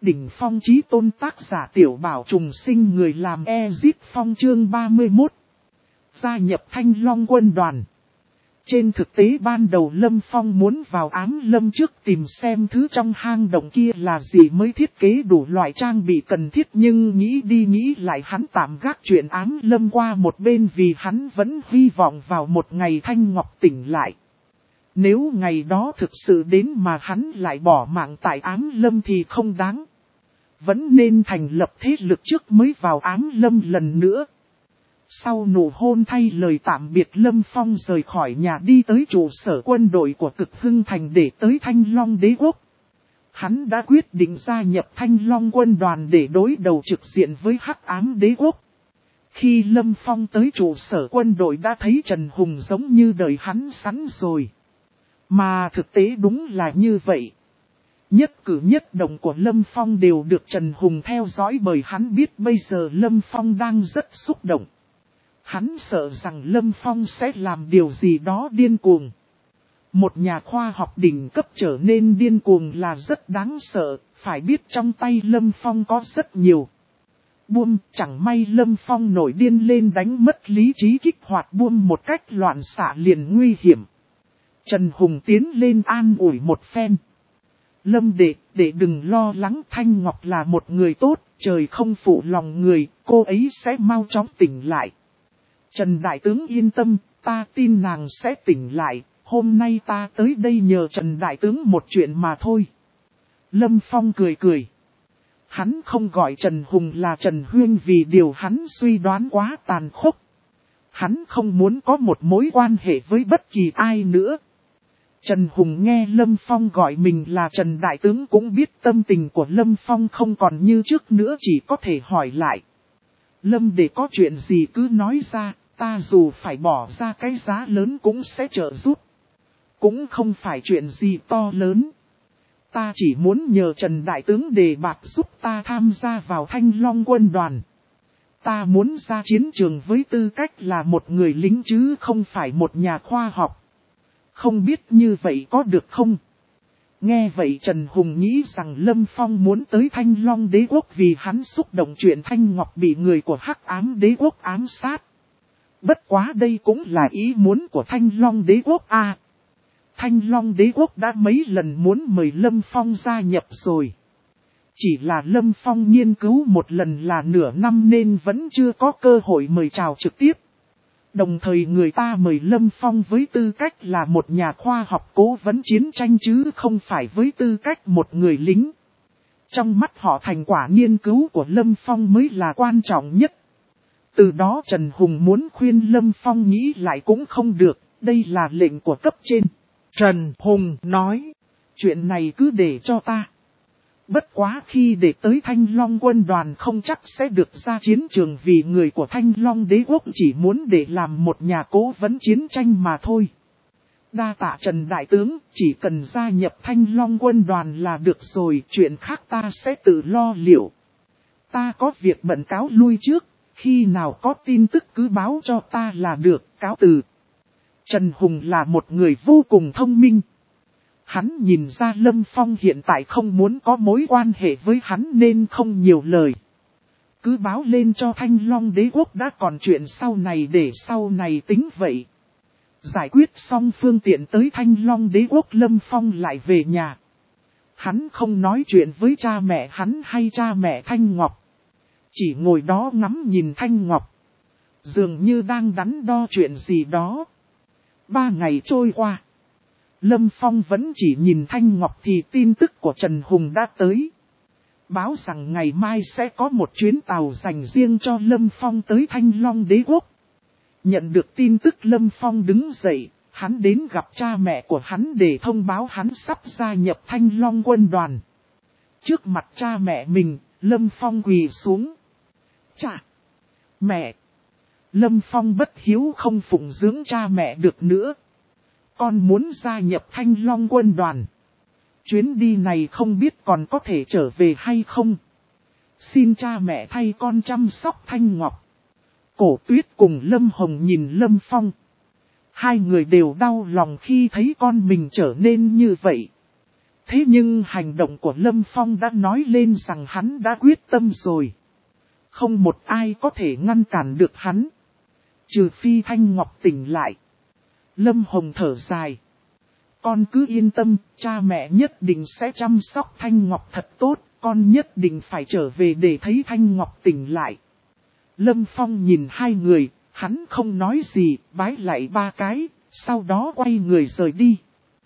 đỉnh phong chí tôn tác giả Tiểu Bảo trùng sinh người làm Ezit Phong chương 31. Gia nhập Thanh Long quân đoàn. Trên thực tế ban đầu Lâm Phong muốn vào Ám Lâm trước tìm xem thứ trong hang động kia là gì mới thiết kế đủ loại trang bị cần thiết, nhưng nghĩ đi nghĩ lại hắn tạm gác chuyện Ám Lâm qua một bên vì hắn vẫn hy vọng vào một ngày Thanh Ngọc tỉnh lại. Nếu ngày đó thực sự đến mà hắn lại bỏ mạng tại Ám Lâm thì không đáng. Vẫn nên thành lập thế lực trước mới vào Ám Lâm lần nữa. Sau nụ hôn thay lời tạm biệt, Lâm Phong rời khỏi nhà đi tới trụ sở quân đội của Cực Hưng Thành để tới Thanh Long Đế Quốc. Hắn đã quyết định gia nhập Thanh Long quân đoàn để đối đầu trực diện với Hắc Ám Đế Quốc. Khi Lâm Phong tới trụ sở quân đội đã thấy Trần Hùng giống như đợi hắn sẵn rồi. Mà thực tế đúng là như vậy. Nhất cử nhất động của Lâm Phong đều được Trần Hùng theo dõi, bởi hắn biết bây giờ Lâm Phong đang rất xúc động. Hắn sợ rằng Lâm Phong sẽ làm điều gì đó điên cuồng. Một nhà khoa học đỉnh cấp trở nên điên cuồng là rất đáng sợ, phải biết trong tay Lâm Phong có rất nhiều. Buông, chẳng may Lâm Phong nổi điên lên đánh mất lý trí kích hoạt buông một cách loạn xạ liền nguy hiểm. Trần Hùng tiến lên an ủi một phen. Lâm đệ đừng lo lắng, Thanh Ngọc là một người tốt, trời không phụ lòng người, cô ấy sẽ mau chóng tỉnh lại. Trần Đại Tướng yên tâm, ta tin nàng sẽ tỉnh lại, hôm nay ta tới đây nhờ Trần Đại Tướng một chuyện mà thôi. Lâm Phong cười cười. Hắn không gọi Trần Hùng là Trần Huyên vì điều hắn suy đoán quá tàn khốc. Hắn không muốn có một mối quan hệ với bất kỳ ai nữa. Trần Hùng nghe Lâm Phong gọi mình là Trần Đại Tướng cũng biết tâm tình của Lâm Phong không còn như trước nữa, chỉ có thể hỏi lại. Lâm để có chuyện gì cứ nói ra, ta dù phải bỏ ra cái giá lớn cũng sẽ trợ giúp. Cũng không phải chuyện gì to lớn. Ta chỉ muốn nhờ Trần Đại Tướng đề bạt giúp ta tham gia vào Thanh Long quân đoàn. Ta muốn ra chiến trường với tư cách là một người lính chứ không phải một nhà khoa học. Không biết như vậy có được không? Nghe vậy Trần Hùng nghĩ rằng Lâm Phong muốn tới Thanh Long Đế Quốc vì hắn xúc động chuyện Thanh Ngọc bị người của Hắc Ám Đế Quốc ám sát. Bất quá đây cũng là ý muốn của Thanh Long Đế Quốc a. Thanh Long Đế Quốc đã mấy lần muốn mời Lâm Phong gia nhập rồi. Chỉ là Lâm Phong nghiên cứu một lần là nửa năm nên vẫn chưa có cơ hội mời chào trực tiếp. Đồng thời người ta mời Lâm Phong với tư cách là một nhà khoa học cố vấn chiến tranh chứ không phải với tư cách một người lính. Trong mắt họ thành quả nghiên cứu của Lâm Phong mới là quan trọng nhất. Từ đó Trần Hùng muốn khuyên Lâm Phong nghĩ lại cũng không được, đây là lệnh của cấp trên. Trần Hùng nói, chuyện này cứ để cho ta. Bất quá khi để tới Thanh Long quân đoàn không chắc sẽ được ra chiến trường vì người của Thanh Long Đế Quốc chỉ muốn để làm một nhà cố vấn chiến tranh mà thôi. Đa tạ Trần Đại Tướng, chỉ cần gia nhập Thanh Long quân đoàn là được rồi, chuyện khác ta sẽ tự lo liệu. Ta có việc bận cáo lui trước, khi nào có tin tức cứ báo cho ta là được, cáo từ. Trần Hùng là một người vô cùng thông minh. Hắn nhìn ra Lâm Phong hiện tại không muốn có mối quan hệ với hắn nên không nhiều lời. Cứ báo lên cho Thanh Long Đế Quốc đã, còn chuyện sau này để sau này tính vậy. Giải quyết xong phương tiện tới Thanh Long Đế Quốc, Lâm Phong lại về nhà. Hắn không nói chuyện với cha mẹ hắn hay cha mẹ Thanh Ngọc. Chỉ ngồi đó ngắm nhìn Thanh Ngọc. Dường như đang đắn đo chuyện gì đó. 3 ngày trôi qua. Lâm Phong vẫn chỉ nhìn Thanh Ngọc thì tin tức của Trần Hùng đã tới. Báo rằng ngày mai sẽ có một chuyến tàu dành riêng cho Lâm Phong tới Thanh Long Đế Quốc. Nhận được tin tức Lâm Phong đứng dậy, hắn đến gặp cha mẹ của hắn để thông báo hắn sắp gia nhập Thanh Long quân đoàn. Trước mặt cha mẹ mình, Lâm Phong quỳ xuống. Cha! Mẹ! Lâm Phong bất hiếu không phụng dưỡng cha mẹ được nữa. Con muốn gia nhập Thanh Long quân đoàn. Chuyến đi này không biết còn có thể trở về hay không. Xin cha mẹ thay con chăm sóc Thanh Ngọc. Cổ Tuyết cùng Lâm Hồng nhìn Lâm Phong. Hai người đều đau lòng khi thấy con mình trở nên như vậy. Thế nhưng hành động của Lâm Phong đã nói lên rằng hắn đã quyết tâm rồi. Không một ai có thể ngăn cản được hắn. Trừ phi Thanh Ngọc tỉnh lại. Lâm Hồng thở dài. Con cứ yên tâm, cha mẹ nhất định sẽ chăm sóc Thanh Ngọc thật tốt, con nhất định phải trở về để thấy Thanh Ngọc tỉnh lại. Lâm Phong nhìn hai người, hắn không nói gì, bái lại 3 cái, sau đó quay người rời đi.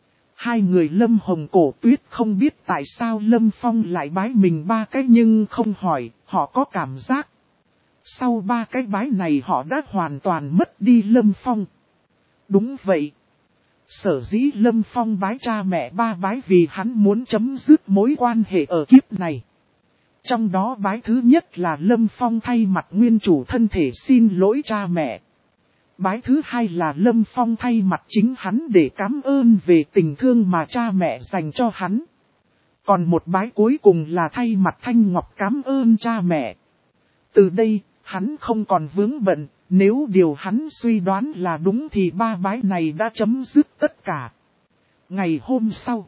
Hai người Lâm Hồng Cổ Tuyết không biết tại sao Lâm Phong lại bái mình 3 cái nhưng không hỏi, họ có cảm giác. Sau 3 cái bái này họ đã hoàn toàn mất đi Lâm Phong. Đúng vậy. Sở dĩ Lâm Phong bái cha mẹ 3 bái vì hắn muốn chấm dứt mối quan hệ ở kiếp này. Trong đó bái thứ nhất là Lâm Phong thay mặt nguyên chủ thân thể xin lỗi cha mẹ. Bái thứ hai là Lâm Phong thay mặt chính hắn để cảm ơn về tình thương mà cha mẹ dành cho hắn. Còn một bái cuối cùng là thay mặt Thanh Ngọc cảm ơn cha mẹ. Từ đây, hắn không còn vướng bận, nếu điều hắn suy đoán là đúng thì 3 bái này đã chấm dứt tất cả. Ngày hôm sau,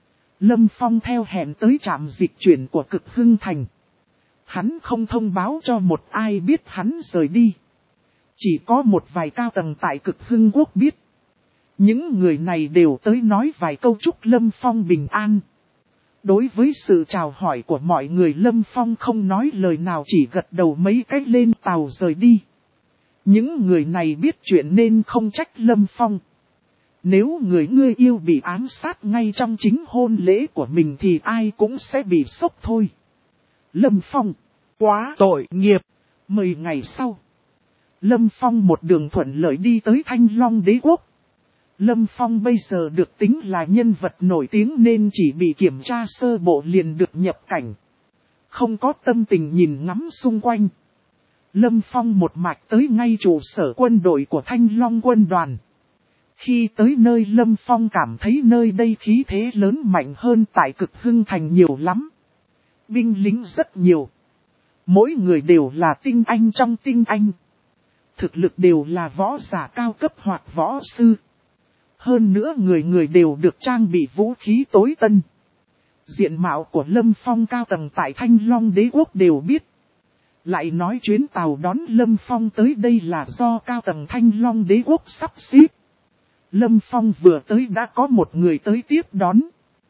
Lâm Phong theo hẹn tới trạm dịch chuyển của Cực Hưng Thành. Hắn không thông báo cho một ai biết hắn rời đi. Chỉ có một vài cao tầng tại Cực Hưng Quốc biết. Những người này đều tới nói vài câu chúc Lâm Phong bình an. Đối với sự chào hỏi của mọi người Lâm Phong không nói lời nào chỉ gật đầu mấy cách lên tàu rời đi. Những người này biết chuyện nên không trách Lâm Phong. Nếu người yêu bị ám sát ngay trong chính hôn lễ của mình thì ai cũng sẽ bị sốc thôi. Lâm Phong, quá tội nghiệp. 10 ngày sau, Lâm Phong một đường thuận lợi đi tới Thanh Long Đế Quốc. Lâm Phong bây giờ được tính là nhân vật nổi tiếng nên chỉ bị kiểm tra sơ bộ liền được nhập cảnh. Không có tâm tình nhìn ngắm xung quanh. Lâm Phong một mạch tới ngay trụ sở quân đội của Thanh Long quân đoàn. Khi tới nơi Lâm Phong cảm thấy nơi đây khí thế lớn mạnh hơn tại Cực Hưng Thành nhiều lắm. Binh lính rất nhiều. Mỗi người đều là tinh anh trong tinh anh. Thực lực đều là võ giả cao cấp hoặc võ sư. Hơn nữa người đều được trang bị vũ khí tối tân. Diện mạo của Lâm Phong cao tầng tại Thanh Long Đế Quốc đều biết. Lại nói chuyến tàu đón Lâm Phong tới đây là do cao tầng Thanh Long Đế Quốc sắp xếp. Lâm Phong vừa tới đã có một người tới tiếp đón.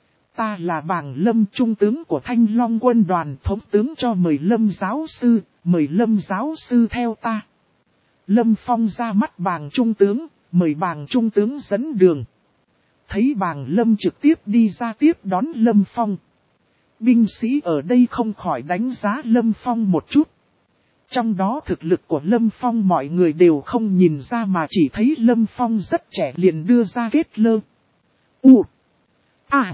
Ta là Bàng Lâm trung tướng của Thanh Long quân đoàn, thống tướng cho mời Lâm giáo sư, mời Lâm giáo sư theo ta. Lâm Phong ra mắt Bàng trung tướng, mời Bàng trung tướng dẫn đường. Thấy Bàng Lâm trực tiếp đi ra tiếp đón Lâm Phong. Binh sĩ ở đây không khỏi đánh giá Lâm Phong một chút. Trong đó thực lực của Lâm Phong mọi người đều không nhìn ra mà chỉ thấy Lâm Phong rất trẻ liền đưa ra kết lơ. U. A.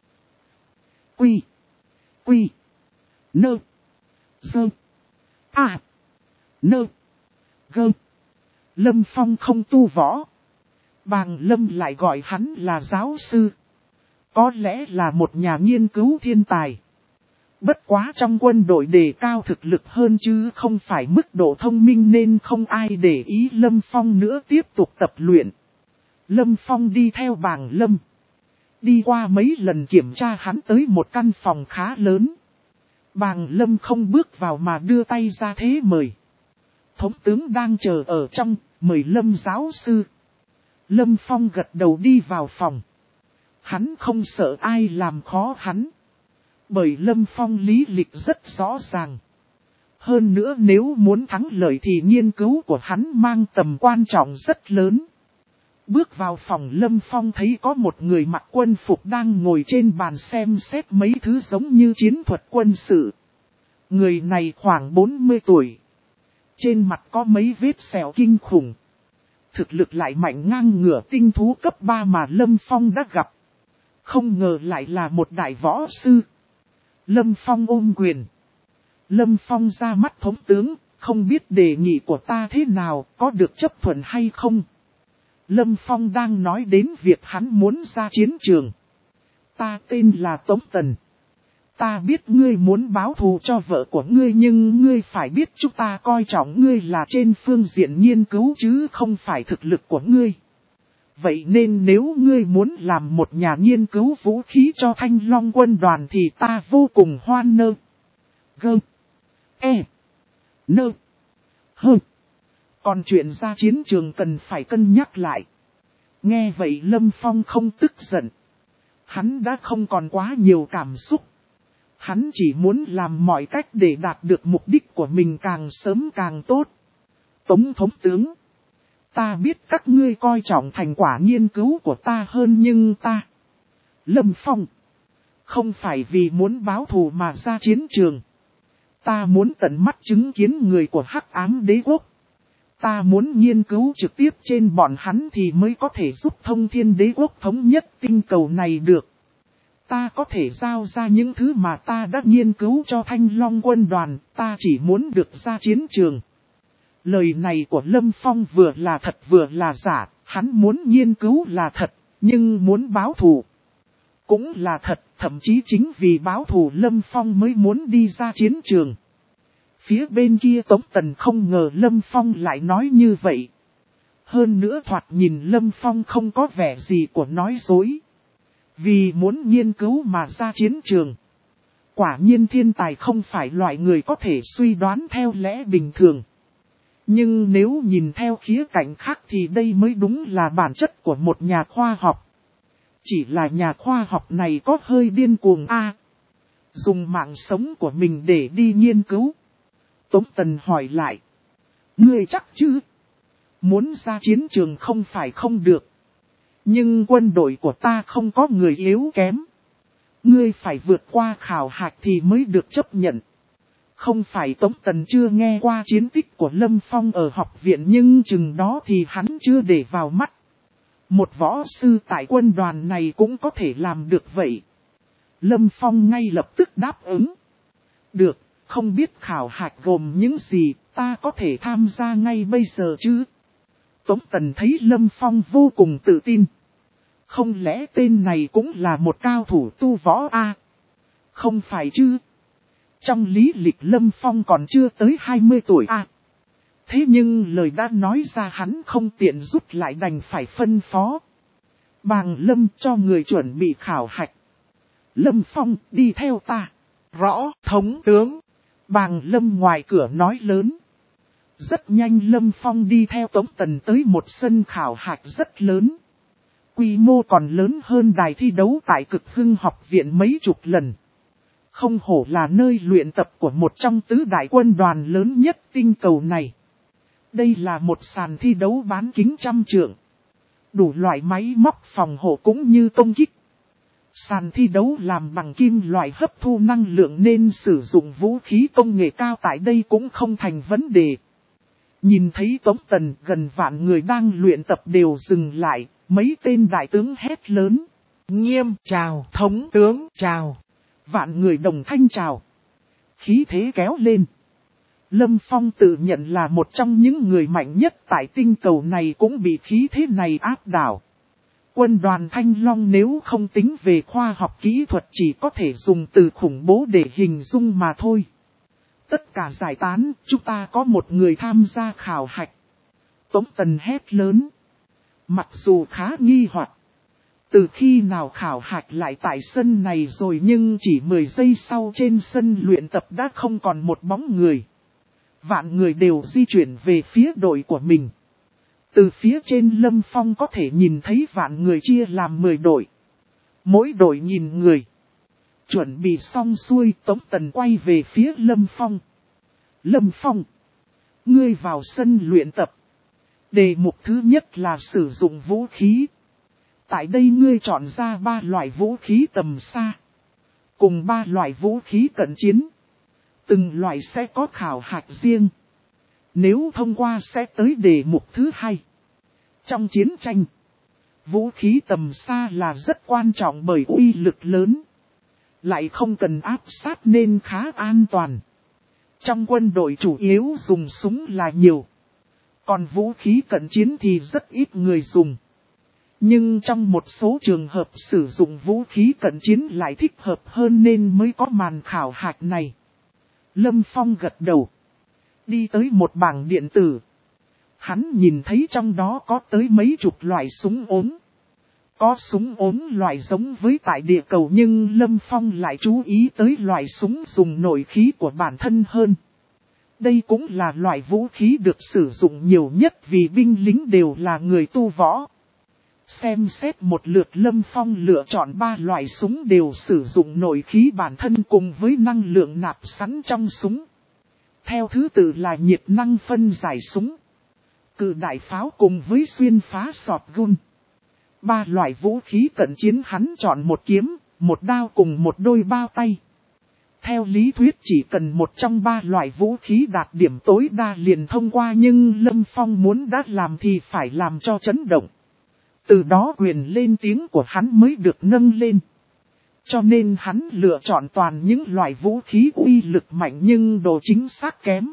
Quy. Quy. Nơ. Dơ. A. Nơ. Gơ. Lâm Phong không tu võ. Bàng Lâm lại gọi hắn là giáo sư. Có lẽ là một nhà nghiên cứu thiên tài. Bất quá trong quân đội đề cao thực lực hơn chứ không phải mức độ thông minh nên không ai để ý Lâm Phong nữa tiếp tục tập luyện. Lâm Phong đi theo Bàng Lâm. Đi qua mấy lần kiểm tra hắn tới một căn phòng khá lớn. Bàng Lâm không bước vào mà đưa tay ra thế mời. Thống tướng đang chờ ở trong, mời Lâm giáo sư. Lâm Phong gật đầu đi vào phòng. Hắn không sợ ai làm khó hắn. Bởi Lâm Phong lý lịch rất rõ ràng. Hơn nữa nếu muốn thắng lợi thì nghiên cứu của hắn mang tầm quan trọng rất lớn. Bước vào phòng Lâm Phong thấy có một người mặc quân phục đang ngồi trên bàn xem xét mấy thứ giống như chiến thuật quân sự. Người này khoảng 40 tuổi. Trên mặt có mấy vết sẹo kinh khủng. Thực lực lại mạnh ngang ngửa tinh thú cấp 3 mà Lâm Phong đã gặp. Không ngờ lại là một đại võ sư. Lâm Phong ôm quyền. Lâm Phong ra mắt thống tướng, không biết đề nghị của ta thế nào, có được chấp thuận hay không? Lâm Phong đang nói đến việc hắn muốn ra chiến trường. Ta tên là Tống Tần. Ta biết ngươi muốn báo thù cho vợ của ngươi nhưng ngươi phải biết chúng ta coi trọng ngươi là trên phương diện nghiên cứu chứ không phải thực lực của ngươi. Vậy nên nếu ngươi muốn làm một nhà nghiên cứu vũ khí cho Thanh Long quân đoàn thì ta vô cùng hoan nghênh. Gơm. Nơ. Hơ. Còn chuyện ra chiến trường cần phải cân nhắc lại. Nghe vậy Lâm Phong không tức giận. Hắn đã không còn quá nhiều cảm xúc. Hắn chỉ muốn làm mọi cách để đạt được mục đích của mình càng sớm càng tốt. Tống thống tướng. Ta biết các ngươi coi trọng thành quả nghiên cứu của ta hơn nhưng ta. Lâm Phong. Không phải vì muốn báo thù mà ra chiến trường. Ta muốn tận mắt chứng kiến người của Hắc Ám Đế Quốc. Ta muốn nghiên cứu trực tiếp trên bọn hắn thì mới có thể giúp Thông Thiên Đế Quốc thống nhất tinh cầu này được. Ta có thể giao ra những thứ mà ta đã nghiên cứu cho Thanh Long quân đoàn, ta chỉ muốn được ra chiến trường. Lời này của Lâm Phong vừa là thật vừa là giả, hắn muốn nghiên cứu là thật, nhưng muốn báo thù cũng là thật, thậm chí chính vì báo thù Lâm Phong mới muốn đi ra chiến trường. Phía bên kia Tống Tần không ngờ Lâm Phong lại nói như vậy. Hơn nữa thoạt nhìn Lâm Phong không có vẻ gì của nói dối. Vì muốn nghiên cứu mà ra chiến trường. Quả nhiên thiên tài không phải loại người có thể suy đoán theo lẽ bình thường. Nhưng nếu nhìn theo khía cạnh khác thì đây mới đúng là bản chất của một nhà khoa học. Chỉ là nhà khoa học này có hơi điên cuồng dùng mạng sống của mình để đi nghiên cứu. Tống Tần hỏi lại. Ngươi chắc chứ? Muốn ra chiến trường không phải không được. Nhưng quân đội của ta không có người yếu kém. Ngươi phải vượt qua khảo hạch thì mới được chấp nhận. Không phải Tống Tần chưa nghe qua chiến tích của Lâm Phong ở học viện nhưng chừng đó thì hắn chưa để vào mắt. Một võ sư tại quân đoàn này cũng có thể làm được vậy. Lâm Phong ngay lập tức đáp ứng. Được, không biết khảo hạch gồm những gì, ta có thể tham gia ngay bây giờ chứ? Tống Tần thấy Lâm Phong vô cùng tự tin. Không lẽ tên này cũng là một cao thủ tu võ Không phải chứ? Trong lý lịch Lâm Phong còn chưa tới 20 tuổi Thế nhưng lời đã nói ra hắn không tiện rút lại đành phải phân phó. Bàng Lâm cho người chuẩn bị khảo hạch. Lâm Phong đi theo ta. Rõ thống tướng. Bàng Lâm ngoài cửa nói lớn. Rất nhanh Lâm Phong đi theo Tống Tần tới một sân khảo hạch rất lớn. Quy mô còn lớn hơn đài thi đấu tại Cực Hưng học viện mấy chục lần. Không hổ là nơi luyện tập của một trong tứ đại quân đoàn lớn nhất tinh cầu này. Đây là một sàn thi đấu bán kính 100 trượng. Đủ loại máy móc phòng hộ cũng như công kích. Sàn thi đấu làm bằng kim loại hấp thu năng lượng nên sử dụng vũ khí công nghệ cao tại đây cũng không thành vấn đề. Nhìn thấy Tống Tần gần vạn người đang luyện tập đều dừng lại, mấy tên đại tướng hét lớn. Nghiêm chào thống tướng chào. Vạn người đồng thanh chào. Khí thế kéo lên. Lâm Phong tự nhận là một trong những người mạnh nhất tại tinh cầu này cũng bị khí thế này áp đảo. Quân đoàn Thanh Long nếu không tính về khoa học kỹ thuật chỉ có thể dùng từ khủng bố để hình dung mà thôi. Tất cả giải tán, chúng ta có một người tham gia khảo hạch. Tống Tần hét lớn. Mặc dù khá nghi hoặc. Từ khi nào khảo hạch lại tại sân này rồi nhưng chỉ 10 giây sau trên sân luyện tập đã không còn một bóng người. Vạn người đều di chuyển về phía đội của mình. Từ phía trên Lâm Phong có thể nhìn thấy vạn người chia làm 10 đội. Mỗi đội nhìn người. Chuẩn bị xong xuôi Tống Tần quay về phía Lâm Phong. Lâm Phong. Ngươi vào sân luyện tập. Đề mục thứ nhất là sử dụng vũ khí. Tại đây ngươi chọn ra 3 loại vũ khí tầm xa. Cùng 3 loại vũ khí cận chiến. Từng loại sẽ có khảo hạch riêng. Nếu thông qua sẽ tới đề mục thứ 2. Trong chiến tranh, vũ khí tầm xa là rất quan trọng bởi uy lực lớn. Lại không cần áp sát nên khá an toàn. Trong quân đội chủ yếu dùng súng là nhiều. Còn vũ khí cận chiến thì rất ít người dùng. Nhưng trong một số trường hợp sử dụng vũ khí cận chiến lại thích hợp hơn nên mới có màn khảo hạch này. Lâm Phong gật đầu. Đi tới một bảng điện tử. Hắn nhìn thấy trong đó có tới mấy chục loại súng ốm. Có súng ốm loại giống với tại địa cầu nhưng Lâm Phong lại chú ý tới loại súng dùng nội khí của bản thân hơn. Đây cũng là loại vũ khí được sử dụng nhiều nhất vì binh lính đều là người tu võ. Xem xét một lượt Lâm Phong lựa chọn 3 loại súng đều sử dụng nội khí bản thân cùng với năng lượng nạp sẵn trong súng. Theo thứ tự là nhiệt năng phân giải súng, cự đại pháo cùng với xuyên phá shotgun. 3 loại vũ khí cận chiến hắn chọn một kiếm, một đao cùng một đôi bao tay. Theo lý thuyết chỉ cần một trong 3 loại vũ khí đạt điểm tối đa liền thông qua nhưng Lâm Phong muốn đã làm thì phải làm cho chấn động. Từ đó quyền lên tiếng của hắn mới được nâng lên. Cho nên hắn lựa chọn toàn những loại vũ khí uy lực mạnh nhưng độ chính xác kém,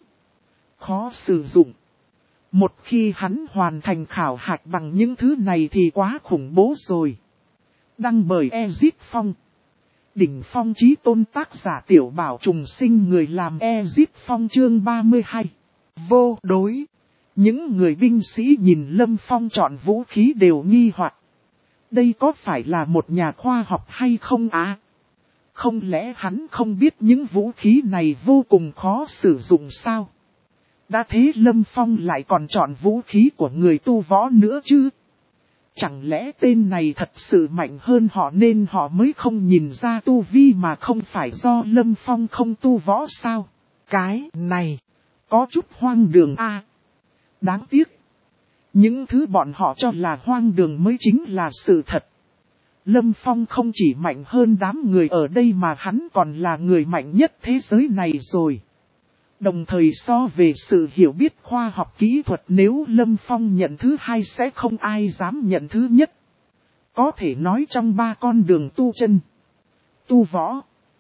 khó sử dụng. Một khi hắn hoàn thành khảo hạch bằng những thứ này thì quá khủng bố rồi. Đăng bởi Ezit Phong. Đỉnh phong chí tôn tác giả Tiểu Bảo trùng sinh người làm Ezit Phong chương 32. Vô đối. Những người binh sĩ nhìn Lâm Phong chọn vũ khí đều nghi hoặc. Đây có phải là một nhà khoa học hay không á? Không lẽ hắn không biết những vũ khí này vô cùng khó sử dụng sao? Đã thế Lâm Phong lại còn chọn vũ khí của người tu võ nữa chứ? Chẳng lẽ tên này thật sự mạnh hơn họ nên họ mới không nhìn ra tu vi mà không phải do Lâm Phong không tu võ sao? Cái này có chút hoang đường a. Đáng tiếc. Những thứ bọn họ cho là hoang đường mới chính là sự thật. Lâm Phong không chỉ mạnh hơn đám người ở đây mà hắn còn là người mạnh nhất thế giới này rồi. Đồng thời so về sự hiểu biết khoa học kỹ thuật nếu Lâm Phong nhận thứ hai sẽ không ai dám nhận thứ nhất. Có thể nói trong 3 con đường tu chân, tu võ,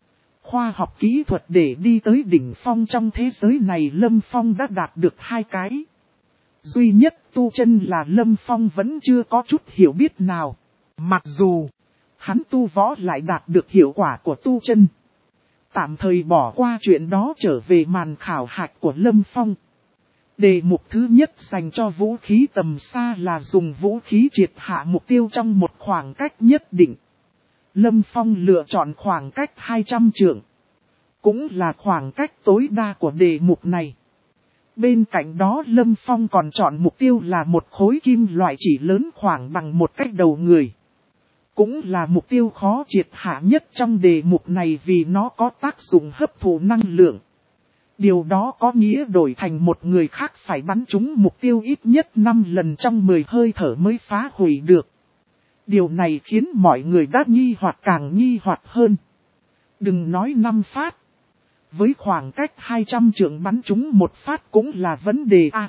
khoa học kỹ thuật để đi tới đỉnh phong trong thế giới này Lâm Phong đã đạt được 2 cái. Duy nhất tu chân là Lâm Phong vẫn chưa có chút hiểu biết nào. Mặc dù hắn tu võ lại đạt được hiệu quả của tu chân. Tạm thời bỏ qua chuyện đó trở về màn khảo hạch của Lâm Phong. Đề mục thứ nhất dành cho vũ khí tầm xa là dùng vũ khí triệt hạ mục tiêu trong một khoảng cách nhất định. Lâm Phong lựa chọn khoảng cách 200 trượng. Cũng là khoảng cách tối đa của đề mục này. Bên cạnh đó Lâm Phong còn chọn mục tiêu là một khối kim loại chỉ lớn khoảng bằng một cái đầu người. Cũng là mục tiêu khó triệt hạ nhất trong đề mục này vì nó có tác dụng hấp thụ năng lượng. Điều đó có nghĩa đổi thành một người khác phải bắn trúng mục tiêu ít nhất 5 lần trong 10 hơi thở mới phá hủy được. Điều này khiến mọi người đã nghi hoặc càng nghi hoặc hơn. Đừng nói 5 phát. Với khoảng cách 200 trượng bắn trúng một phát cũng là vấn đề a.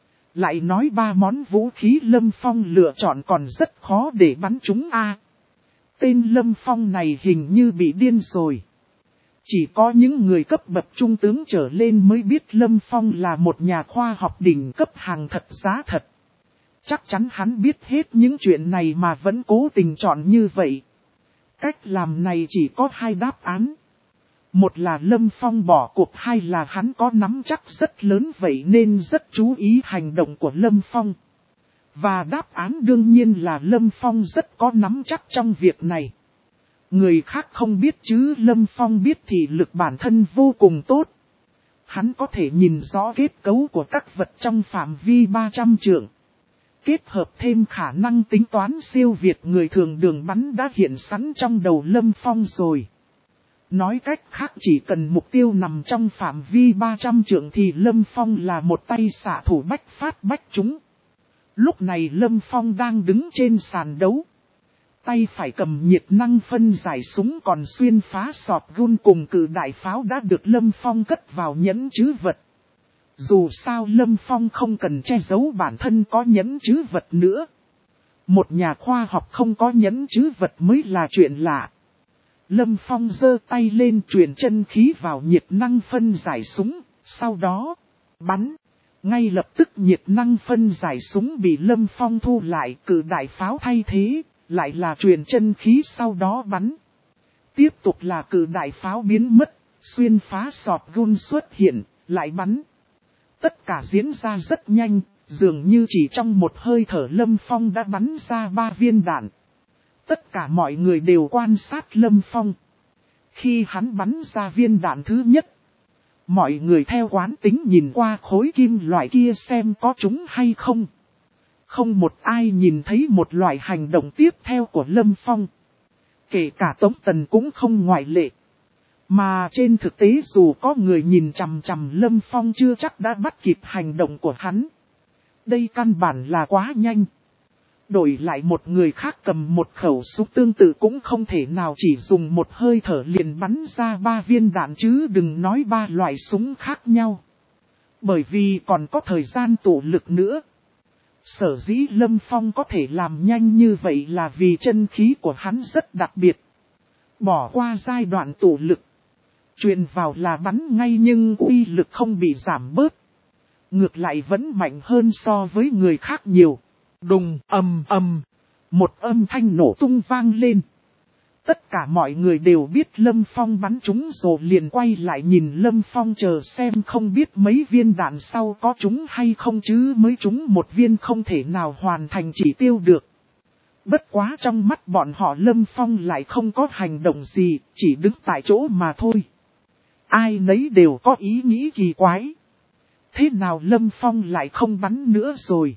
Lại nói 3 món vũ khí Lâm Phong lựa chọn còn rất khó để bắn trúng a. Tên Lâm Phong này hình như bị điên rồi. Chỉ có những người cấp bậc trung tướng trở lên mới biết Lâm Phong là một nhà khoa học đỉnh cấp hàng thật giá thật. Chắc chắn hắn biết hết những chuyện này mà vẫn cố tình chọn như vậy. Cách làm này chỉ có 2 đáp án. Một là Lâm Phong bỏ cuộc, 2 là hắn có nắm chắc rất lớn vậy nên rất chú ý hành động của Lâm Phong. Và đáp án đương nhiên là Lâm Phong rất có nắm chắc trong việc này. Người khác không biết chứ Lâm Phong biết thì lực bản thân vô cùng tốt. Hắn có thể nhìn rõ kết cấu của các vật trong phạm vi 300 trượng. Kết hợp thêm khả năng tính toán siêu việt người thường đường bắn đã hiện sẵn trong đầu Lâm Phong rồi. Nói cách khác chỉ cần mục tiêu nằm trong phạm vi 300 trượng thì Lâm Phong là một tay xạ thủ bách phát bách trúng. Lúc này Lâm Phong đang đứng trên sàn đấu. Tay phải cầm nhiệt năng phân giải súng còn xuyên phá shotgun cùng cự đại pháo đã được Lâm Phong cất vào nhẫn trữ vật. Dù sao Lâm Phong không cần che giấu bản thân có nhẫn trữ vật nữa. Một nhà khoa học không có nhẫn trữ vật mới là chuyện lạ. Lâm Phong giơ tay lên truyền chân khí vào nhiệt năng phân giải súng, sau đó bắn. Ngay lập tức nhiệt năng phân giải súng bị Lâm Phong thu lại, cự đại pháo thay thế, lại là truyền chân khí sau đó bắn. Tiếp tục là cự đại pháo biến mất, xuyên phá shotgun xuất hiện, lại bắn. Tất cả diễn ra rất nhanh, Dường như chỉ trong một hơi thở Lâm Phong đã bắn ra 3 viên đạn. Tất cả mọi người đều quan sát Lâm Phong. Khi hắn bắn ra viên đạn thứ nhất, mọi người theo quán tính nhìn qua khối kim loại kia xem có trúng hay không. Không một ai nhìn thấy một loại hành động tiếp theo của Lâm Phong. Kể cả Tống Tần cũng không ngoại lệ. Mà trên thực tế dù có người nhìn chằm chằm Lâm Phong chưa chắc đã bắt kịp hành động của hắn. Đây căn bản là quá nhanh. Đổi lại một người khác cầm một khẩu súng tương tự cũng không thể nào chỉ dùng một hơi thở liền bắn ra 3 viên đạn chứ đừng nói 3 loại súng khác nhau. Bởi vì còn có thời gian tụ lực nữa. Sở dĩ Lâm Phong có thể làm nhanh như vậy là vì chân khí của hắn rất đặc biệt. Bỏ qua giai đoạn tụ lực. Truyền vào là bắn ngay nhưng uy lực không bị giảm bớt. Ngược lại vẫn mạnh hơn so với người khác nhiều. Đùng ầm ầm. Một âm thanh nổ tung vang lên. Tất cả mọi người đều biết Lâm Phong bắn trúng rồi liền quay lại nhìn Lâm Phong chờ xem không biết mấy viên đạn sau có trúng hay không chứ mới trúng một viên không thể nào hoàn thành chỉ tiêu được. Bất quá trong mắt bọn họ Lâm Phong lại không có hành động gì, chỉ đứng tại chỗ mà thôi. Ai nấy đều có ý nghĩ kỳ quái. Thế nào Lâm Phong lại không bắn nữa rồi?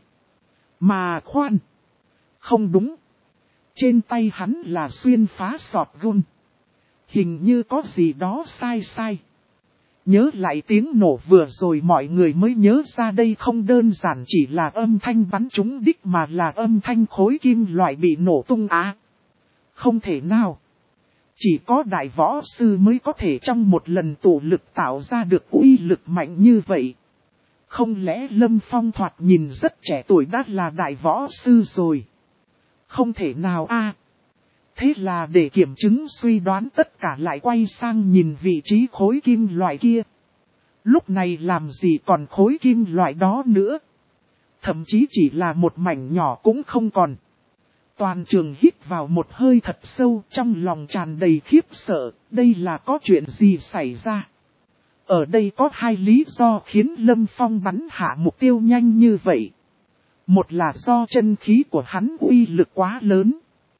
Mà khoan! Không đúng. Trên tay hắn là xuyên phá sọt gun. Hình như có gì đó sai. Nhớ lại tiếng nổ vừa rồi mọi người mới nhớ ra đây không đơn giản chỉ là âm thanh bắn trúng đích mà là âm thanh khối kim loại bị nổ tung á. Không thể nào. Chỉ có đại võ sư mới có thể trong một lần tụ lực tạo ra được uy lực mạnh như vậy. Không lẽ Lâm Phong thoạt nhìn rất trẻ tuổi đã là đại võ sư rồi? Không thể nào a. Thế là để kiểm chứng suy đoán tất cả lại quay sang nhìn vị trí khối kim loại kia. Lúc này làm gì còn khối kim loại đó nữa. Thậm chí chỉ là một mảnh nhỏ cũng không còn. Toàn trường hít vào một hơi thật sâu trong lòng tràn đầy khiếp sợ. Đây là có chuyện gì xảy ra? Ở đây có 2 lý do khiến Lâm Phong bắn hạ mục tiêu nhanh như vậy. Một là do chân khí của hắn uy lực quá lớn.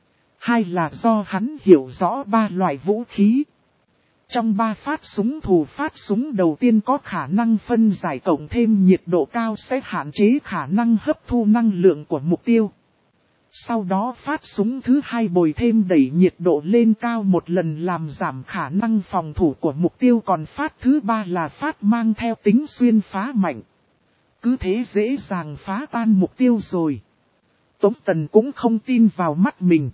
2 là do hắn hiểu rõ 3 loại vũ khí. Trong 3 phát súng thủ phát súng đầu tiên có khả năng phân giải cộng thêm nhiệt độ cao sẽ hạn chế khả năng hấp thu năng lượng của mục tiêu. Sau đó phát súng thứ 2 bồi thêm đẩy nhiệt độ lên cao một lần làm giảm khả năng phòng thủ của mục tiêu, còn phát thứ 3 là phát mang theo tính xuyên phá mạnh. Cứ thế dễ dàng phá tan mục tiêu rồi. Tống Tần cũng không tin vào mắt mình.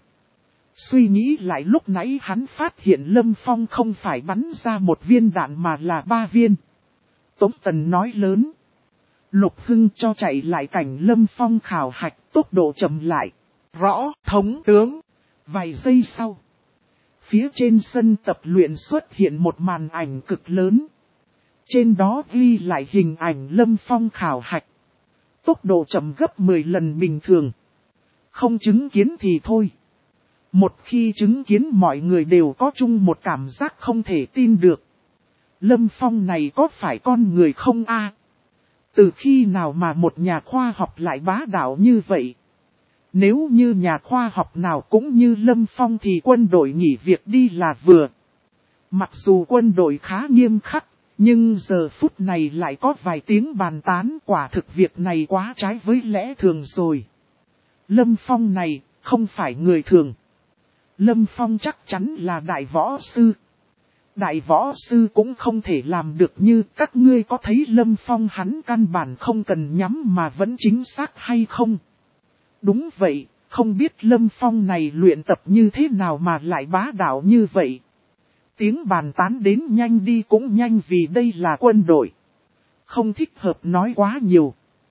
Suy nghĩ lại lúc nãy hắn phát hiện Lâm Phong không phải bắn ra 1 viên đạn mà là 3 viên. Tống Tần nói lớn. Lục Hưng cho chạy lại cảnh Lâm Phong khảo hạch tốc độ chậm lại. Rõ thống tướng. Vài giây sau. Phía trên sân tập luyện xuất hiện một màn ảnh cực lớn. Trên đó ghi lại hình ảnh Lâm Phong khảo hạch. Tốc độ chậm gấp 10 lần bình thường. Không chứng kiến thì thôi. Một khi chứng kiến mọi người đều có chung một cảm giác không thể tin được. Lâm Phong này có phải con người không a? Từ khi nào mà một nhà khoa học lại bá đạo như vậy? Nếu như nhà khoa học nào cũng như Lâm Phong thì quân đội nghỉ việc đi là vừa. Mặc dù quân đội khá nghiêm khắc, nhưng giờ phút này lại có vài tiếng bàn tán, quả thực việc này quá trái với lẽ thường rồi. Lâm Phong này không phải người thường. Lâm Phong chắc chắn là đại võ sư. Đại võ sư cũng không thể làm được như các ngươi có thấy Lâm Phong hắn căn bản không cần nhắm mà vẫn chính xác hay không? Đúng vậy, không biết Lâm Phong này luyện tập như thế nào mà lại bá đạo như vậy. Tiếng bàn tán đến nhanh đi cũng nhanh vì đây là quân đội. Không thích hợp nói quá nhiều.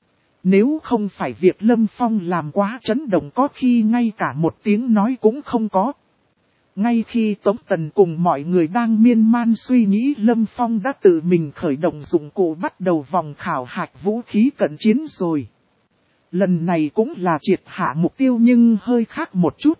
Nếu không phải việc Lâm Phong làm quá chấn động có khi ngay cả một tiếng nói cũng không có. Ngay khi Tống Tần cùng mọi người đang miên man suy nghĩ Lâm Phong đã tự mình khởi động dụng cụ bắt đầu vòng khảo hạch vũ khí cận chiến rồi. Lần này cũng là triệt hạ mục tiêu nhưng hơi khác một chút.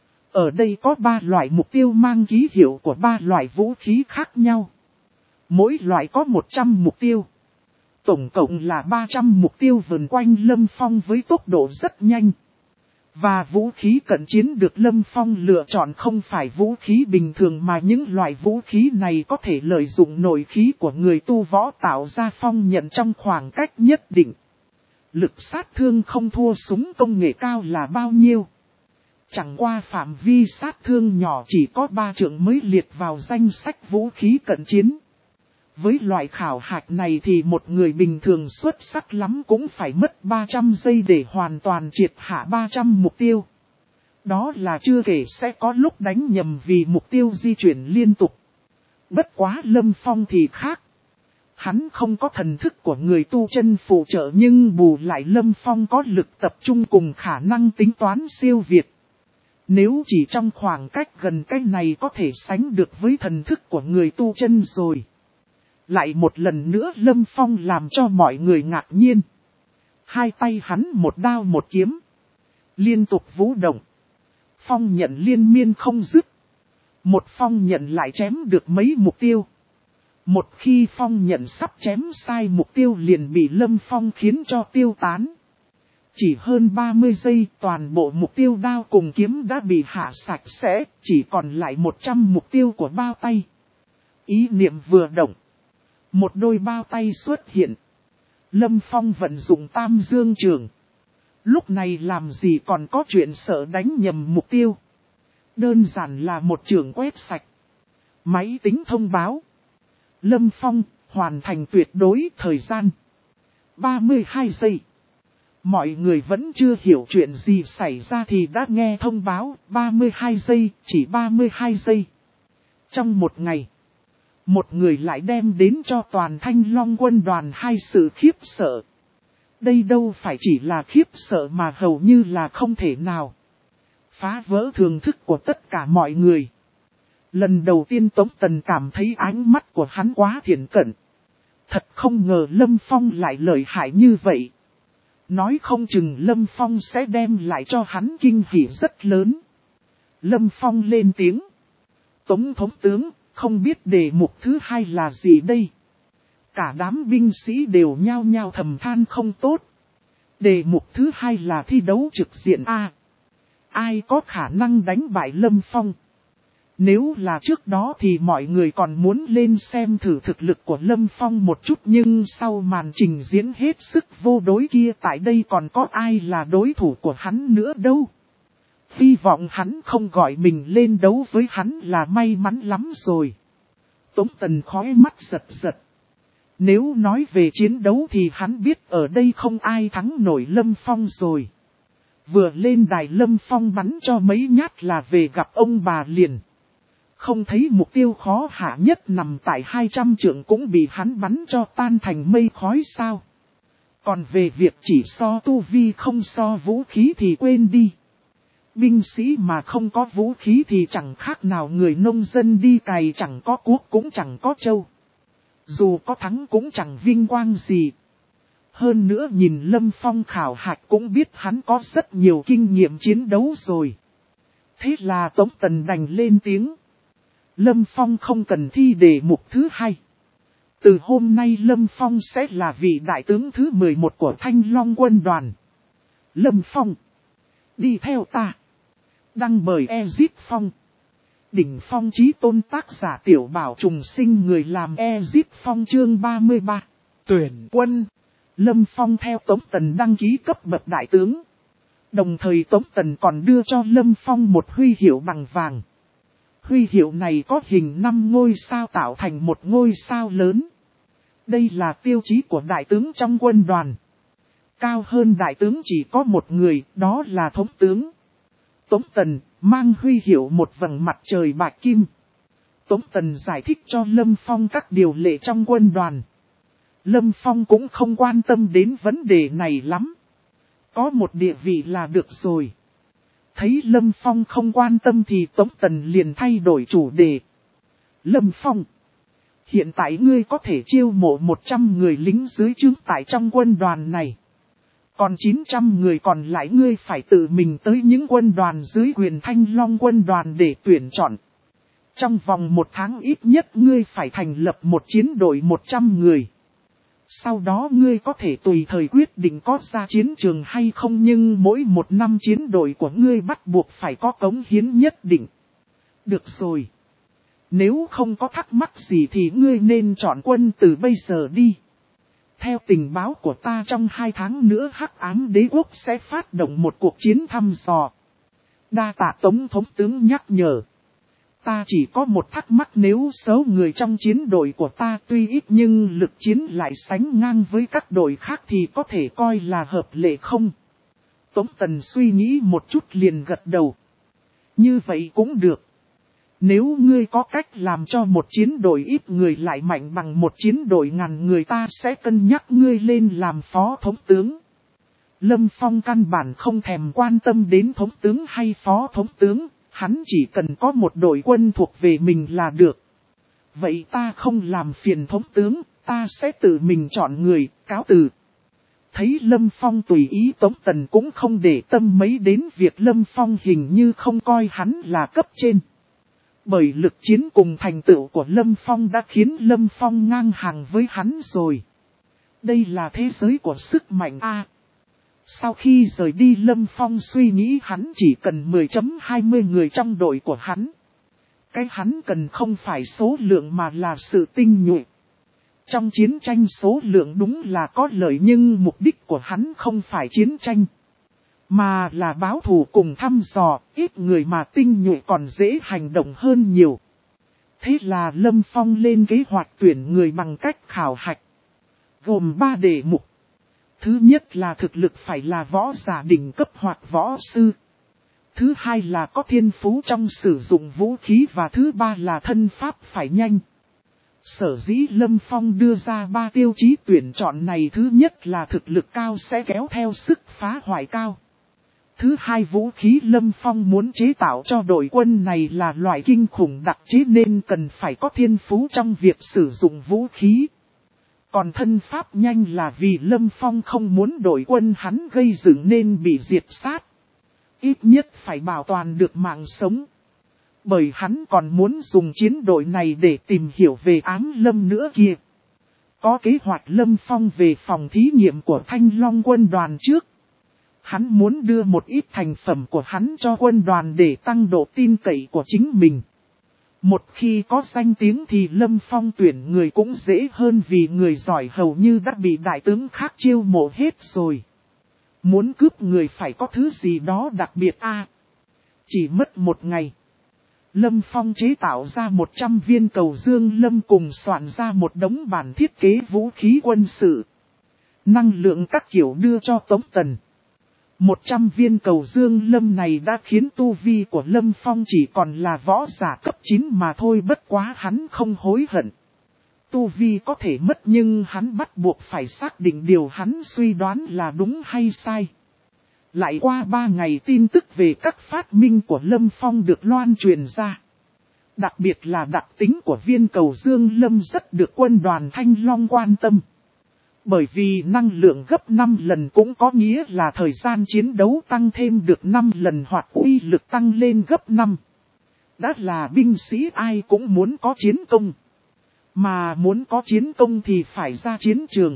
Ở đây có 3 loại mục tiêu mang ký hiệu của 3 loại vũ khí khác nhau. Mỗi loại có 100 mục tiêu. Tổng cộng là 300 mục tiêu vần quanh Lâm Phong với tốc độ rất nhanh. Và vũ khí cận chiến được Lâm Phong lựa chọn không phải vũ khí bình thường mà những loại vũ khí này có thể lợi dụng nội khí của người tu võ tạo ra phong nhận trong khoảng cách nhất định. Lực sát thương không thua súng công nghệ cao là bao nhiêu. Chẳng qua phạm vi sát thương nhỏ chỉ có 3 trượng mới liệt vào danh sách vũ khí cận chiến. Với loại khảo hạch này thì một người bình thường xuất sắc lắm cũng phải mất 300 giây để hoàn toàn triệt hạ 300 mục tiêu. Đó là chưa kể sẽ có lúc đánh nhầm vì mục tiêu di chuyển liên tục. Bất quá Lâm Phong thì khác. Hắn không có thần thức của người tu chân phụ trợ nhưng bù lại Lâm Phong có lực tập trung cùng khả năng tính toán siêu việt. Nếu chỉ trong khoảng cách gần cái này có thể sánh được với thần thức của người tu chân rồi. Lại một lần nữa Lâm Phong làm cho mọi người ngạc nhiên. Hai tay hắn một đao một kiếm. Liên tục vũ động. Phong nhận liên miên không dứt. Một phong nhận lại chém được mấy mục tiêu. Một khi phong nhận sắp chém sai mục tiêu liền bị Lâm Phong khiến cho tiêu tán. Chỉ hơn 30 giây toàn bộ mục tiêu đao cùng kiếm đã bị hạ sạch sẽ, chỉ còn lại 100 mục tiêu của bao tay. Ý niệm vừa động. Một đôi bao tay xuất hiện. Lâm Phong vận dụng tam dương trường. Lúc này làm gì còn có chuyện sợ đánh nhầm mục tiêu. Đơn giản là một trường quét sạch. Máy tính thông báo. Lâm Phong hoàn thành tuyệt đối thời gian 32 giây. Mọi người vẫn chưa hiểu chuyện gì xảy ra thì đã nghe thông báo 32 giây, chỉ 32 giây. Trong một ngày, một người lại đem đến cho toàn Thanh Long quân đoàn hai sự khiếp sợ. Đây đâu phải chỉ là khiếp sợ mà hầu như là không thể nào. Phá vỡ thường thức của tất cả mọi người. Lần đầu tiên Tống Tần cảm thấy ánh mắt của hắn quá thiện cận. Thật không ngờ Lâm Phong lại lợi hại như vậy. Nói không chừng Lâm Phong sẽ đem lại cho hắn kinh hỉ rất lớn. Lâm Phong lên tiếng. Tống thống tướng, không biết đề mục thứ hai là gì đây? Cả đám binh sĩ đều nhao nhao thầm than không tốt. Đề mục thứ hai là thi đấu trực diện A. Ai có khả năng đánh bại Lâm Phong? Nếu là trước đó thì mọi người còn muốn lên xem thử thực lực của Lâm Phong một chút, nhưng sau màn trình diễn hết sức vô đối kia tại đây còn có ai là đối thủ của hắn nữa đâu. Hy vọng hắn không gọi mình lên đấu với hắn là may mắn lắm rồi. Tống Tần khóe mắt giật giật. Nếu nói về chiến đấu thì hắn biết ở đây không ai thắng nổi Lâm Phong rồi. Vừa lên đài Lâm Phong bắn cho mấy nhát là về gặp ông bà liền. Không thấy mục tiêu khó hạ nhất nằm tại 200 trượng cũng bị hắn bắn cho tan thành mây khói sao. Còn về việc chỉ so tu vi không so vũ khí thì quên đi. Binh sĩ mà không có vũ khí thì chẳng khác nào người nông dân đi cày, chẳng có cuốc cũng chẳng có trâu. Dù có thắng cũng chẳng vinh quang gì. Hơn nữa nhìn Lâm Phong khảo hạch cũng biết hắn có rất nhiều kinh nghiệm chiến đấu rồi. Thế là Tống Tần đành lên tiếng. Lâm Phong không cần thi đề mục thứ hai. Từ hôm nay Lâm Phong sẽ là vị đại tướng thứ 11 của Thanh Long quân đoàn. Lâm Phong, đi theo ta. Đăng bởi Ezit Phong. Đỉnh Phong Chí Tôn, tác giả Tiểu Bảo Trùng Sinh, người làm Ezit Phong. Chương 33. Tuyển quân. Lâm Phong theo Tống Tần đăng ký cấp bậc đại tướng. Đồng thời Tống Tần còn đưa cho Lâm Phong một huy hiệu bằng vàng. Huy hiệu này có hình 5 ngôi sao tạo thành một ngôi sao lớn. Đây là tiêu chí của đại tướng trong quân đoàn. Cao hơn đại tướng chỉ có một người, đó là thống tướng. Tống Tần mang huy hiệu một vầng mặt trời bạch kim. Tống Tần giải thích cho Lâm Phong các điều lệ trong quân đoàn. Lâm Phong cũng không quan tâm đến vấn đề này lắm. Có một địa vị là được rồi. Thấy Lâm Phong không quan tâm thì Tống Tần liền thay đổi chủ đề. Lâm Phong, hiện tại ngươi có thể chiêu mộ 100 người lính dưới trướng tại trong quân đoàn này. Còn 900 người còn lại ngươi phải tự mình tới những quân đoàn dưới quyền Thanh Long quân đoàn để tuyển chọn. Trong vòng 1 tháng ít nhất ngươi phải thành lập một chiến đội 100 người. Sau đó ngươi có thể tùy thời quyết định có ra chiến trường hay không, nhưng mỗi một năm chiến đội của ngươi bắt buộc phải có cống hiến nhất định. Được rồi. Nếu không có thắc mắc gì thì ngươi nên chọn quân từ bây giờ đi. Theo tình báo của ta trong 2 tháng nữa Hắc Ám Đế Quốc sẽ phát động một cuộc chiến thăm dò. Đa tạ Tống thống tướng nhắc nhở. Ta chỉ có một thắc mắc, nếu số người trong chiến đội của ta tuy ít nhưng lực chiến lại sánh ngang với các đội khác thì có thể coi là hợp lệ không? Tống Tần suy nghĩ một chút liền gật đầu. Như vậy cũng được. Nếu ngươi có cách làm cho một chiến đội ít người lại mạnh bằng một chiến đội ngàn người, ta sẽ cân nhắc ngươi lên làm phó thống tướng. Lâm Phong căn bản không thèm quan tâm đến thống tướng hay phó thống tướng, hắn chỉ cần có một đội quân thuộc về mình là được. Vậy ta không làm phiền thống tướng, ta sẽ tự mình chọn người, cáo từ. Thấy Lâm Phong tùy ý, Tống Tần cũng không để tâm mấy đến việc Lâm Phong hình như không coi hắn là cấp trên. Bởi lực chiến cùng thành tựu của Lâm Phong đã khiến Lâm Phong ngang hàng với hắn rồi. Đây là thế giới của sức mạnh A. Sau khi rời đi, Lâm Phong suy nghĩ hắn chỉ cần 10.20 người trong đội của hắn. Cái hắn cần không phải số lượng mà là sự tinh nhuệ. Trong chiến tranh số lượng đúng là có lợi, nhưng mục đích của hắn không phải chiến tranh, mà là báo thù cùng thăm dò. Ít người mà tinh nhuệ còn dễ hành động hơn nhiều. Thế là Lâm Phong lên kế hoạch tuyển người bằng cách khảo hạch, gồm 3 đề mục. Thứ nhất là thực lực phải là võ giả đỉnh cấp hoặc võ sư. Thứ hai là có thiên phú trong sử dụng vũ khí, và thứ ba là thân pháp phải nhanh. Sở dĩ Lâm Phong đưa ra 3 tiêu chí tuyển chọn này, thứ nhất là thực lực cao sẽ kéo theo sức phá hoại cao. Thứ hai, vũ khí Lâm Phong muốn chế tạo cho đội quân này là loại kinh khủng đặc chế nên cần phải có thiên phú trong việc sử dụng vũ khí. Còn thân pháp nhanh là vì Lâm Phong không muốn đội quân hắn gây dựng nên bị diệt sát. Ít nhất phải bảo toàn được mạng sống. Bởi hắn còn muốn dùng chiến đội này để tìm hiểu về Ám Lâm nữa kìa. Có kế hoạch, Lâm Phong về phòng thí nghiệm của Thanh Long quân đoàn trước. Hắn muốn đưa một ít thành phẩm của hắn cho quân đoàn để tăng độ tin cậy của chính mình. Một khi có danh tiếng thì Lâm Phong tuyển người cũng dễ hơn, vì người giỏi hầu như đã bị đại tướng khác chiêu mộ hết rồi. Muốn cướp người phải có thứ gì đó đặc biệt a. Chỉ mất một ngày, Lâm Phong chế tạo ra 100 viên cầu dương lâm cùng soạn ra một đống bản thiết kế vũ khí quân sự, năng lượng các kiểu đưa cho Tống Tần. 100 viên cầu dương lâm này đã khiến tu vi của Lâm Phong chỉ còn là võ giả cấp 9 mà thôi, bất quá hắn không hối hận. Tu vi có thể mất nhưng hắn bắt buộc phải xác định điều hắn suy đoán là đúng hay sai. Lại qua 3 ngày, tin tức về các phát minh của Lâm Phong được loan truyền ra. Đặc biệt là đặc tính của viên cầu dương lâm rất được quân đoàn Thanh Long quan tâm. Bởi vì năng lượng gấp 5 lần cũng có nghĩa là thời gian chiến đấu tăng thêm được 5 lần hoặc uy lực tăng lên gấp 5. Đã là binh sĩ ai cũng muốn có chiến công. Mà muốn có chiến công thì phải ra chiến trường.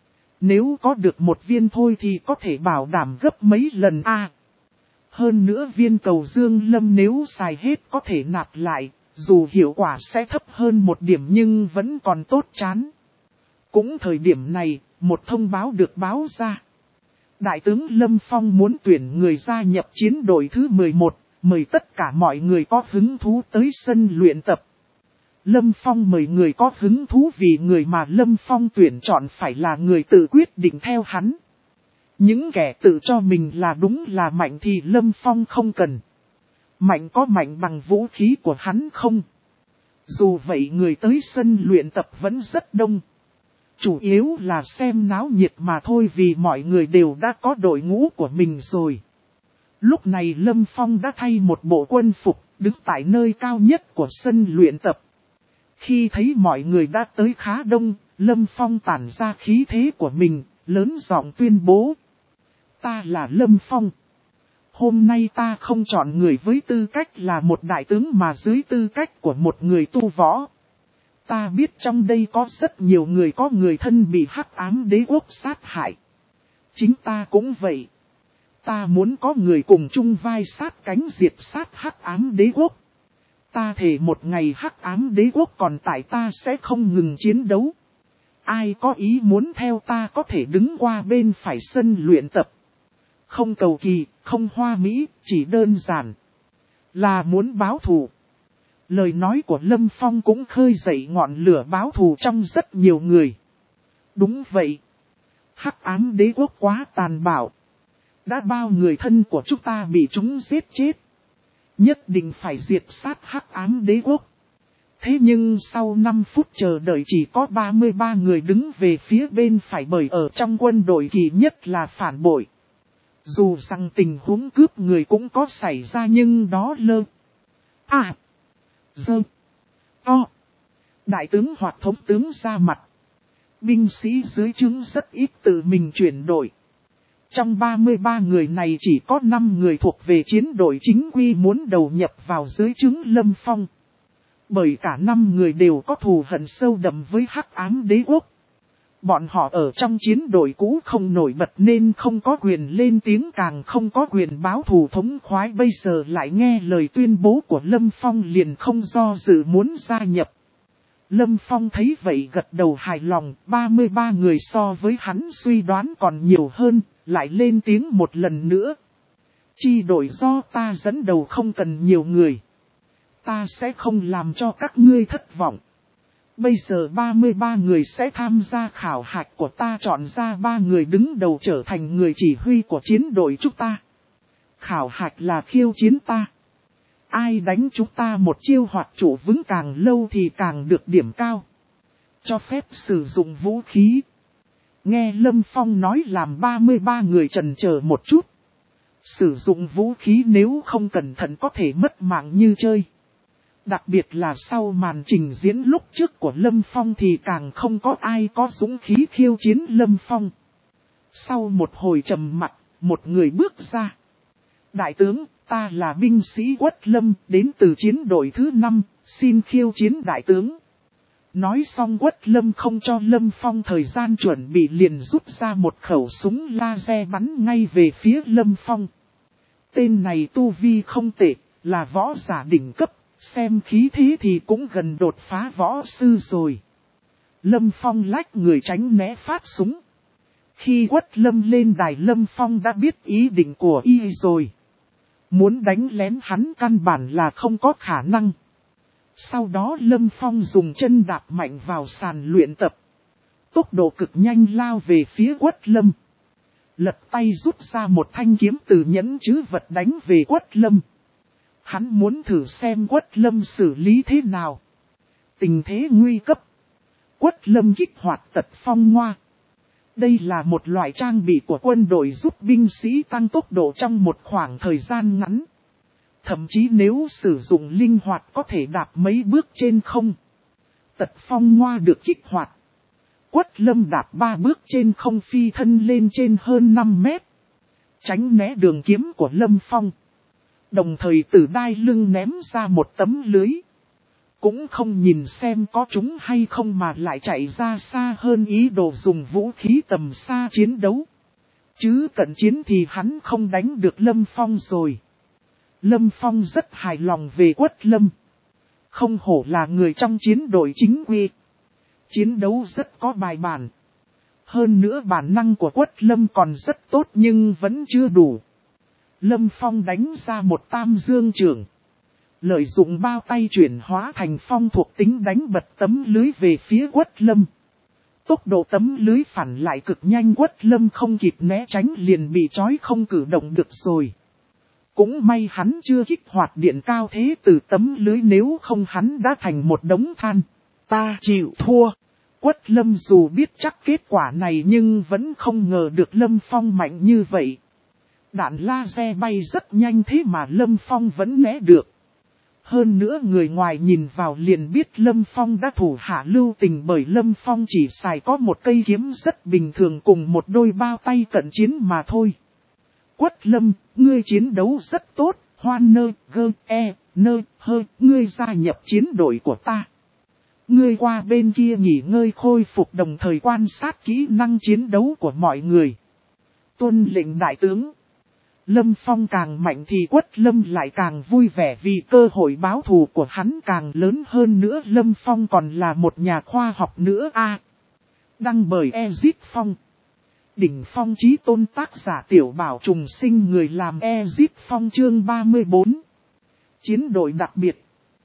Nếu có được một viên thôi thì có thể bảo đảm gấp mấy lần a. Hơn nữa viên cầu dương lâm nếu xài hết có thể nạp lại, dù hiệu quả sẽ thấp hơn một điểm nhưng vẫn còn tốt chán. Cũng thời điểm này, một thông báo được báo ra. Đại tướng Lâm Phong muốn tuyển người gia nhập chiến đội thứ 11, mời tất cả mọi người có hứng thú tới sân luyện tập. Lâm Phong mời người có hứng thú vì người mà Lâm Phong tuyển chọn phải là người tự quyết định theo hắn. Những kẻ tự cho mình là đúng là mạnh thì Lâm Phong không cần. Mạnh có mạnh bằng vũ khí của hắn không? Dù vậy người tới sân luyện tập vẫn rất đông. Chủ yếu là xem náo nhiệt mà thôi, vì mọi người đều đã có đội ngũ của mình rồi. Lúc này Lâm Phong đã thay một bộ quân phục, đứng tại nơi cao nhất của sân luyện tập. Khi thấy mọi người đã tới khá đông, Lâm Phong tản ra khí thế của mình, lớn giọng tuyên bố. Ta là Lâm Phong. Hôm nay ta không chọn người với tư cách là một đại tướng mà dưới tư cách của một người tu võ. Ta biết trong đây có rất nhiều người có người thân bị Hắc Ám Đế Quốc sát hại. Chính ta cũng vậy. Ta muốn có người cùng chung vai sát cánh diệt sát Hắc Ám Đế Quốc. Ta thề một ngày Hắc Ám Đế Quốc còn tại ta sẽ không ngừng chiến đấu. Ai có ý muốn theo ta có thể đứng qua bên phải sân luyện tập. Không cầu kỳ, không hoa mỹ, chỉ đơn giản là muốn báo thù. Lời nói của Lâm Phong cũng khơi dậy ngọn lửa báo thù trong rất nhiều người. Đúng vậy. Hắc Ám Đế Quốc quá tàn bạo. Đã bao người thân của chúng ta bị chúng giết chết. Nhất định phải diệt sát Hắc Ám Đế Quốc. Thế nhưng sau 5 phút chờ đợi chỉ có 33 người đứng về phía bên phải, bởi ở trong quân đội kỳ nhất là phản bội. Dù rằng tình huống cướp người cũng có xảy ra nhưng đó lơ. Dơ. To. Đại tướng hoặc thống tướng ra mặt. Binh sĩ dưới trướng rất ít tự mình chuyển đổi. Trong 33 người này chỉ có 5 người thuộc về chiến đội chính quy muốn đầu nhập vào dưới trướng Lâm Phong. Bởi cả 5 người đều có thù hận sâu đậm với Hắc Ám Đế Quốc. Bọn họ ở trong chiến đội cũ không nổi bật nên không có quyền lên tiếng, càng không có quyền báo thù thống khoái. Bây giờ lại nghe lời tuyên bố của Lâm Phong liền không do dự muốn gia nhập. Lâm Phong thấy vậy gật đầu hài lòng, 33 người so với hắn suy đoán còn nhiều hơn, lại lên tiếng một lần nữa. Chi đội do ta dẫn đầu không cần nhiều người. Ta sẽ không làm cho các ngươi thất vọng. Bây giờ 33 người sẽ tham gia khảo hạch của ta, chọn ra 3 người đứng đầu trở thành người chỉ huy của chiến đội chúng ta. Khảo hạch là khiêu chiến ta. Ai đánh chúng ta một chiêu hoặc trụ vững càng lâu thì càng được điểm cao. Cho phép sử dụng vũ khí. Nghe Lâm Phong nói làm 33 người chần chờ một chút. Sử dụng vũ khí nếu không cẩn thận có thể mất mạng như chơi. Đặc biệt là sau màn trình diễn lúc trước của Lâm Phong thì càng không có ai có dũng khí khiêu chiến Lâm Phong. Sau một hồi trầm mặc, một người bước ra. Đại tướng, ta là binh sĩ Quất Lâm, đến từ chiến đội thứ 5, xin khiêu chiến đại tướng. Nói xong Quất Lâm không cho Lâm Phong thời gian chuẩn bị liền rút ra một khẩu súng laser bắn ngay về phía Lâm Phong. Tên này tu vi không tệ, là võ giả đỉnh cấp. Xem khí thế thì cũng gần đột phá võ sư rồi. Lâm Phong lách người tránh né phát súng. Khi Quất Lâm lên đài, Lâm Phong đã biết ý định của y rồi. Muốn đánh lén hắn căn bản là không có khả năng. Sau đó Lâm Phong dùng chân đạp mạnh vào sàn luyện tập. Tốc độ cực nhanh lao về phía Quất Lâm. Lật tay rút ra một thanh kiếm từ nhẫn trữ vật đánh về Quất Lâm. Hắn muốn thử xem Quất Lâm xử lý thế nào. Tình thế nguy cấp. Quất Lâm kích hoạt tật phong ngoa. Đây là một loại trang bị của quân đội giúp binh sĩ tăng tốc độ trong một khoảng thời gian ngắn. Thậm chí nếu sử dụng linh hoạt có thể đạp mấy bước trên không. Tật phong ngoa được kích hoạt. Quất Lâm đạp 3 bước trên không phi thân lên trên hơn 5 mét. Tránh né đường kiếm của Lâm Phong. Đồng thời từ đai lưng ném ra một tấm lưới. Cũng không nhìn xem có trúng hay không mà lại chạy ra xa hơn, ý đồ dùng vũ khí tầm xa chiến đấu. Chứ cận chiến thì hắn không đánh được Lâm Phong rồi. Lâm Phong rất hài lòng về Quất Lâm. Không hổ là người trong chiến đội chính quy. Chiến đấu rất có bài bản. Hơn nữa bản năng của Quất Lâm còn rất tốt nhưng vẫn chưa đủ. Lâm Phong đánh ra một tam dương trưởng. Lợi dụng bao tay chuyển hóa thành phong thuộc tính đánh bật tấm lưới về phía Quất Lâm. Tốc độ tấm lưới phản lại cực nhanh, Quất Lâm không kịp né tránh liền bị trói không cử động được rồi. Cũng may hắn chưa kích hoạt điện cao thế từ tấm lưới, nếu không hắn đã thành một đống than. Ta chịu thua. Quất Lâm dù biết chắc kết quả này nhưng vẫn không ngờ được Lâm Phong mạnh như vậy. Đạn laser bay rất nhanh thế mà Lâm Phong vẫn né được. Hơn nữa người ngoài nhìn vào liền biết Lâm Phong đã thủ hạ lưu tình, bởi Lâm Phong chỉ xài có một cây kiếm rất bình thường cùng một đôi bao tay cận chiến mà thôi. Quất Lâm, ngươi chiến đấu rất tốt, hoan nơ, ngươi gia nhập chiến đội của ta. Ngươi qua bên kia nghỉ ngơi khôi phục đồng thời quan sát kỹ năng chiến đấu của mọi người. Tuân lệnh đại tướng. Lâm Phong càng mạnh thì Quất Lâm lại càng vui vẻ vì cơ hội báo thù của hắn càng lớn hơn nữa. Lâm Phong còn là một nhà khoa học nữa Đăng bởi Ezit Phong. Đỉnh phong chí tôn tác giả Tiểu Bảo trùng sinh người làm Ezit Phong chương 34. Chiến đội đặc biệt.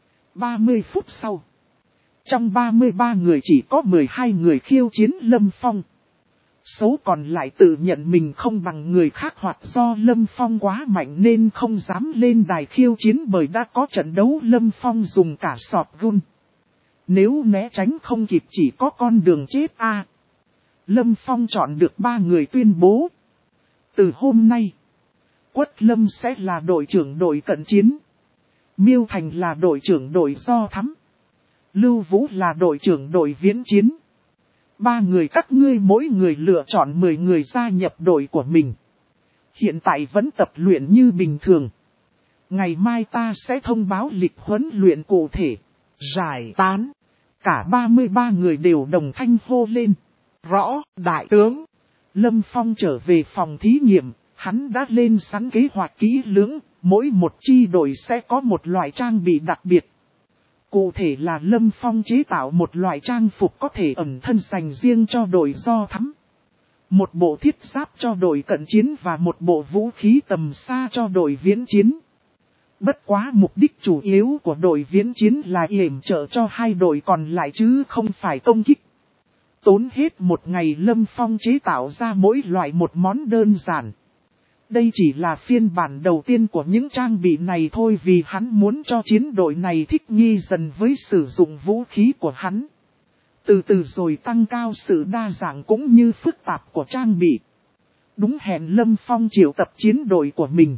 30 phút sau. Trong 33 người chỉ có 12 người khiêu chiến Lâm Phong. Số còn lại tự nhận mình không bằng người khác hoặc do Lâm Phong quá mạnh nên không dám lên đài khiêu chiến bởi đã có trận đấu Lâm Phong dùng cả sọt gun. Nếu né tránh không kịp chỉ có con đường chết Lâm Phong chọn được 3 người tuyên bố. Từ hôm nay, Quất Lâm sẽ là đội trưởng đội cận chiến. Miêu Thành là đội trưởng đội do thắm. Lưu Vũ là đội trưởng đội viễn chiến. 3 người các ngươi mỗi người lựa chọn 10 người gia nhập đội của mình. Hiện tại vẫn tập luyện như bình thường. Ngày mai ta sẽ thông báo lịch huấn luyện cụ thể. Giải tán. Cả 33 người đều đồng thanh hô lên. Rõ, đại tướng. Lâm Phong trở về phòng thí nghiệm, hắn đã lên sẵn kế hoạch kỹ lưỡng, mỗi một chi đội sẽ có một loại trang bị đặc biệt. Cụ thể là Lâm Phong chế tạo một loại trang phục có thể ẩn thân dành riêng cho đội do thắm. Một bộ thiết giáp cho đội cận chiến và một bộ vũ khí tầm xa cho đội viễn chiến. Bất quá mục đích chủ yếu của đội viễn chiến là yểm trợ cho hai đội còn lại chứ không phải công kích. Tốn hết một ngày Lâm Phong chế tạo ra mỗi loại một món đơn giản. Đây chỉ là phiên bản đầu tiên của những trang bị này thôi vì hắn muốn cho chiến đội này thích nghi dần với sử dụng vũ khí của hắn. Từ từ rồi tăng cao sự đa dạng cũng như phức tạp của trang bị. Đúng hẹn Lâm Phong triệu tập chiến đội của mình.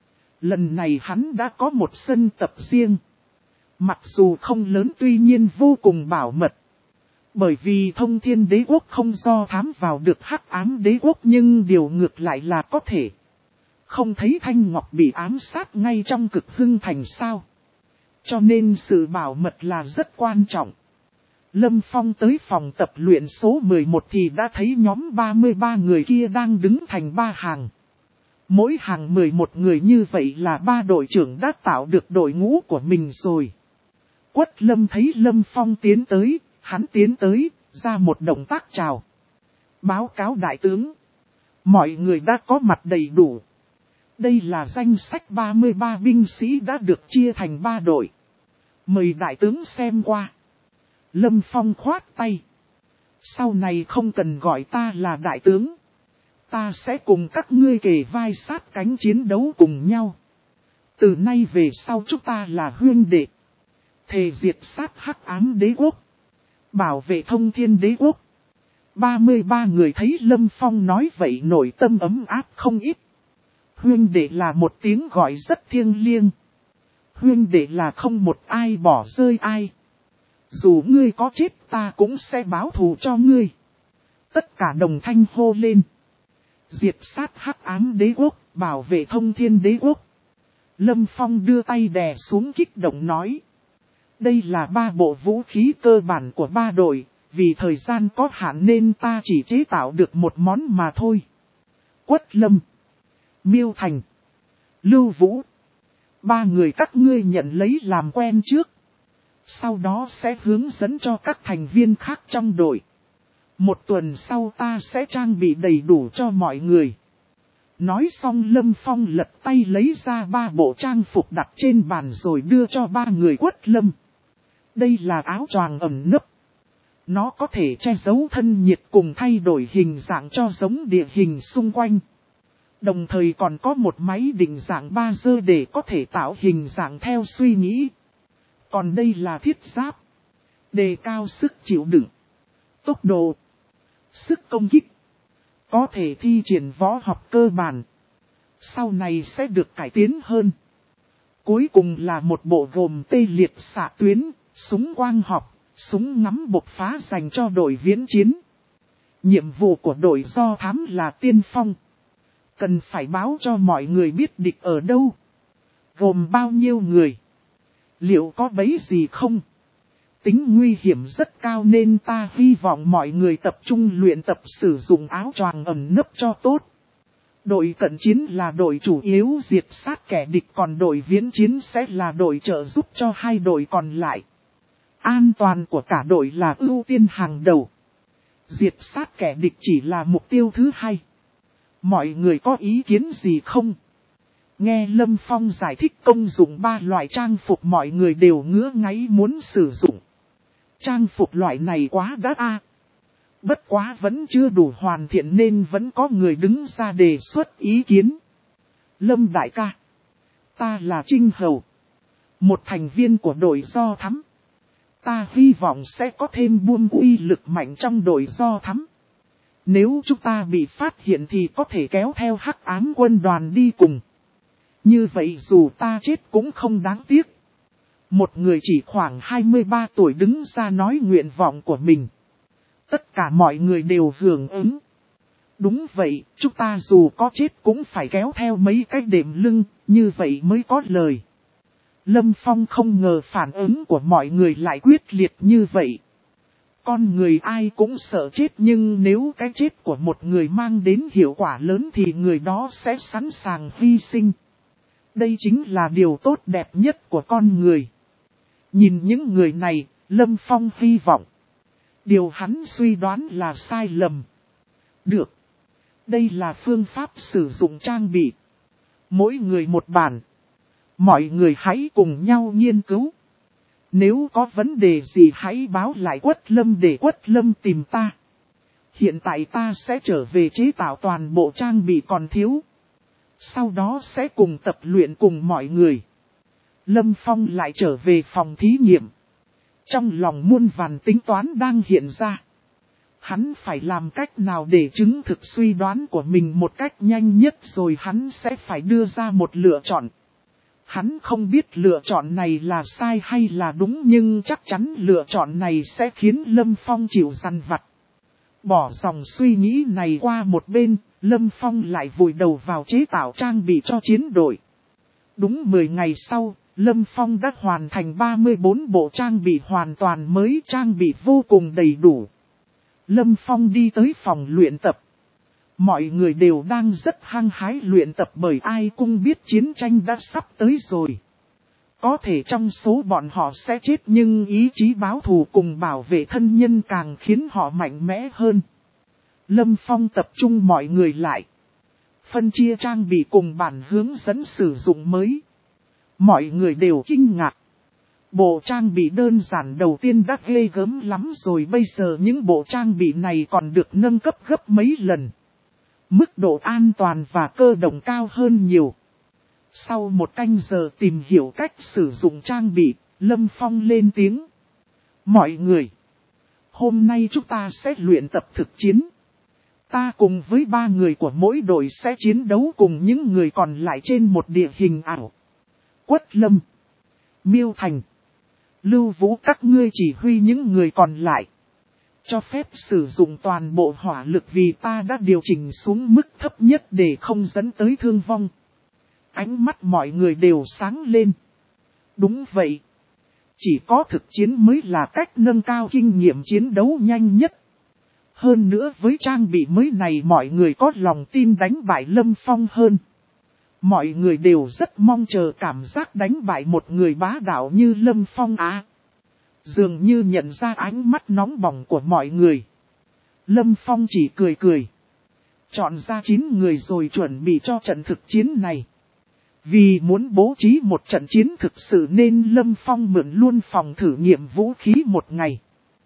Lần này hắn đã có một sân tập riêng. Mặc dù không lớn tuy nhiên vô cùng bảo mật. Bởi vì Thông Thiên Đế Quốc không do thám vào được Hắc Ám Đế Quốc nhưng điều ngược lại là có thể. Không thấy Thanh Ngọc bị ám sát ngay trong Cực Hưng Thành sao. Cho nên sự bảo mật là rất quan trọng. Lâm Phong tới phòng tập luyện số 11 thì đã thấy nhóm 33 người kia đang đứng thành 3 hàng. Mỗi hàng 11 người như vậy là 3 đội trưởng đã tạo được đội ngũ của mình rồi. Quất Lâm thấy Lâm Phong tiến tới, hắn tiến tới, ra một động tác chào. Báo cáo đại tướng. Mọi người đã có mặt đầy đủ. Đây là danh sách 33 binh sĩ đã được chia thành 3 đội. Mời đại tướng xem qua. Lâm Phong khoát tay. Sau này không cần gọi ta là đại tướng. Ta sẽ cùng các ngươi kề vai sát cánh chiến đấu cùng nhau. Từ nay về sau chúng ta là huynh đệ. Thề diệt sát Hắc Ám Đế Quốc. Bảo vệ Thông Thiên Đế Quốc. 33 người thấy Lâm Phong nói vậy nội tâm ấm áp không ít. Huynh đệ là một tiếng gọi rất thiêng liêng. Huynh đệ là không một ai bỏ rơi ai. Dù ngươi có chết ta cũng sẽ báo thù cho ngươi. Tất cả đồng thanh hô lên. Diệt sát Hắc Ám Đế Quốc, bảo vệ Thông Thiên Đế Quốc. Lâm Phong đưa tay đè xuống kích động nói. Đây là 3 bộ vũ khí cơ bản của 3 đội, vì thời gian có hạn nên ta chỉ chế tạo được một món mà thôi. Quất Lâm, Miêu Thành, Lưu Vũ. 3 người các ngươi nhận lấy làm quen trước. Sau đó sẽ hướng dẫn cho các thành viên khác trong đội. 1 tuần sau ta sẽ trang bị đầy đủ cho mọi người. Nói xong Lâm Phong lật tay lấy ra 3 bộ trang phục đặt trên bàn rồi đưa cho 3 người Quất Lâm. Đây là áo choàng ẩm nấp. Nó có thể che giấu thân nhiệt cùng thay đổi hình dạng cho giống địa hình xung quanh. Đồng thời còn có một máy định dạng 3D để có thể tạo hình dạng theo suy nghĩ. Còn đây là thiết giáp. Đề cao sức chịu đựng, tốc độ, sức công kích. Có thể thi triển võ học cơ bản. Sau này sẽ được cải tiến hơn. Cuối cùng là một bộ gồm tê liệt xạ tuyến, súng quang học, súng ngắm bộc phá dành cho đội viễn chiến. Nhiệm vụ của đội do thám là tiên phong. Cần phải báo cho mọi người biết địch ở đâu. Gồm bao nhiêu người. Liệu có bẫy gì không? tính nguy hiểm rất cao nên ta hy vọng mọi người tập trung luyện tập sử dụng áo choàng ẩn nấp cho tốt. Đội cận chiến là đội chủ yếu diệt sát kẻ địch, còn đội viễn chiến sẽ là đội trợ giúp cho hai đội còn lại. An toàn của cả đội là ưu tiên hàng đầu. Diệt sát kẻ địch chỉ là mục tiêu thứ hai. Mọi người có ý kiến gì không? Nghe Lâm Phong giải thích công dụng 3 loại trang phục, mọi người đều ngứa ngáy muốn sử dụng. Trang phục loại này quá đắt a. Bất quá vẫn chưa đủ hoàn thiện nên vẫn có người đứng ra đề xuất ý kiến. Lâm đại ca, ta là Trinh Hầu, một thành viên của đội Do Thắm. Ta hy vọng sẽ có thêm buông uy lực mạnh trong đội Do Thắm. Nếu chúng ta bị phát hiện thì có thể kéo theo Hắc Ám quân đoàn đi cùng. Như vậy dù ta chết cũng không đáng tiếc. Một người chỉ khoảng 23 tuổi đứng ra nói nguyện vọng của mình. Tất cả mọi người đều hưởng ứng. Đúng vậy, chúng ta dù có chết cũng phải kéo theo mấy cái đệm lưng, như vậy mới có lời. Lâm Phong không ngờ phản ứng của mọi người lại quyết liệt như vậy. Con người ai cũng sợ chết, nhưng nếu cái chết của một người mang đến hiệu quả lớn thì người đó sẽ sẵn sàng hy sinh. Đây chính là điều tốt đẹp nhất của con người. Nhìn những người này, Lâm Phong hy vọng. Điều hắn suy đoán là sai lầm. Được. Đây là phương pháp sử dụng trang bị. Mỗi người một bản. Mọi người hãy cùng nhau nghiên cứu. Nếu có vấn đề gì hãy báo lại Quất Lâm để Quất Lâm tìm ta. Hiện tại ta sẽ trở về chế tạo toàn bộ trang bị còn thiếu. Sau đó sẽ cùng tập luyện cùng mọi người. Lâm Phong lại trở về phòng thí nghiệm. Trong lòng muôn vàn tính toán đang hiện ra. Hắn phải làm cách nào để chứng thực suy đoán của mình một cách nhanh nhất, rồi hắn sẽ phải đưa ra một lựa chọn. Hắn không biết lựa chọn này là sai hay là đúng, nhưng chắc chắn lựa chọn này sẽ khiến Lâm Phong chịu dằn vặt. Bỏ dòng suy nghĩ này qua một bên, Lâm Phong lại vùi đầu vào chế tạo trang bị cho chiến đội. Đúng 10 ngày sau, Lâm Phong đã hoàn thành 34 bộ trang bị hoàn toàn mới, trang bị vô cùng đầy đủ. Lâm Phong đi tới phòng luyện tập. Mọi người đều đang rất hăng hái luyện tập bởi ai cũng biết chiến tranh đã sắp tới rồi. Có thể trong số bọn họ sẽ chết, nhưng ý chí báo thù cùng bảo vệ thân nhân càng khiến họ mạnh mẽ hơn. Lâm Phong tập trung mọi người lại. Phân chia trang bị cùng bản hướng dẫn sử dụng mới. Mọi người đều kinh ngạc. Bộ trang bị đơn giản đầu tiên đã ghê gớm lắm rồi, bây giờ những bộ trang bị này còn được nâng cấp gấp mấy lần. Mức độ an toàn và cơ động cao hơn nhiều. Sau một canh giờ tìm hiểu cách sử dụng trang bị, Lâm Phong lên tiếng. Mọi người, hôm nay chúng ta sẽ luyện tập thực chiến. Ta cùng với 3 người của mỗi đội sẽ chiến đấu cùng những người còn lại trên một địa hình ảo. Quất Lâm, Miêu Thành, Lưu Vũ các ngươi chỉ huy những người còn lại. Cho phép sử dụng toàn bộ hỏa lực vì ta đã điều chỉnh xuống mức thấp nhất để không dẫn tới thương vong. Ánh mắt mọi người đều sáng lên. Đúng vậy. Chỉ có thực chiến mới là cách nâng cao kinh nghiệm chiến đấu nhanh nhất. Hơn nữa với trang bị mới này mọi người có lòng tin đánh bại Lâm Phong hơn. Mọi người đều rất mong chờ cảm giác đánh bại một người bá đạo như Lâm Phong á. Dường như nhận ra ánh mắt nóng bỏng của mọi người. Lâm Phong chỉ cười cười. Chọn ra 9 người rồi chuẩn bị cho trận thực chiến này. Vì muốn bố trí một trận chiến thực sự nên Lâm Phong mượn luôn phòng thử nghiệm vũ khí một ngày.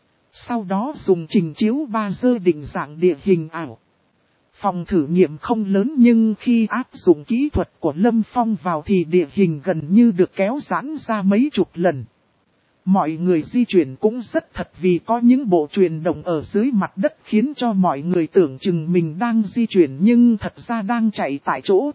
Sau đó dùng trình chiếu 3D định dạng địa hình ảo. Phòng thử nghiệm không lớn nhưng khi áp dụng kỹ thuật của Lâm Phong vào thì địa hình gần như được kéo giãn ra mấy chục lần. Mọi người di chuyển cũng rất thật vì có những bộ truyền động ở dưới mặt đất khiến cho mọi người tưởng chừng mình đang di chuyển nhưng thật ra đang chạy tại chỗ.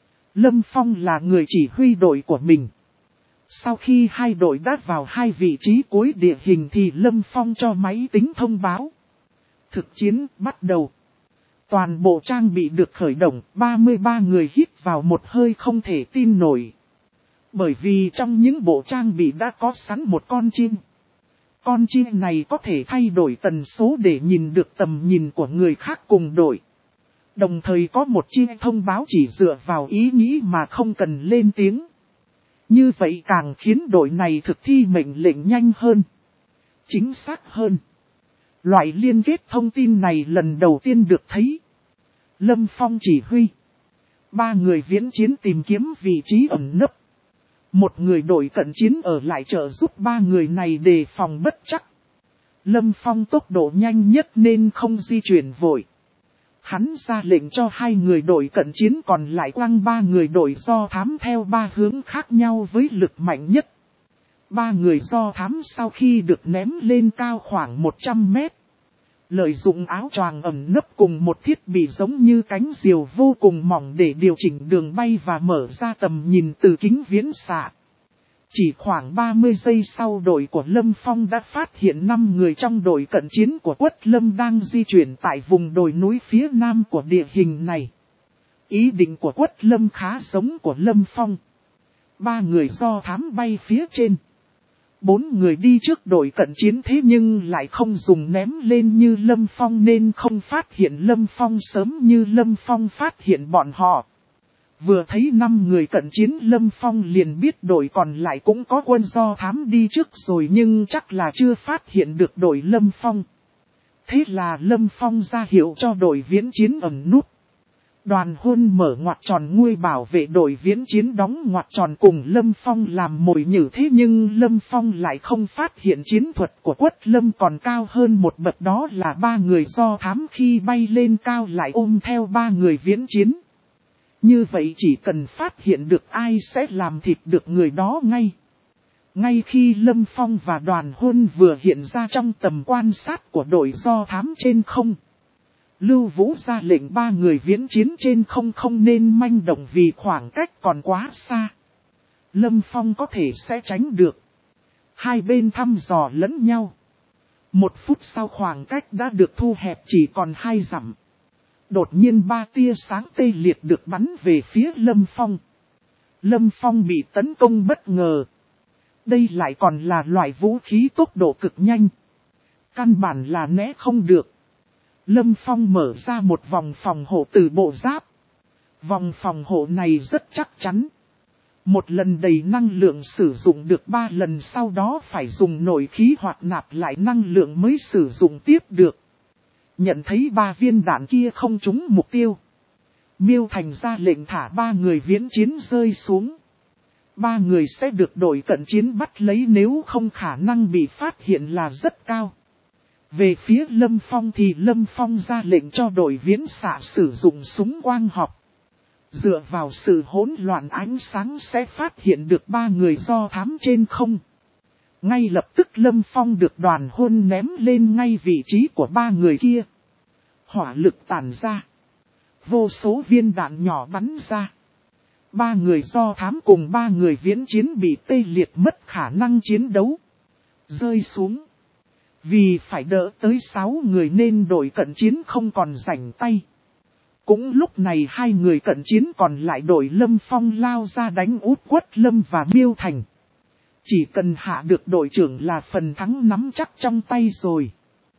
Lâm Phong là người chỉ huy đội của mình. Sau khi hai đội đã vào hai vị trí cuối địa hình thì Lâm Phong cho máy tính thông báo. Thực chiến bắt đầu. Toàn bộ trang bị được khởi động, 33 người hít vào một hơi không thể tin nổi. Bởi vì trong những bộ trang bị đã có sẵn một con chim. Con chim này có thể thay đổi tần số để nhìn được tầm nhìn của người khác cùng đội. Đồng thời có một chim thông báo chỉ dựa vào ý nghĩ mà không cần lên tiếng. Như vậy càng khiến đội này thực thi mệnh lệnh nhanh hơn, chính xác hơn. Loại liên kết thông tin này lần đầu tiên được thấy. Lâm Phong chỉ huy 3 người viễn chiến tìm kiếm vị trí ẩn nấp. Một người đội cận chiến ở lại trợ giúp 3 người này đề phòng bất trắc. Lâm Phong tốc độ nhanh nhất nên không di chuyển vội. Hắn ra lệnh cho 2 người đội cận chiến còn lại quăng 3 người đội do thám theo 3 hướng khác nhau với lực mạnh nhất. 3 người do thám sau khi được ném lên cao khoảng 100 mét. Lợi dụng áo choàng ẩn nấp cùng một thiết bị giống như cánh diều vô cùng mỏng để điều chỉnh đường bay và mở ra tầm nhìn từ kính viễn xạ. Chỉ khoảng 30 giây sau đội của Lâm Phong đã phát hiện 5 người trong đội cận chiến của Quất Lâm đang di chuyển tại vùng đồi núi phía nam của địa hình này. Ý định của Quất Lâm khá giống của Lâm Phong. 3 người do thám bay phía trên. 4 người đi trước đội cận chiến thế nhưng lại không dùng ném lên như Lâm Phong nên không phát hiện Lâm Phong sớm như Lâm Phong phát hiện bọn họ. Vừa thấy 5 người cận chiến Lâm Phong liền biết đội còn lại cũng có quân do thám đi trước rồi nhưng chắc là chưa phát hiện được đội Lâm Phong. Thế là Lâm Phong ra hiệu cho đội viễn chiến ẩn nút. Đoàn Hôn mở ngoặc tròn nguôi bảo vệ đội viễn chiến đóng ngoặc tròn cùng Lâm Phong làm mồi nhử thế nhưng Lâm Phong lại không phát hiện chiến thuật của Quất Lâm còn cao hơn một bậc đó là 3 người do thám khi bay lên cao lại ôm theo 3 người viễn chiến. Như vậy chỉ cần phát hiện được ai sẽ làm thịt được người đó ngay. Ngay khi Lâm Phong và Đoàn Hôn vừa hiện ra trong tầm quan sát của đội do thám trên không. Lưu Vũ ra lệnh 3 người viễn chiến trên không không nên manh động vì khoảng cách còn quá xa. Lâm Phong có thể sẽ tránh được. Hai bên thăm dò lẫn nhau. 1 phút sau khoảng cách đã được thu hẹp chỉ còn 2 dặm. Đột nhiên 3 tia sáng tê liệt được bắn về phía Lâm Phong. Lâm Phong bị tấn công bất ngờ. Đây lại còn là loại vũ khí tốc độ cực nhanh. Căn bản là né không được. Lâm Phong mở ra một vòng phòng hộ từ bộ giáp. Vòng phòng hộ này rất chắc chắn. Một lần đầy năng lượng sử dụng được 3 lần sau đó phải dùng nội khí hoạt nạp lại năng lượng mới sử dụng tiếp được. Nhận thấy 3 viên đạn kia không trúng mục tiêu. Miêu Thành ra lệnh thả 3 người viễn chiến rơi xuống. 3 người sẽ được đội cận chiến bắt lấy nếu không khả năng bị phát hiện là rất cao. Về phía Lâm Phong thì Lâm Phong ra lệnh cho đội viễn xạ sử dụng súng quang học. Dựa vào sự hỗn loạn ánh sáng sẽ phát hiện được 3 người do thám trên không. Ngay lập tức Lâm Phong được Đoàn Hôn ném lên ngay vị trí của 3 người kia. Hỏa lực tàn ra. Vô số viên đạn nhỏ bắn ra. 3 người do thám cùng 3 người viễn chiến bị tê liệt mất khả năng chiến đấu. Rơi xuống. Vì phải đỡ tới 6 người nên đội cận chiến không còn rảnh tay. Cũng lúc này 2 người cận chiến còn lại đội Lâm Phong lao ra đánh út Quất Lâm và Miêu Thành. Chỉ cần hạ được đội trưởng là phần thắng nắm chắc trong tay rồi.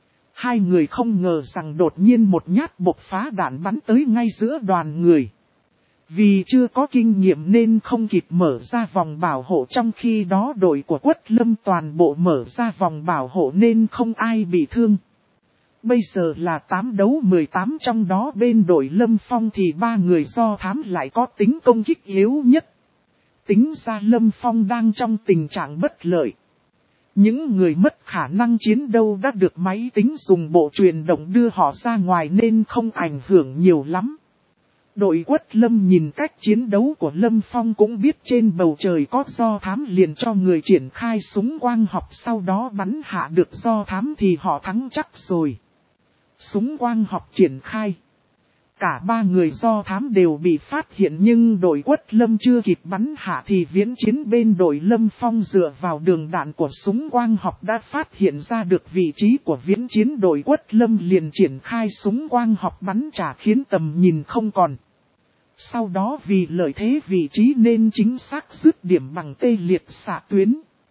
2 người không ngờ rằng đột nhiên một nhát bộc phá đạn bắn tới ngay giữa đoàn người. Vì chưa có kinh nghiệm nên không kịp mở ra vòng bảo hộ trong khi đó đội của Quất Lâm toàn bộ mở ra vòng bảo hộ nên không ai bị thương. Bây giờ là 8 đấu 18 trong đó bên đội Lâm Phong thì 3 người do thám lại có tính công kích yếu nhất. Tính ra Lâm Phong đang trong tình trạng bất lợi. Những người mất khả năng chiến đấu đã được máy tính dùng bộ truyền động đưa họ ra ngoài nên không ảnh hưởng nhiều lắm. Đội Quất Lâm nhìn cách chiến đấu của Lâm Phong cũng biết trên bầu trời có do thám liền cho người triển khai súng quang học sau đó bắn hạ được do thám thì họ thắng chắc rồi. Súng quang học triển khai. Cả 3 người do thám đều bị phát hiện nhưng đội Quất Lâm chưa kịp bắn hạ thì viễn chiến bên đội Lâm Phong dựa vào đường đạn của súng quang học đã phát hiện ra được vị trí của viễn chiến đội Quất Lâm liền triển khai súng quang học bắn trả khiến tầm nhìn không còn. Sau đó vì lợi thế vị trí nên chính xác dứt điểm bằng tê liệt xạ tuyến.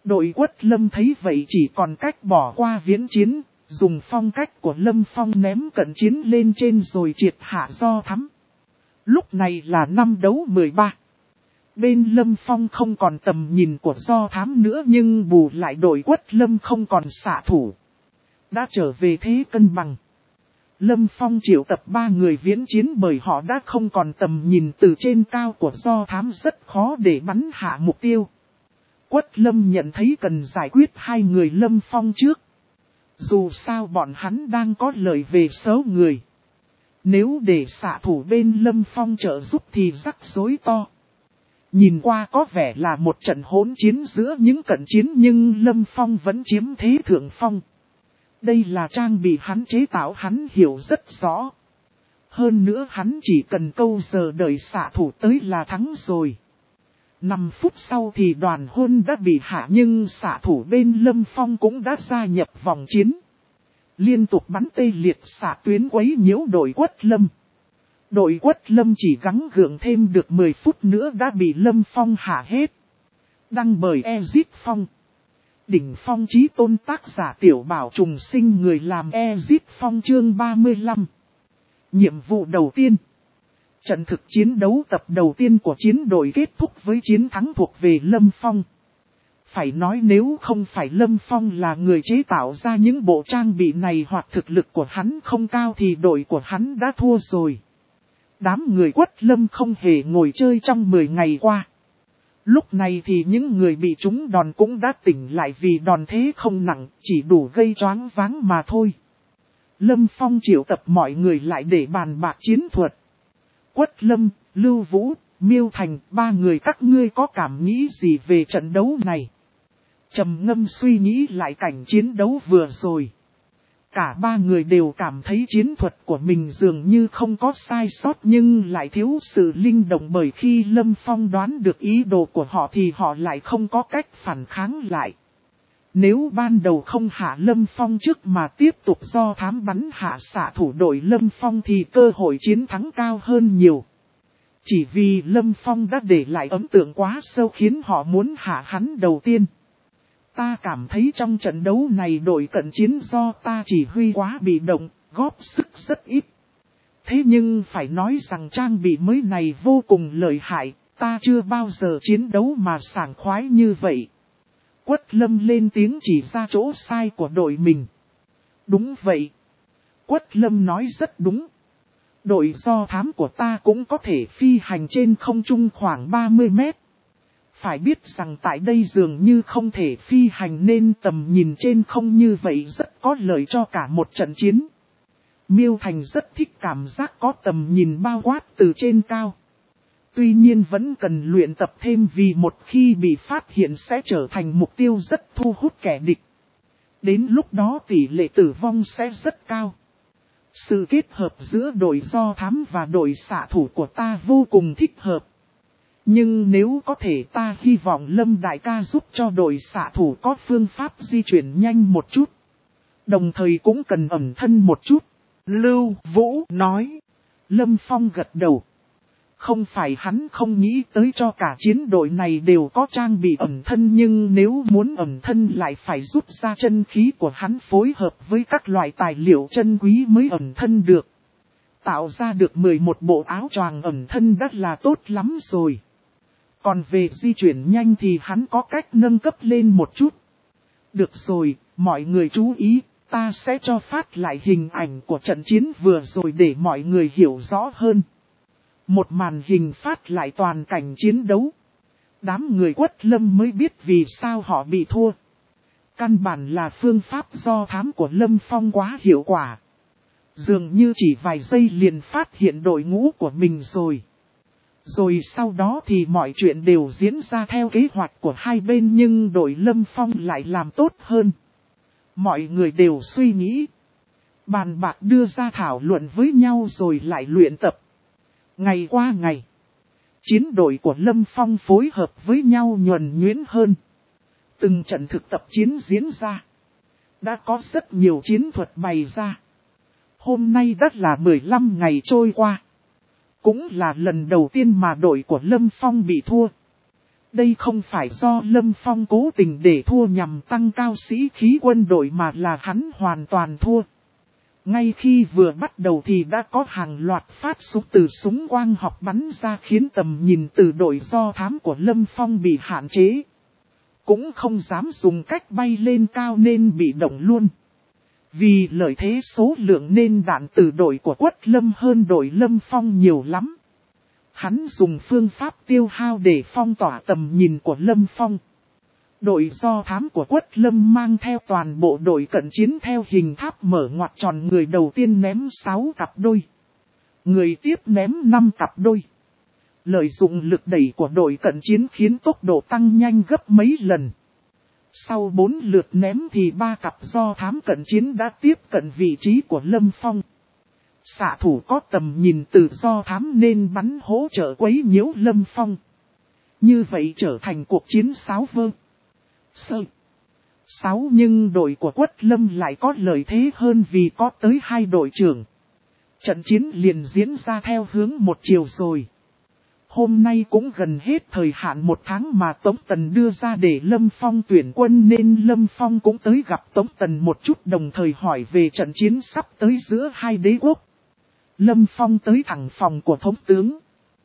Đội Quất Lâm thấy vậy chỉ còn cách bỏ qua viễn chiến, dùng phong cách của Lâm Phong ném cận chiến lên trên rồi triệt hạ Do Thám. Lúc này là năm đấu 13. Bên Lâm Phong không còn tầm nhìn của Do Thám nữa nhưng bù lại đội Quất Lâm không còn xạ thủ. Đã trở về thế cân bằng. Lâm Phong triệu tập 3 người viễn chiến bởi họ đã không còn tầm nhìn từ trên cao của Do Thám rất khó để bắn hạ mục tiêu. Quất Lâm nhận thấy cần giải quyết 2 người Lâm Phong trước. Dù sao bọn hắn đang có lợi về số người. Nếu để xạ thủ bên Lâm Phong trợ giúp thì rắc rối to. Nhìn qua có vẻ là một trận hỗn chiến giữa những cận chiến nhưng Lâm Phong vẫn chiếm thế thượng phong. Đây là trang bị hắn chế tạo hắn hiểu rất rõ. Hơn nữa hắn chỉ cần câu giờ đợi xạ thủ tới là thắng rồi. 5 phút sau thì đoàn hôn đã bị hạ nhưng xạ thủ bên Lâm Phong cũng đã gia nhập vòng chiến. Liên tục bắn tê liệt xạ tuyến quấy nhiễu đội Quất Lâm. Đội Quất Lâm chỉ gắng gượng thêm được 10 phút nữa đã bị Lâm Phong hạ hết. Đăng bởi Ezit Phong. Đỉnh phong chí tôn tác giả Tiểu Bảo Trùng Sinh người làm Ezit Phong chương 35. Nhiệm vụ đầu tiên. Trận thực chiến đấu tập đầu tiên của chiến đội kết thúc với chiến thắng thuộc về Lâm Phong. Phải nói nếu không phải Lâm Phong là người chế tạo ra những bộ trang bị này hoặc thực lực của hắn không cao thì đội của hắn đã thua rồi. Đám người Quất Lâm không hề ngồi chơi trong 10 ngày qua. Lúc này thì những người bị trúng đòn cũng đã tỉnh lại vì đòn thế không nặng, chỉ đủ gây choáng váng mà thôi. Lâm Phong triệu tập mọi người lại để bàn bạc chiến thuật. Quất Lâm, Lưu Vũ, Miêu Thành, 3 người các ngươi có cảm nghĩ gì về trận đấu này? Trầm ngâm suy nghĩ lại cảnh chiến đấu vừa rồi. Cả 3 người đều cảm thấy chiến thuật của mình dường như không có sai sót nhưng lại thiếu sự linh động bởi khi Lâm Phong đoán được ý đồ của họ thì họ lại không có cách phản kháng lại. Nếu ban đầu không hạ Lâm Phong trước mà tiếp tục do thám bắn hạ xạ thủ đội Lâm Phong thì cơ hội chiến thắng cao hơn nhiều. Chỉ vì Lâm Phong đã để lại ấn tượng quá sâu khiến họ muốn hạ hắn đầu tiên. Ta cảm thấy trong trận đấu này đội cận chiến do ta chỉ huy quá bị động, góp sức rất ít. Thế nhưng phải nói rằng trang bị mới này vô cùng lợi hại, ta chưa bao giờ chiến đấu mà sảng khoái như vậy. Quất Lâm lên tiếng chỉ ra chỗ sai của đội mình. Đúng vậy. Quất Lâm nói rất đúng. Đội do thám của ta cũng có thể phi hành trên không trung khoảng 30 mét. Phải biết rằng tại đây dường như không thể phi hành nên tầm nhìn trên không như vậy rất có lợi cho cả một trận chiến. Miêu Thành rất thích cảm giác có tầm nhìn bao quát từ trên cao. Tuy nhiên vẫn cần luyện tập thêm vì một khi bị phát hiện sẽ trở thành mục tiêu rất thu hút kẻ địch. Đến lúc đó tỷ lệ tử vong sẽ rất cao. Sự kết hợp giữa đội do thám và đội xạ thủ của ta vô cùng thích hợp. Nhưng nếu có thể ta hy vọng Lâm đại ca giúp cho đội xạ thủ có phương pháp di chuyển nhanh một chút. Đồng thời cũng cần ẩn thân một chút. Lưu Vũ nói. Lâm Phong gật đầu. Không phải hắn không nghĩ tới cho cả chiến đội này đều có trang bị ẩn thân nhưng nếu muốn ẩn thân lại phải rút ra chân khí của hắn phối hợp với các loại tài liệu chân quý mới ẩn thân được. Tạo ra được 11 bộ áo choàng ẩn thân đã là tốt lắm rồi. Còn về di chuyển nhanh thì hắn có cách nâng cấp lên một chút. Được rồi, mọi người chú ý, ta sẽ cho phát lại hình ảnh của trận chiến vừa rồi để mọi người hiểu rõ hơn. Một màn hình phát lại toàn cảnh chiến đấu. Đám người Quất Lâm mới biết vì sao họ bị thua. Căn bản là phương pháp do thám của Lâm Phong quá hiệu quả. Dường như chỉ vài giây liền phát hiện đội ngũ của mình rồi. Rồi sau đó thì mọi chuyện đều diễn ra theo kế hoạch của hai bên nhưng đội Lâm Phong lại làm tốt hơn. Mọi người đều suy nghĩ. Bàn bạc đưa ra thảo luận với nhau rồi lại luyện tập. Ngày qua ngày, chiến đội của Lâm Phong phối hợp với nhau nhuần nhuyễn hơn. Từng trận thực tập chiến diễn ra. Đã có rất nhiều chiến thuật bày ra. Hôm nay đã là 15 ngày trôi qua. Cũng là lần đầu tiên mà đội của Lâm Phong bị thua. Đây không phải do Lâm Phong cố tình để thua nhằm tăng cao sĩ khí quân đội mà là hắn hoàn toàn thua. Ngay khi vừa bắt đầu thì đã có hàng loạt phát súng từ súng quang học bắn ra khiến tầm nhìn từ đội do thám của Lâm Phong bị hạn chế. Cũng không dám dùng cách bay lên cao nên bị động luôn. Vì lợi thế số lượng nên đạn từ đội của Quất Lâm hơn đội Lâm Phong nhiều lắm. Hắn dùng phương pháp tiêu hao để phong tỏa tầm nhìn của Lâm Phong. Đội do thám của Quất Lâm mang theo toàn bộ đội cận chiến theo hình tháp mở ngoặt tròn, người đầu tiên ném 6 cặp đôi. Người tiếp ném 5 cặp đôi. Lợi dụng lực đẩy của đội cận chiến khiến tốc độ tăng nhanh gấp mấy lần. Sau 4 lượt ném thì 3 cặp do thám cận chiến đã tiếp cận vị trí của Lâm Phong. Xạ thủ có tầm nhìn từ do thám nên bắn hỗ trợ quấy nhiễu Lâm Phong. Như vậy trở thành cuộc chiến sáo vơ. Nhưng đội của Quất Lâm lại có lợi thế hơn vì có tới 2 đội trưởng. Trận chiến liền diễn ra theo hướng một chiều rồi. Hôm nay cũng gần hết thời hạn 1 tháng mà Tống Tần đưa ra để Lâm Phong tuyển quân nên Lâm Phong cũng tới gặp Tống Tần một chút, đồng thời hỏi về trận chiến sắp tới giữa hai đế quốc. Lâm Phong tới thẳng phòng của thống tướng.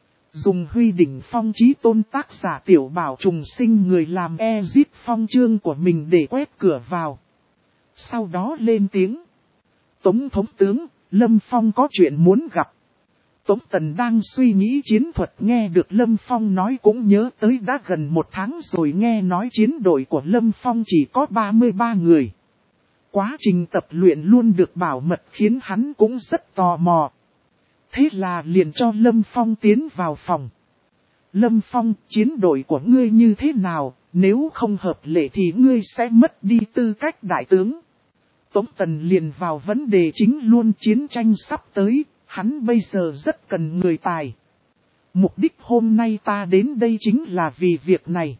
Dùng Huy Đỉnh Phong Chí Tôn tác giả Tiểu Bảo Trùng Sinh người làm Ezit Phong chương của mình để quét cửa vào. Sau đó lên tiếng. Tống thống tướng, Lâm Phong có chuyện muốn gặp. Tống Tần đang suy nghĩ chiến thuật, nghe được Lâm Phong nói cũng nhớ tới đã gần 1 tháng rồi nghe nói chiến đội của Lâm Phong chỉ có 33 người. Quá trình tập luyện luôn được bảo mật khiến hắn cũng rất tò mò. Thế là liền cho Lâm Phong tiến vào phòng. Lâm Phong, chiến đội của ngươi như thế nào, nếu không hợp lệ thì ngươi sẽ mất đi tư cách đại tướng. Tống Tần liền vào vấn đề chính luôn, chiến tranh sắp tới, hắn bây giờ rất cần người tài. Mục đích hôm nay ta đến đây chính là vì việc này.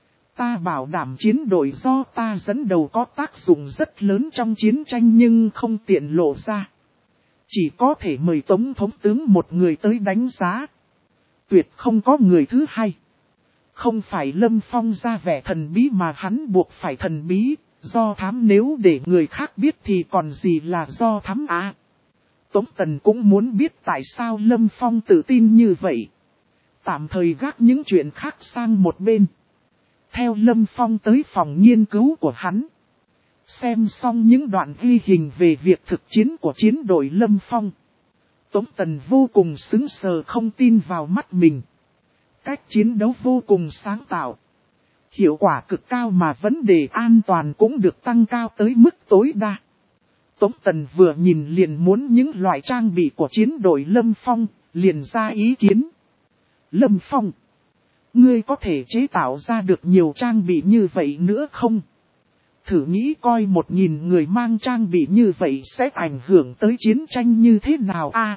Ta bảo đảm chiến đội do ta dẫn đầu có tác dụng rất lớn trong chiến tranh nhưng không tiện lộ ra. Chỉ có thể mời Tống thống tướng một người tới đánh giá. Tuyệt không có người thứ hai. Không phải Lâm Phong ra vẻ thần bí mà hắn buộc phải thần bí. Do thám nếu để người khác biết thì còn gì là do thám à. Tống Tần cũng muốn biết tại sao Lâm Phong tự tin như vậy. Tạm thời gác những chuyện khác sang một bên. Theo Lâm Phong tới phòng nghiên cứu của hắn. Xem xong những đoạn ghi hình về việc thực chiến của chiến đội Lâm Phong. Tống Tần vô cùng sững sờ không tin vào mắt mình. Cách chiến đấu vô cùng sáng tạo. Hiệu quả cực cao mà vấn đề an toàn cũng được tăng cao tới mức tối đa. Tống Tần vừa nhìn liền muốn những loại trang bị của chiến đội Lâm Phong, liền ra ý kiến. Lâm Phong, ngươi có thể chế tạo ra được nhiều trang bị như vậy nữa không? Thử nghĩ coi 1000 người mang trang bị như vậy sẽ ảnh hưởng tới chiến tranh như thế nào à?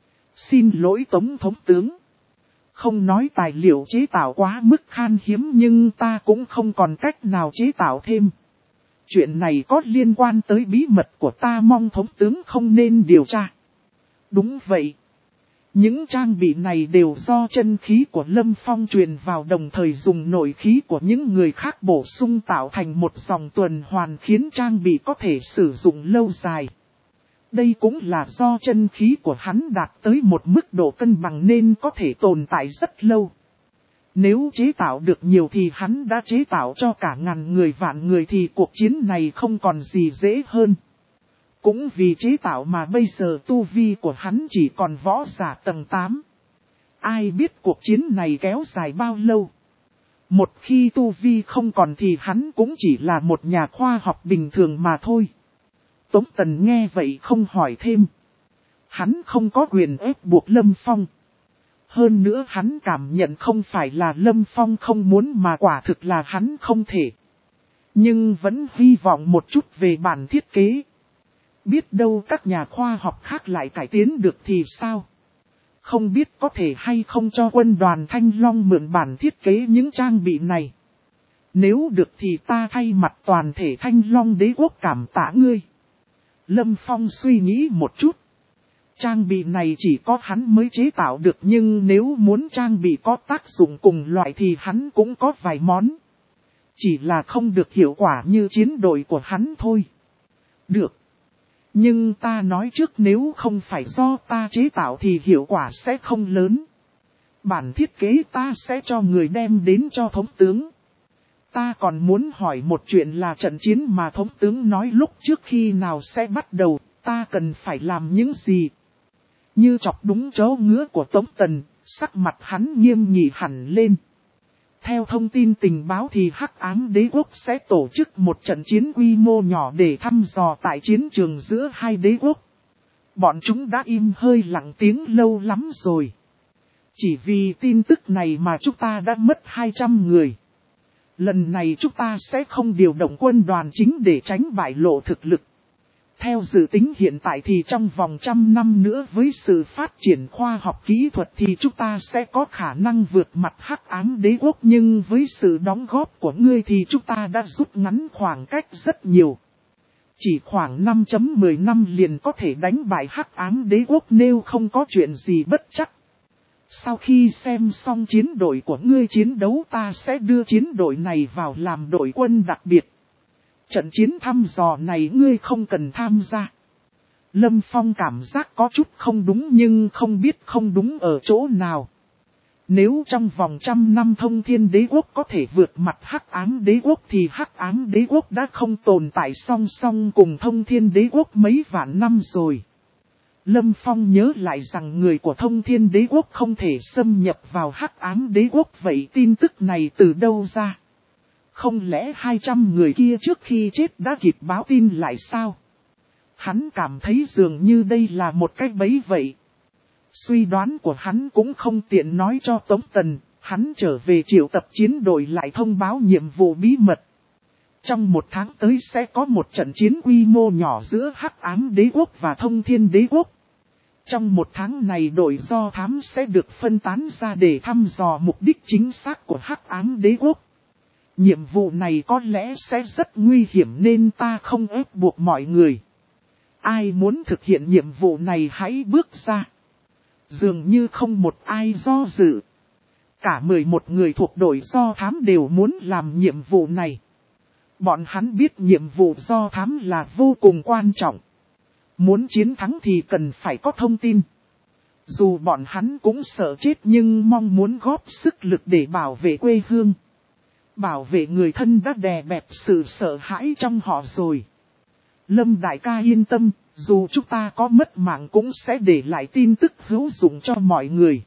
Xin lỗi Tống thống tướng. Không nói tài liệu chế tạo quá mức khan hiếm nhưng ta cũng không còn cách nào chế tạo thêm. Chuyện này có liên quan tới bí mật của ta, mong thống tướng không nên điều tra. Đúng vậy. Những trang bị này đều do chân khí của Lâm Phong truyền vào, đồng thời dùng nội khí của những người khác bổ sung tạo thành một dòng tuần hoàn khiến trang bị có thể sử dụng lâu dài. Đây cũng là do chân khí của hắn đạt tới một mức độ cân bằng nên có thể tồn tại rất lâu. Nếu chế tạo được nhiều thì hắn đã chế tạo cho cả ngàn người vạn người thì cuộc chiến này không còn gì dễ hơn. Cũng vì chế tạo mà bây giờ tu vi của hắn chỉ còn võ giả tầng 8. Ai biết cuộc chiến này kéo dài bao lâu. Một khi tu vi không còn thì hắn cũng chỉ là một nhà khoa học bình thường mà thôi. Tống Tần nghe vậy không hỏi thêm. Hắn không có quyền ép buộc Lâm Phong. Hơn nữa hắn cảm nhận không phải là Lâm Phong không muốn mà quả thực là hắn không thể. Nhưng vẫn hy vọng một chút về bản thiết kế. Biết đâu các nhà khoa học khác lại cải tiến được thì sao? Không biết có thể hay không cho quân đoàn Thanh Long mượn bản thiết kế những trang bị này. Nếu được thì ta thay mặt toàn thể Thanh Long đế quốc cảm tạ ngươi. Lâm Phong suy nghĩ một chút. Trang bị này chỉ có hắn mới chế tạo được, nhưng nếu muốn trang bị có tác dụng cùng loại thì hắn cũng có vài món. Chỉ là không được hiệu quả như chiến đội của hắn thôi. Được. Nhưng ta nói trước, nếu không phải do ta chế tạo thì hiệu quả sẽ không lớn. Bản thiết kế ta sẽ cho người đem đến cho thống tướng. Ta còn muốn hỏi một chuyện là trận chiến mà thống tướng nói lúc trước khi nào sẽ bắt đầu, ta cần phải làm những gì? Như chọc đúng chỗ ngứa của Tống Tần, sắc mặt hắn nghiêm nghị hẳn lên. Theo thông tin tình báo thì Hắc Ám Đế Quốc sẽ tổ chức một trận chiến quy mô nhỏ để thăm dò tại chiến trường giữa hai đế quốc. Bọn chúng đã im hơi lặng tiếng lâu lắm rồi. Chỉ vì tin tức này mà chúng ta đã mất 200 người. Lần này chúng ta sẽ không điều động quân đoàn chính để tránh bại lộ thực lực. Theo dự tính hiện tại thì trong vòng 100 năm nữa với sự phát triển khoa học kỹ thuật thì chúng ta sẽ có khả năng vượt mặt Hắc Ám Đế Quốc, nhưng với sự đóng góp của ngươi thì chúng ta đã rút ngắn khoảng cách rất nhiều. Chỉ khoảng 5.10 năm liền có thể đánh bại Hắc Ám Đế Quốc nếu không có chuyện gì bất trắc. Sau khi xem xong chiến đội của ngươi chiến đấu, ta sẽ đưa chiến đội này vào làm đội quân đặc biệt. Trận chiến thăm dò này ngươi không cần tham gia. Lâm Phong cảm giác có chút không đúng, nhưng không biết không đúng ở chỗ nào. Nếu trong vòng 100 năm Thông Thiên Đế Quốc có thể vượt mặt Hắc Ám Đế Quốc thì Hắc Ám Đế Quốc đã không tồn tại song song cùng Thông Thiên Đế Quốc mấy vạn năm rồi. Lâm Phong nhớ lại rằng người của Thông Thiên Đế Quốc không thể xâm nhập vào Hắc Ám Đế Quốc, vậy tin tức này từ đâu ra? Không lẽ 200 người kia trước khi chết đã kịp báo tin lại sao? Hắn cảm thấy dường như đây là một cái bẫy vậy. Suy đoán của hắn cũng không tiện nói cho Tống Tần, hắn trở về triệu tập chiến đội lại thông báo nhiệm vụ bí mật. Trong 1 tháng tới sẽ có một trận chiến quy mô nhỏ giữa Hắc Ám Đế Quốc và Thông Thiên Đế Quốc. Trong 1 tháng này đội do thám sẽ được phân tán ra để thăm dò mục đích chính xác của Hắc Ám Đế Quốc. Nhiệm vụ này có lẽ sẽ rất nguy hiểm nên ta không ép buộc mọi người. Ai muốn thực hiện nhiệm vụ này hãy bước ra. Dường như không một ai do dự. Cả 11 người thuộc đội do thám đều muốn làm nhiệm vụ này. Bọn hắn biết nhiệm vụ do thám là vô cùng quan trọng. Muốn chiến thắng thì cần phải có thông tin. Dù bọn hắn cũng sợ chết nhưng mong muốn góp sức lực để bảo vệ quê hương. Bảo vệ người thân đã đè bẹp sự sợ hãi trong họ rồi. Lâm đại ca yên tâm, dù chúng ta có mất mạng cũng sẽ để lại tin tức hữu dụng cho mọi người.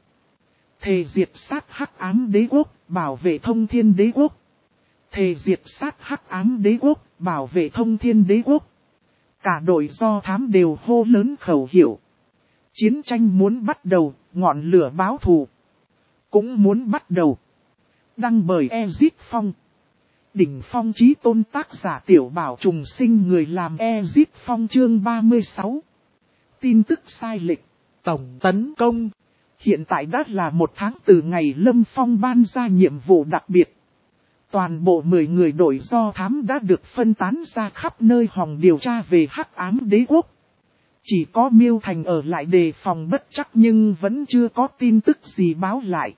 Thề diệt sát Hắc Ám Đế Quốc, bảo vệ Thông Thiên Đế Quốc. Thề diệt sát Hắc Ám Đế Quốc, bảo vệ Thông Thiên Đế Quốc. Cả đội do thám đều hô lớn khẩu hiệu. Chiến tranh muốn bắt đầu, ngọn lửa báo thù cũng muốn bắt đầu. Đăng bởi Ezit Phong. Đỉnh Phong Chí Tôn, tác giả Tiểu Bảo Trùng Sinh, người làm Ezit Phong. Chương 36. Tin tức sai lệch. Tổng tấn công. Hiện tại đã là 1 tháng từ ngày Lâm Phong ban ra nhiệm vụ đặc biệt. Toàn bộ 10 người đội do thám đã được phân tán ra khắp nơi hòng điều tra về Hắc Ám Đế Quốc. Chỉ có Miêu Thành ở lại đề phòng bất trắc nhưng vẫn chưa có tin tức gì báo lại.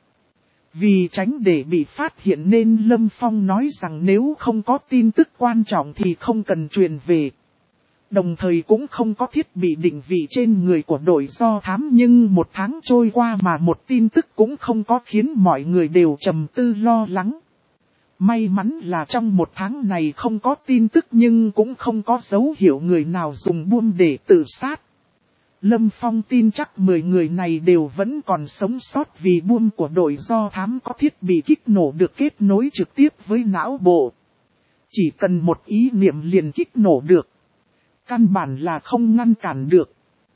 Vì tránh để bị phát hiện nên Lâm Phong nói rằng nếu không có tin tức quan trọng thì không cần truyền về. Đồng thời cũng không có thiết bị định vị trên người của đội do thám, nhưng 1 tháng trôi qua mà một tin tức cũng không có, khiến mọi người đều trầm tư lo lắng. May mắn là trong 1 tháng này không có tin tức nhưng cũng không có dấu hiệu người nào dùng buôn để tự sát. Lâm Phong tin chắc 10 người này đều vẫn còn sống sót vì buôn của đội do thám có thiết bị kích nổ được kết nối trực tiếp với não bộ. Chỉ cần một ý niệm liền kích nổ được. Căn bản là không ngăn cản được.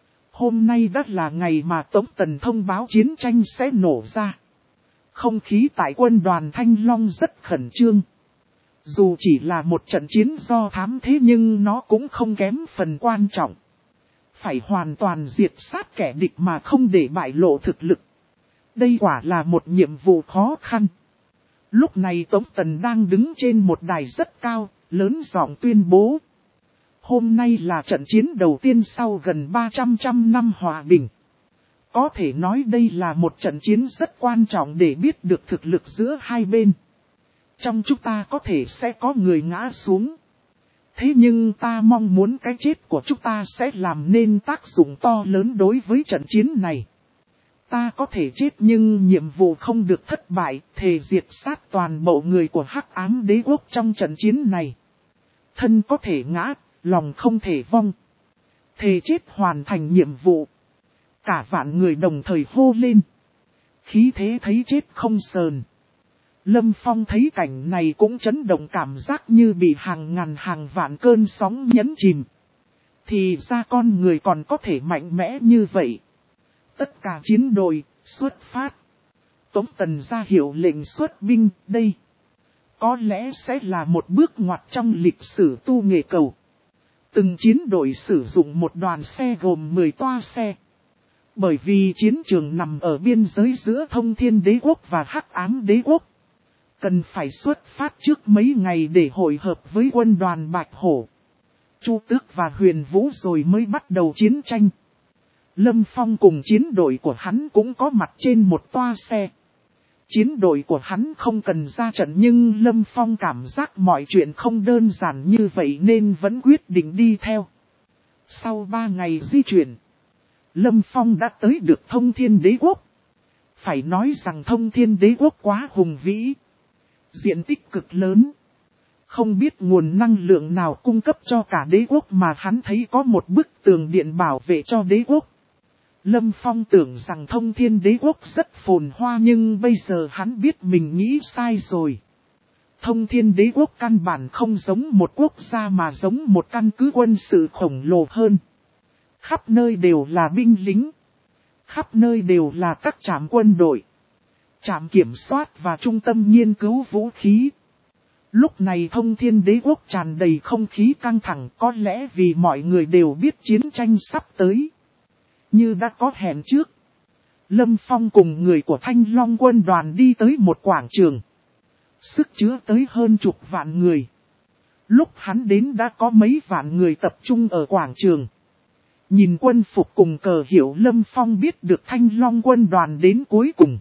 Hôm nay đã là ngày mà Tống Tần thông báo chiến tranh sẽ nổ ra. Không khí tại quân đoàn Thanh Long rất khẩn trương. Dù chỉ là một trận chiến do thám thế nhưng nó cũng không kém phần quan trọng. Phải hoàn toàn diệt sát kẻ địch mà không để bại lộ thực lực. Đây quả là một nhiệm vụ khó khăn. Lúc này Tống Tần đang đứng trên một đài rất cao, lớn giọng tuyên bố. Hôm nay là trận chiến đầu tiên sau gần 300 năm hòa bình. Có thể nói đây là một trận chiến rất quan trọng để biết được thực lực giữa hai bên. Trong chúng ta có thể sẽ có người ngã xuống. Thế nhưng ta mong muốn cái chết của chúng ta sẽ làm nên tác dụng to lớn đối với trận chiến này. Ta có thể chết nhưng nhiệm vụ không được thất bại, thề diệt sát toàn bộ người của Hắc Ám Đế Quốc trong trận chiến này. Thân có thể ngã, lòng không thể vong. Thề chết hoàn thành nhiệm vụ. Cả vạn người đồng thời hô lên. Khí thế thấy chết không sờn. Lâm Phong thấy cảnh này cũng chấn động, cảm giác như bị hàng ngàn hàng vạn cơn sóng nhấn chìm. Thì ra con người còn có thể mạnh mẽ như vậy. Tất cả chiến đội, xuất phát. Tống Tần ra hiệu lệnh xuất binh, đây. Có lẽ sẽ là một bước ngoặt trong lịch sử tu nghề cầu. Từng chiến đội sử dụng một đoàn xe gồm 10 toa xe. Bởi vì chiến trường nằm ở biên giới giữa Thông Thiên Đế Quốc và Hắc Ám Đế Quốc. Cần phải xuất phát trước mấy ngày để hội hợp với quân đoàn Bạch Hổ, Chu Tước và Huyền Vũ rồi mới bắt đầu chiến tranh. Lâm Phong cùng chiến đội của hắn cũng có mặt trên một toa xe. Chiến đội của hắn không cần ra trận nhưng Lâm Phong cảm giác mọi chuyện không đơn giản như vậy nên vẫn quyết định đi theo. Sau 3 ngày di chuyển, Lâm Phong đã tới được Thông Thiên Đế Quốc. Phải nói rằng Thông Thiên Đế Quốc quá hùng vĩ. Diện tích cực lớn. Không biết nguồn năng lượng nào cung cấp cho cả đế quốc mà hắn thấy có một bức tường điện bảo vệ cho đế quốc. Lâm Phong tưởng rằng Thông Thiên Đế Quốc rất phồn hoa nhưng bây giờ hắn biết mình nghĩ sai rồi. Thông Thiên Đế Quốc căn bản không giống một quốc gia mà giống một căn cứ quân sự khổng lồ hơn. Khắp nơi đều là binh lính. Khắp nơi đều là các trạm quân đội, trạm kiểm soát và trung tâm nghiên cứu vũ khí. Lúc này Thông Thiên Đế Quốc tràn đầy không khí căng thẳng, có lẽ vì mọi người đều biết chiến tranh sắp tới. Như đã có hẹn trước, Lâm Phong cùng người của Thanh Long quân đoàn đi tới một quảng trường. Sức chứa tới hơn chục vạn người. Lúc hắn đến đã có mấy vạn người tập trung ở quảng trường. Nhìn quân phục cùng cờ hiệu, Lâm Phong biết được Thanh Long quân đoàn đến cuối cùng.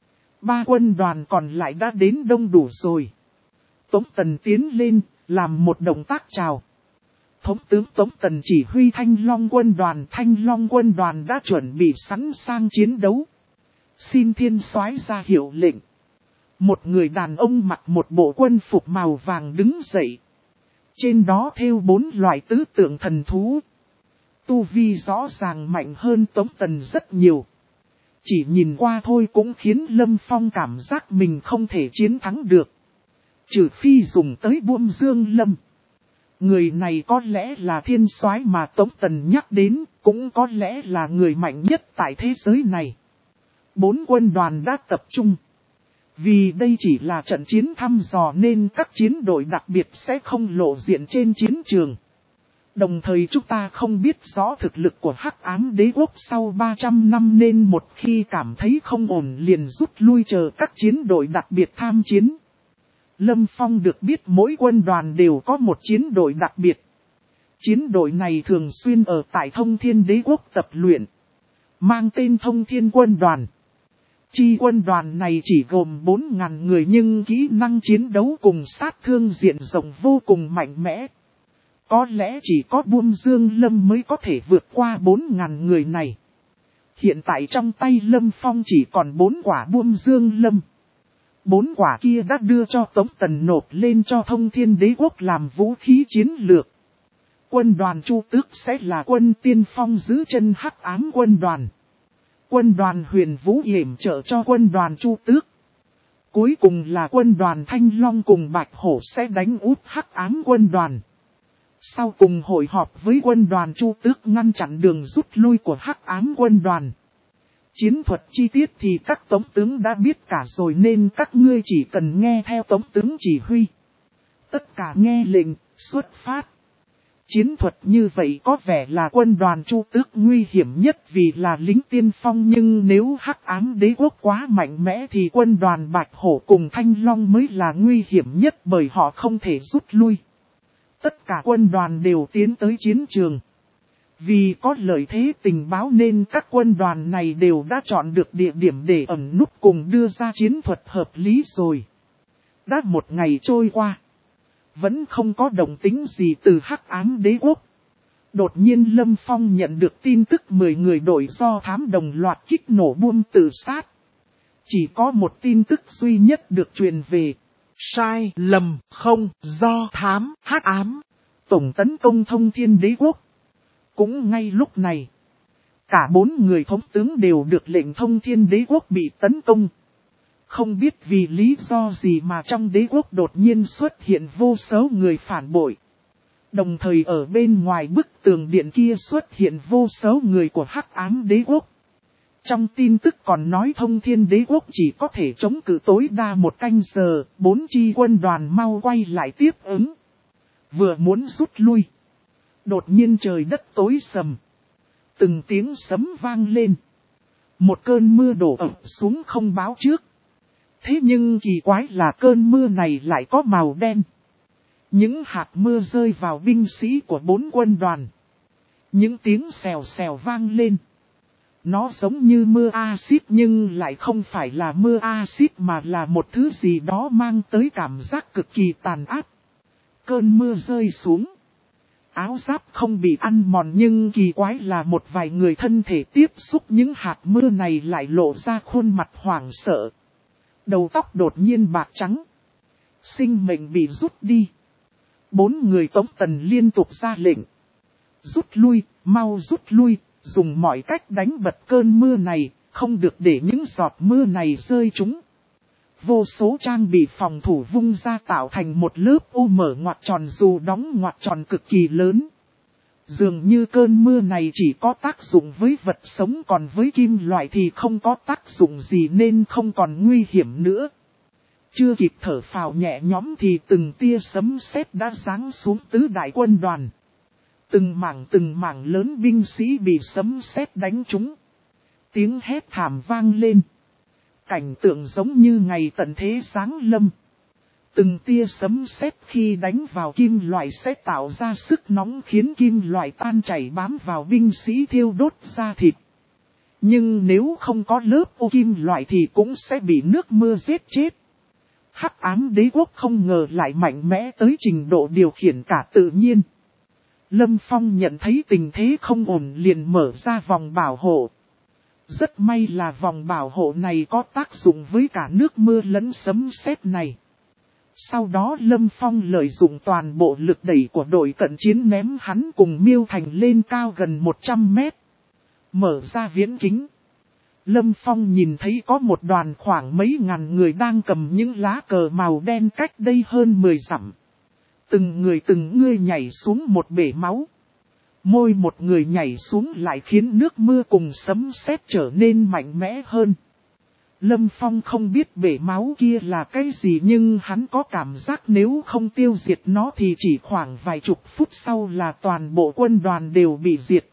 3 quân đoàn còn lại đã đến đông đủ rồi. Tống Tần tiến lên, làm một động tác chào. Thống tướng Tống Tần chỉ huy Thanh Long quân đoàn đã chuẩn bị sẵn sàng chiến đấu. Xin thiên soái ra hiệu lệnh. Một người đàn ông mặc một bộ quân phục màu vàng đứng dậy. Trên đó thêu 4 loại tứ tượng thần thú. Tu vi rõ ràng mạnh hơn Tống Tần rất nhiều. Chỉ nhìn qua thôi cũng khiến Lâm Phong cảm giác mình không thể chiến thắng được. Trừ phi dùng tới Buông Dương Lâm. Người này có lẽ là thiên soái mà Tống Tần nhắc đến, cũng có lẽ là người mạnh nhất tại thế giới này. 4 quân đoàn đã tập trung. Vì đây chỉ là trận chiến thăm dò nên các chiến đội đặc biệt sẽ không lộ diện trên chiến trường. Đồng thời chúng ta không biết rõ thực lực của Hắc Ám Đế Quốc sau 300 năm nên một khi cảm thấy không ổn liền rút lui chờ các chiến đội đặc biệt tham chiến. Lâm Phong được biết mỗi quân đoàn đều có một chiến đội đặc biệt. Chiến đội này thường xuyên ở tại Thông Thiên Đế Quốc tập luyện. Mang tên Thông Thiên Quân đoàn. Chi quân đoàn này chỉ gồm 4.000 người nhưng kỹ năng chiến đấu cùng sát thương diện rộng vô cùng mạnh mẽ. Có lẽ chỉ có Buông Dương Lâm mới có thể vượt qua 4.000 người này. Hiện tại trong tay Lâm Phong chỉ còn 4 quả Buông Dương Lâm. 4 quả kia đã đưa cho Tống Tần nộp lên cho Thông Thiên Đế Quốc làm vũ khí chiến lược. Quân đoàn Chu Tước sẽ là quân tiên phong giữ chân Hắc Ám quân đoàn. Quân đoàn Huyền Vũ yểm trợ cho quân đoàn Chu Tước. Cuối cùng là quân đoàn Thanh Long cùng Bạch Hổ sẽ đánh úp Hắc Ám quân đoàn. Sau cùng hội họp với quân đoàn Chu Tước ngăn chặn đường rút lui của Hắc Ám quân đoàn. Chiến thuật chi tiết thì các tống tướng đã biết cả rồi nên các ngươi chỉ cần nghe theo tống tướng chỉ huy. Tất cả nghe lệnh, xuất phát. Chiến thuật như vậy có vẻ là quân đoàn Chu Tước nguy hiểm nhất vì là lính tiên phong, nhưng nếu Hắc Ám Đế Quốc quá mạnh mẽ thì quân đoàn Bạch Hổ cùng Thanh Long mới là nguy hiểm nhất bởi họ không thể rút lui. Tất cả quân đoàn đều tiến tới chiến trường. Vì có lợi thế tình báo nên các quân đoàn này đều đã chọn được địa điểm để ẩn núp cùng đưa ra chiến thuật hợp lý rồi. Đã một ngày trôi qua. Vẫn không có động tĩnh gì từ Hắc Ám Đế Quốc. Đột nhiên Lâm Phong nhận được tin tức 10 người đội do thám đồng loạt kích nổ bom tự sát. Chỉ có một tin tức duy nhất được truyền về. Sai lầm không do thám Hắc Ám. Tổng tấn công Thông Thiên Đế Quốc. Cũng ngay lúc này, cả 4 người thống tướng đều được lệnh Thông Thiên Đế Quốc bị tấn công. Không biết vì lý do gì mà trong đế quốc đột nhiên xuất hiện vô số người phản bội. Đồng thời ở bên ngoài bức tường điện kia xuất hiện vô số người của Hắc Ám Đế Quốc. Trong tin tức còn nói Thông Thiên Đế Quốc chỉ có thể chống cự tối đa 1 canh giờ, 4 chi quân đoàn mau quay lại tiếp ứng. Vừa muốn rút lui. Đột nhiên trời đất tối sầm. Từng tiếng sấm vang lên. Một cơn mưa đổ ập xuống không báo trước. Thế nhưng kỳ quái là cơn mưa này lại có màu đen. Những hạt mưa rơi vào binh sĩ của 4 quân đoàn. Những tiếng xèo xèo vang lên. Nó giống như mưa axit nhưng lại không phải là mưa axit mà là một thứ gì đó mang tới cảm giác cực kỳ tàn ác. Cơn mưa rơi xuống. Áo giáp không bị ăn mòn nhưng kỳ quái là một vài người thân thể tiếp xúc những hạt mưa này lại lộ ra khuôn mặt hoảng sợ. Đầu tóc đột nhiên bạc trắng. Sinh mệnh bị rút đi. 4 người Tống Tần liên tục ra lệnh. Rút lui, mau rút lui, dùng mọi cách đánh bật cơn mưa này, không được để những giọt mưa này rơi trúng. Vô số trang bị phòng thủ vung ra tạo thành một lớp ô mở ngoặc tròn dù đóng ngoặc tròn cực kỳ lớn. Dường như cơn mưa này chỉ có tác dụng với vật sống còn với kim loại thì không có tác dụng gì nên không còn nguy hiểm nữa. Chưa kịp thở phào nhẹ nhõm thì từng tia sấm sét đã giáng xuống tứ đại quân đoàn. Từng mảng lớn binh sĩ bị sấm sét đánh trúng. Tiếng hét thảm vang lên. Cảnh tượng giống như ngày tận thế giáng lâm. Từng tia sấm sét khi đánh vào kim loại sẽ tạo ra sức nóng khiến kim loại tan chảy bám vào binh sĩ thiêu đốt da thịt. Nhưng nếu không có lớp ô kim loại thì cũng sẽ bị nước mưa giết chết. Hắc Ám Đế Quốc không ngờ lại mạnh mẽ tới trình độ điều khiển cả tự nhiên. Lâm Phong nhận thấy tình thế không ổn liền mở ra vòng bảo hộ. Rất may là vòng bảo hộ này có tác dụng với cả nước mưa lẫn sấm sét này. Sau đó Lâm Phong lợi dụng toàn bộ lực đẩy của đội cận chiến ném hắn cùng Miêu Thành lên cao gần 100 mét. Mở ra viễn kính. Lâm Phong nhìn thấy có một đoàn khoảng mấy ngàn người đang cầm những lá cờ màu đen cách đây hơn 10 dặm. Từng người nhảy xuống một bể máu. Mỗi một người nhảy xuống lại khiến nước mưa cùng sấm sét trở nên mạnh mẽ hơn. Lâm Phong không biết bể máu kia là cái gì nhưng hắn có cảm giác nếu không tiêu diệt nó thì chỉ khoảng vài chục phút sau là toàn bộ quân đoàn đều bị diệt.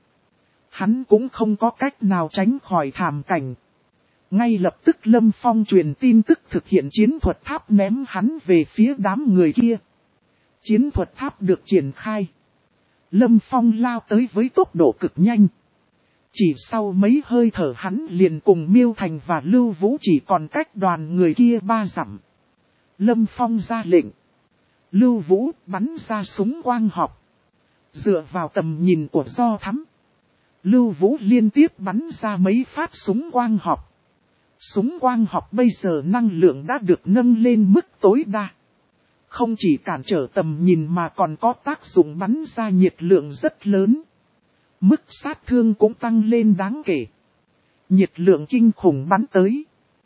Hắn cũng không có cách nào tránh khỏi thảm cảnh. Ngay lập tức Lâm Phong truyền tin tức thực hiện chiến thuật tháp ném hắn về phía đám người kia. Chiến thuật tháp được triển khai. Lâm Phong lao tới với tốc độ cực nhanh. Chỉ sau mấy hơi thở hắn liền cùng Miêu Thành và Lưu Vũ chỉ còn cách đoàn người kia 3 dặm. Lâm Phong ra lệnh. Lưu Vũ bắn ra súng quang học. Dựa vào tầm nhìn của Do Thắm. Lưu Vũ liên tiếp bắn ra mấy phát súng quang học. Súng quang học bây giờ năng lượng đã được nâng lên mức tối đa. Không chỉ cản trở tầm nhìn mà còn có tác dụng bắn ra nhiệt lượng rất lớn. Mức sát thương cũng tăng lên đáng kể. Nhiệt lượng kinh khủng bắn tới.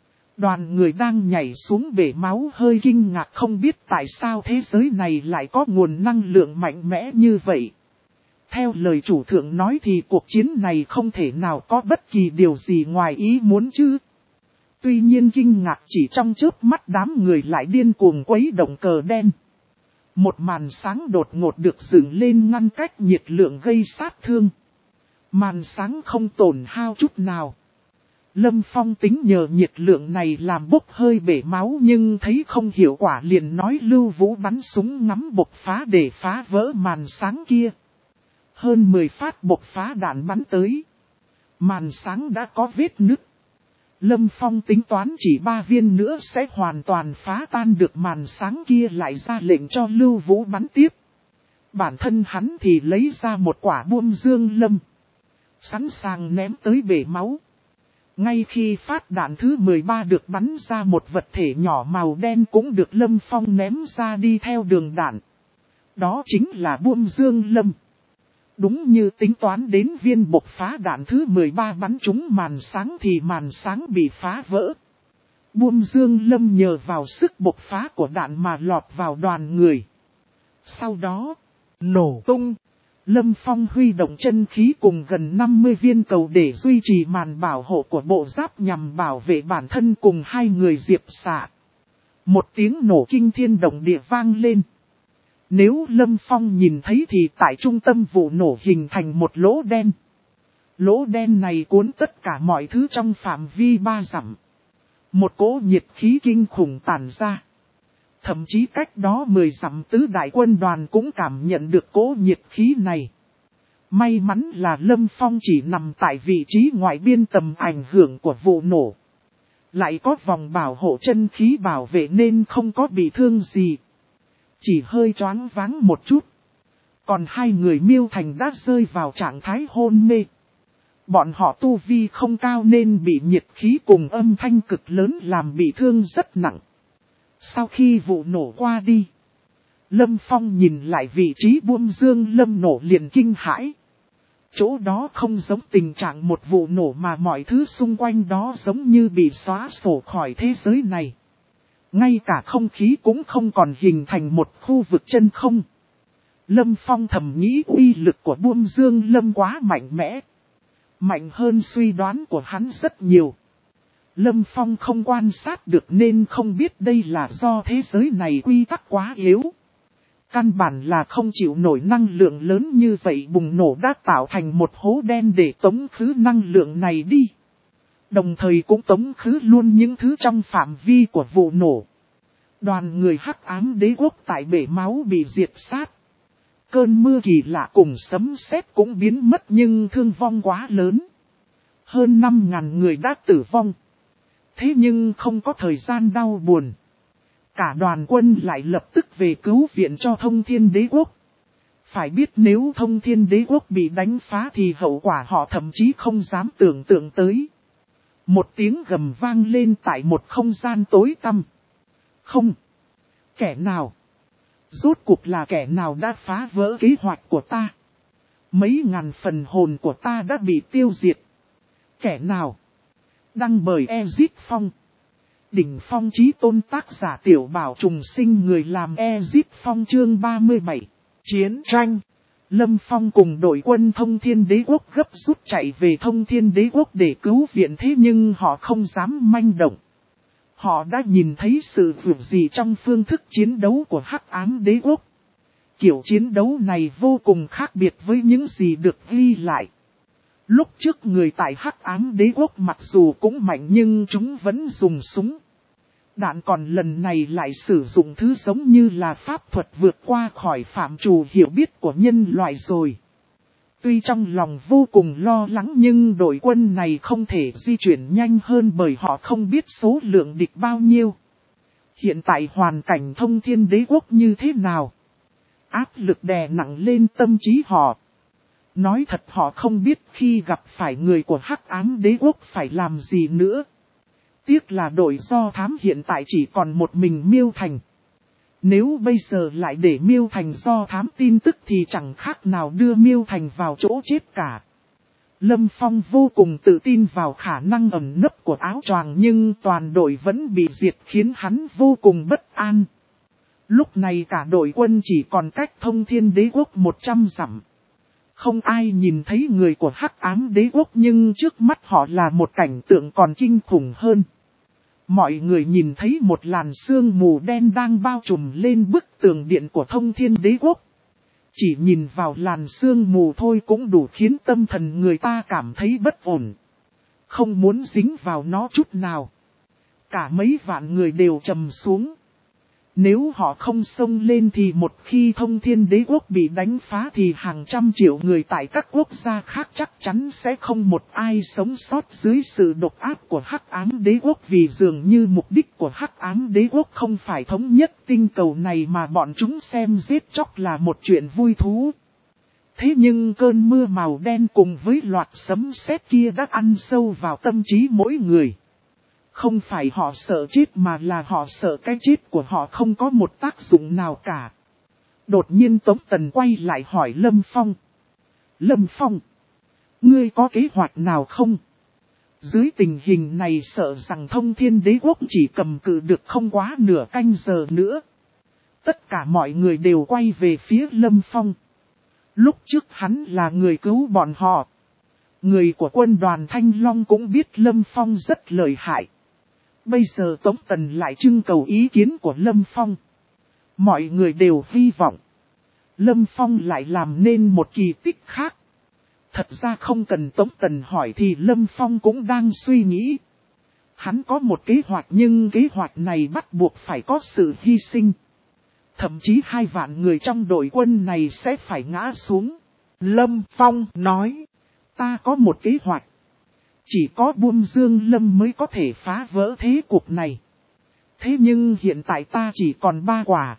Đoàn người đang nhảy xuống bể máu hơi kinh ngạc không biết tại sao thế giới này lại có nguồn năng lượng mạnh mẽ như vậy. Theo lời chủ thượng nói thì cuộc chiến này không thể nào có bất kỳ điều gì ngoài ý muốn chứ. Tuy nhiên kinh ngạc chỉ trong chớp mắt đám người lại điên cuồng quấy động cờ đen. Một màn sáng đột ngột được dựng lên ngăn cách nhiệt lượng gây sát thương. Màn sáng không tổn hao chút nào. Lâm Phong tính nhờ nhiệt lượng này làm bốc hơi bể máu nhưng thấy không hiệu quả liền nói Lưu Vũ bắn súng ngắm bộc phá để phá vỡ màn sáng kia. Hơn 10 phát bộc phá đạn bắn tới. Màn sáng đã có vết nứt. Lâm Phong tính toán chỉ 3 viên nữa sẽ hoàn toàn phá tan được màn sáng kia, lại ra lệnh cho Lưu Vũ bắn tiếp. Bản thân hắn thì lấy ra một quả buông dương lâm. Sẵn sàng ném tới bể máu. Ngay khi phát đạn thứ 13 được bắn ra, một vật thể nhỏ màu đen cũng được Lâm Phong ném ra đi theo đường đạn. Đó chính là buông dương lâm. Đúng như tính toán, đến viên bộc phá đạn thứ 13 bắn trúng màn sáng thì màn sáng bị phá vỡ. Buông dương lâm nhờ vào sức bộc phá của đạn mà lọt vào đoàn người. Sau đó, nổ tung. Lâm Phong huy động chân khí cùng gần 50 viên cầu để duy trì màn bảo hộ của bộ giáp nhằm bảo vệ bản thân cùng hai người Diệp Xạ. Một tiếng nổ kinh thiên động địa vang lên. Nếu Lâm Phong nhìn thấy thì tại trung tâm vụ nổ hình thành một lỗ đen. Lỗ đen này cuốn tất cả mọi thứ trong phạm vi 3 dặm. Một cỗ nhiệt khí kinh khủng tản ra. Thậm chí cách đó 10 dặm tứ đại quân đoàn cũng cảm nhận được cỗ nhiệt khí này. May mắn là Lâm Phong chỉ nằm tại vị trí ngoại biên tầm ảnh hưởng của vụ nổ. Lại có vòng bảo hộ chân khí bảo vệ nên không có bị thương gì. Chỉ hơi choáng váng một chút. Còn hai người Miêu Thành đã rơi vào trạng thái hôn mê. Bọn họ tu vi không cao nên bị nhiệt khí cùng âm thanh cực lớn làm bị thương rất nặng. Sau khi vụ nổ qua đi, Lâm Phong nhìn lại vị trí buông dương lâm nổ liền kinh hãi. Chỗ đó không giống tình trạng một vụ nổ mà mọi thứ xung quanh đó giống như bị xóa sổ khỏi thế giới này. Ngay cả không khí cũng không còn hình thành một khu vực chân không. Lâm Phong thầm nghĩ uy lực của buông dương lâm quá mạnh mẽ. Mạnh hơn suy đoán của hắn rất nhiều. Lâm Phong không quan sát được nên không biết đây là do thế giới này quy tắc quá yếu. Căn bản là không chịu nổi năng lượng lớn như vậy bùng nổ đã tạo thành một hố đen để tống khứ năng lượng này đi. Đồng thời cũng tống khứ luôn những thứ trong phạm vi của vụ nổ. Đoàn người Hắc Ám Đế Quốc tại bể máu bị diệt sát. Cơn mưa kỳ lạ cùng sấm sét cũng biến mất nhưng thương vong quá lớn. Hơn 5.000 người đã tử vong. Thế nhưng không có thời gian đau buồn. Cả đoàn quân lại lập tức về cứu viện cho Thông Thiên Đế Quốc. Phải biết nếu Thông Thiên Đế Quốc bị đánh phá thì hậu quả họ thậm chí không dám tưởng tượng tới. Một tiếng gầm vang lên tại một không gian tối tăm. Không. Kẻ nào? Rốt cuộc là kẻ nào đã phá vỡ kế hoạch của ta? Mấy ngàn phần hồn của ta đã bị tiêu diệt. Kẻ nào? Đăng bởi Ezit Phong. Đỉnh phong chí tôn tác giả Tiểu Bảo trùng sinh, người làm Ezit Phong. Chương 37. Chiến tranh. Lâm Phong cùng đội quân Thông Thiên Đế Quốc gấp rút chạy về Thông Thiên Đế Quốc để cứu viện, thế nhưng họ không dám manh động. Họ đã nhìn thấy sự vượt gì trong phương thức chiến đấu của Hắc Ám Đế Quốc. Kiểu chiến đấu này vô cùng khác biệt với những gì được ghi lại. Lúc trước người tại Hắc Ám Đế Quốc mặc dù cũng mạnh nhưng chúng vẫn dùng súng. Đạn, còn lần này lại sử dụng thứ giống như là pháp thuật vượt qua khỏi phạm trù hiểu biết của nhân loại rồi. Tuy trong lòng vô cùng lo lắng nhưng đội quân này không thể di chuyển nhanh hơn bởi họ không biết số lượng địch bao nhiêu. Hiện tại hoàn cảnh Thông Thiên Đế Quốc như thế nào? Áp lực đè nặng lên tâm trí họ. Nói thật họ không biết khi gặp phải người của Hắc Ám Đế Quốc phải làm gì nữa. Tiếc là đội do thám hiện tại chỉ còn một mình Miêu Thành. Nếu bây giờ lại để Miêu Thành do thám tin tức thì chẳng khác nào đưa Miêu Thành vào chỗ chết cả. Lâm Phong vô cùng tự tin vào khả năng ẩn nấp của áo choàng nhưng toàn đội vẫn bị diệt khiến hắn vô cùng bất an. Lúc này cả đội quân chỉ còn cách Thông Thiên Đế Quốc 100 dặm. Không ai nhìn thấy người của Hắc Ám Đế Quốc nhưng trước mắt họ là một cảnh tượng còn kinh khủng hơn. Mọi người nhìn thấy một làn sương mù đen đang bao trùm lên bức tường điện của Thông Thiên Đế Quốc. Chỉ nhìn vào làn sương mù thôi cũng đủ khiến tâm thần người ta cảm thấy bất ổn. không muốn dính vào nó chút nào. Cả mấy vạn người đều trầm xuống. Nếu họ không xông lên thì một khi Thông Thiên Đế Quốc bị đánh phá thì hàng trăm triệu người tại các quốc gia khác chắc chắn sẽ không một ai sống sót dưới sự độc ác của Hắc Ám Đế Quốc, vì dường như mục đích của Hắc Ám Đế Quốc không phải thống nhất tinh cầu này mà bọn chúng xem giết chóc là một chuyện vui thú. Thế nhưng cơn mưa màu đen cùng với loạt sấm sét kia đã ăn sâu vào tâm trí mỗi người. Không phải họ sợ chết mà là họ sợ cái chết của họ không có một tác dụng nào cả. Đột nhiên Tống Tần quay lại hỏi Lâm Phong. Lâm Phong, ngươi có kế hoạch nào không? Dưới tình hình này sợ rằng Thông Thiên Đế Quốc chỉ cầm cự được không quá nửa canh giờ nữa. Tất cả mọi người đều quay về phía Lâm Phong. Lúc trước hắn là người cứu bọn họ. Người của quân đoàn Thanh Long cũng biết Lâm Phong rất lợi hại. Bây giờ Tống Tần lại trưng cầu ý kiến của Lâm Phong. Mọi người đều hy vọng Lâm Phong lại làm nên một kỳ tích khác. Thật ra không cần Tống Tần hỏi thì Lâm Phong cũng đang suy nghĩ. Hắn có một kế hoạch nhưng kế hoạch này bắt buộc phải có sự hy sinh. Thậm chí 2 vạn người trong đội quân này sẽ phải ngã xuống. Lâm Phong nói, ta có một kế hoạch. Chỉ có Buông Dương Lâm mới có thể phá vỡ thế cuộc này. Thế nhưng hiện tại ta chỉ còn 3 quả.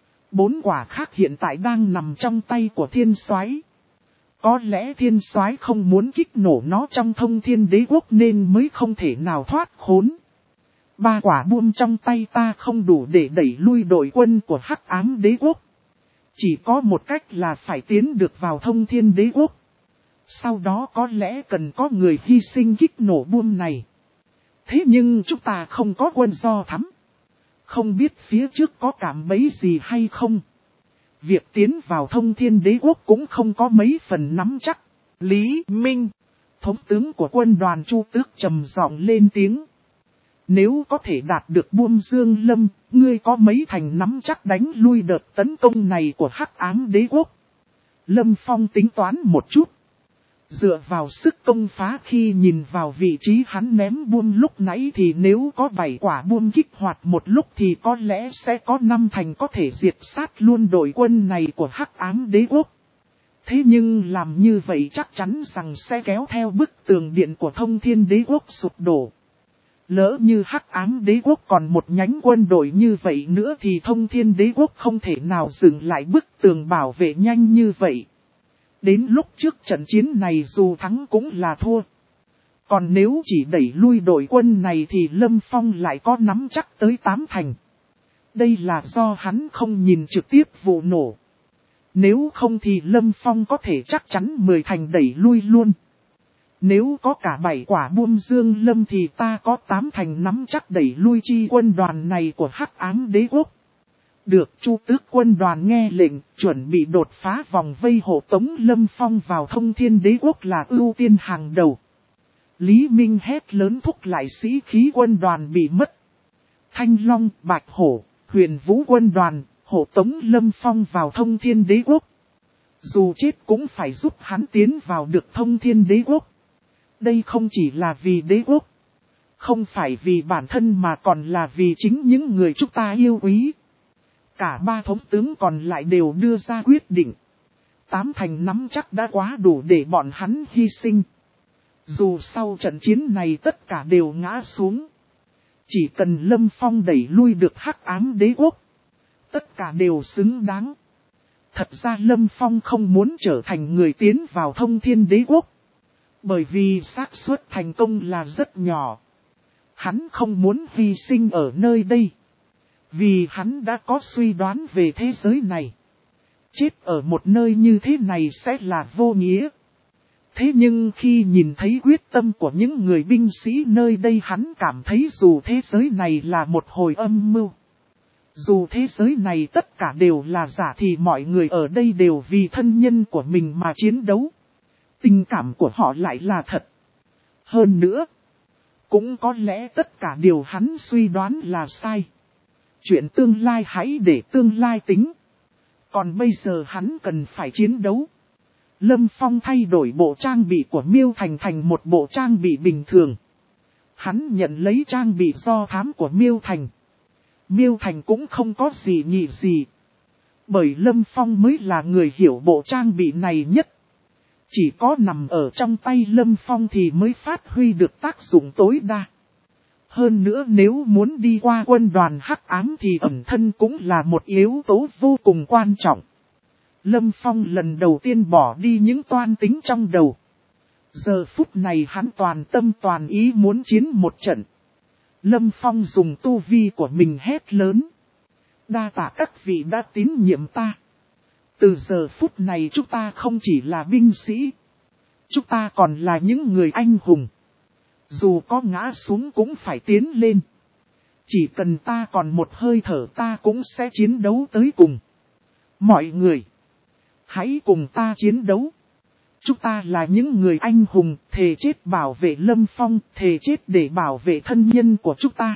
4 quả khác hiện tại đang nằm trong tay của Thiên Soái. Có lẽ Thiên Soái không muốn kích nổ nó trong Thông Thiên Đế Quốc nên mới không thể nào thoát khốn. 3 quả buông trong tay ta không đủ để đẩy lui đội quân của Hắc Ám Đế Quốc. Chỉ có một cách là phải tiến được vào Thông Thiên Đế Quốc. Sau đó có lẽ cần có người hy sinh kích nổ buông này. Thế nhưng chúng ta không có quân do thắm. Không biết phía trước có cảm bẫy gì hay không. Việc tiến vào Thông Thiên Đế Quốc cũng không có mấy phần nắm chắc. Lý Minh, thống tướng của quân đoàn Chu Tước trầm giọng lên tiếng. Nếu có thể đạt được Buông Dương Lâm, ngươi có mấy thành nắm chắc đánh lui đợt tấn công này của Hắc Ám Đế Quốc? Lâm Phong tính toán một chút. Dựa vào sức công phá khi nhìn vào vị trí hắn ném buông lúc nãy thì nếu có 7 quả buông kích hoạt một lúc thì có lẽ sẽ có 5 thành có thể diệt sát luôn đội quân này của Hắc Ám Đế Quốc. Thế nhưng làm như vậy chắc chắn rằng sẽ kéo theo bức tường điện của Thông Thiên Đế Quốc sụp đổ. Lỡ như Hắc Ám Đế Quốc còn một nhánh quân đội như vậy nữa thì Thông Thiên Đế Quốc không thể nào dừng lại bức tường bảo vệ nhanh như vậy. Đến lúc trước trận chiến này dù thắng cũng là thua. Còn nếu chỉ đẩy lui đội quân này thì Lâm Phong lại có nắm chắc tới 8 thành. Đây là do hắn không nhìn trực tiếp vụ nổ. Nếu không thì Lâm Phong có thể chắc chắn 10 thành đẩy lui luôn. Nếu có cả 7 quả Buông Dương Lâm thì ta có 8 thành nắm chắc đẩy lui chi quân đoàn này của Hắc Ám Đế Quốc. Được, Chu Tước quân đoàn nghe lệnh, chuẩn bị đột phá vòng vây hộ tống Lâm Phong vào Thông Thiên Đế Quốc là ưu tiên hàng đầu. Lý Minh hét lớn thúc lại sĩ khí quân đoàn bị mất. Thanh Long, Bạch Hổ, Huyền Vũ quân đoàn, hộ tống Lâm Phong vào Thông Thiên Đế Quốc. Dù chết cũng phải giúp hắn tiến vào được Thông Thiên Đế Quốc. Đây không chỉ là vì đế quốc. Không phải vì bản thân mà còn là vì chính những người chúng ta yêu quý. Cả 3 thống tướng còn lại đều đưa ra quyết định. 8 thành nắm chắc đã quá đủ để bọn hắn hy sinh. Dù sau trận chiến này tất cả đều ngã xuống. Chỉ cần Lâm Phong đẩy lui được Hắc Ám Đế Quốc. Tất cả đều xứng đáng. Thật ra Lâm Phong không muốn trở thành người tiến vào Thông Thiên Đế Quốc. Bởi vì xác suất thành công là rất nhỏ. Hắn không muốn hy sinh ở nơi đây. Vì hắn đã có suy đoán về thế giới này. Chết ở một nơi như thế này sẽ là vô nghĩa. Thế nhưng khi nhìn thấy quyết tâm của những người binh sĩ nơi đây hắn cảm thấy dù thế giới này là một hồi âm mưu. Dù thế giới này tất cả đều là giả thì mọi người ở đây đều vì thân nhân của mình mà chiến đấu. Tình cảm của họ lại là thật. Hơn nữa, cũng có lẽ tất cả điều hắn suy đoán là sai. Chuyện tương lai hãy để tương lai tính. Còn bây giờ hắn cần phải chiến đấu. Lâm Phong thay đổi bộ trang bị của Miêu Thành thành một bộ trang bị bình thường. Hắn nhận lấy trang bị do thám của Miêu Thành. Miêu Thành cũng không có gì nhị gì. Bởi Lâm Phong mới là người hiểu bộ trang bị này nhất. Chỉ có nằm ở trong tay Lâm Phong thì mới phát huy được tác dụng tối đa. Hơn nữa nếu muốn đi qua quân đoàn hắc ám thì ẩn thân cũng là một yếu tố vô cùng quan trọng. Lâm Phong lần đầu tiên bỏ đi những toan tính trong đầu. Giờ phút này hắn toàn tâm toàn ý muốn chiến một trận. Lâm Phong dùng tu vi của mình hét lớn. Đa tạ các vị đã tín nhiệm ta. Từ giờ phút này chúng ta không chỉ là binh sĩ. Chúng ta còn là những người anh hùng. Dù có ngã xuống cũng phải tiến lên. Chỉ cần ta còn một hơi thở ta cũng sẽ chiến đấu tới cùng. Mọi người, hãy cùng ta chiến đấu. Chúng ta là những người anh hùng, thề chết bảo vệ Lâm Phong, thề chết để bảo vệ thân nhân của chúng ta.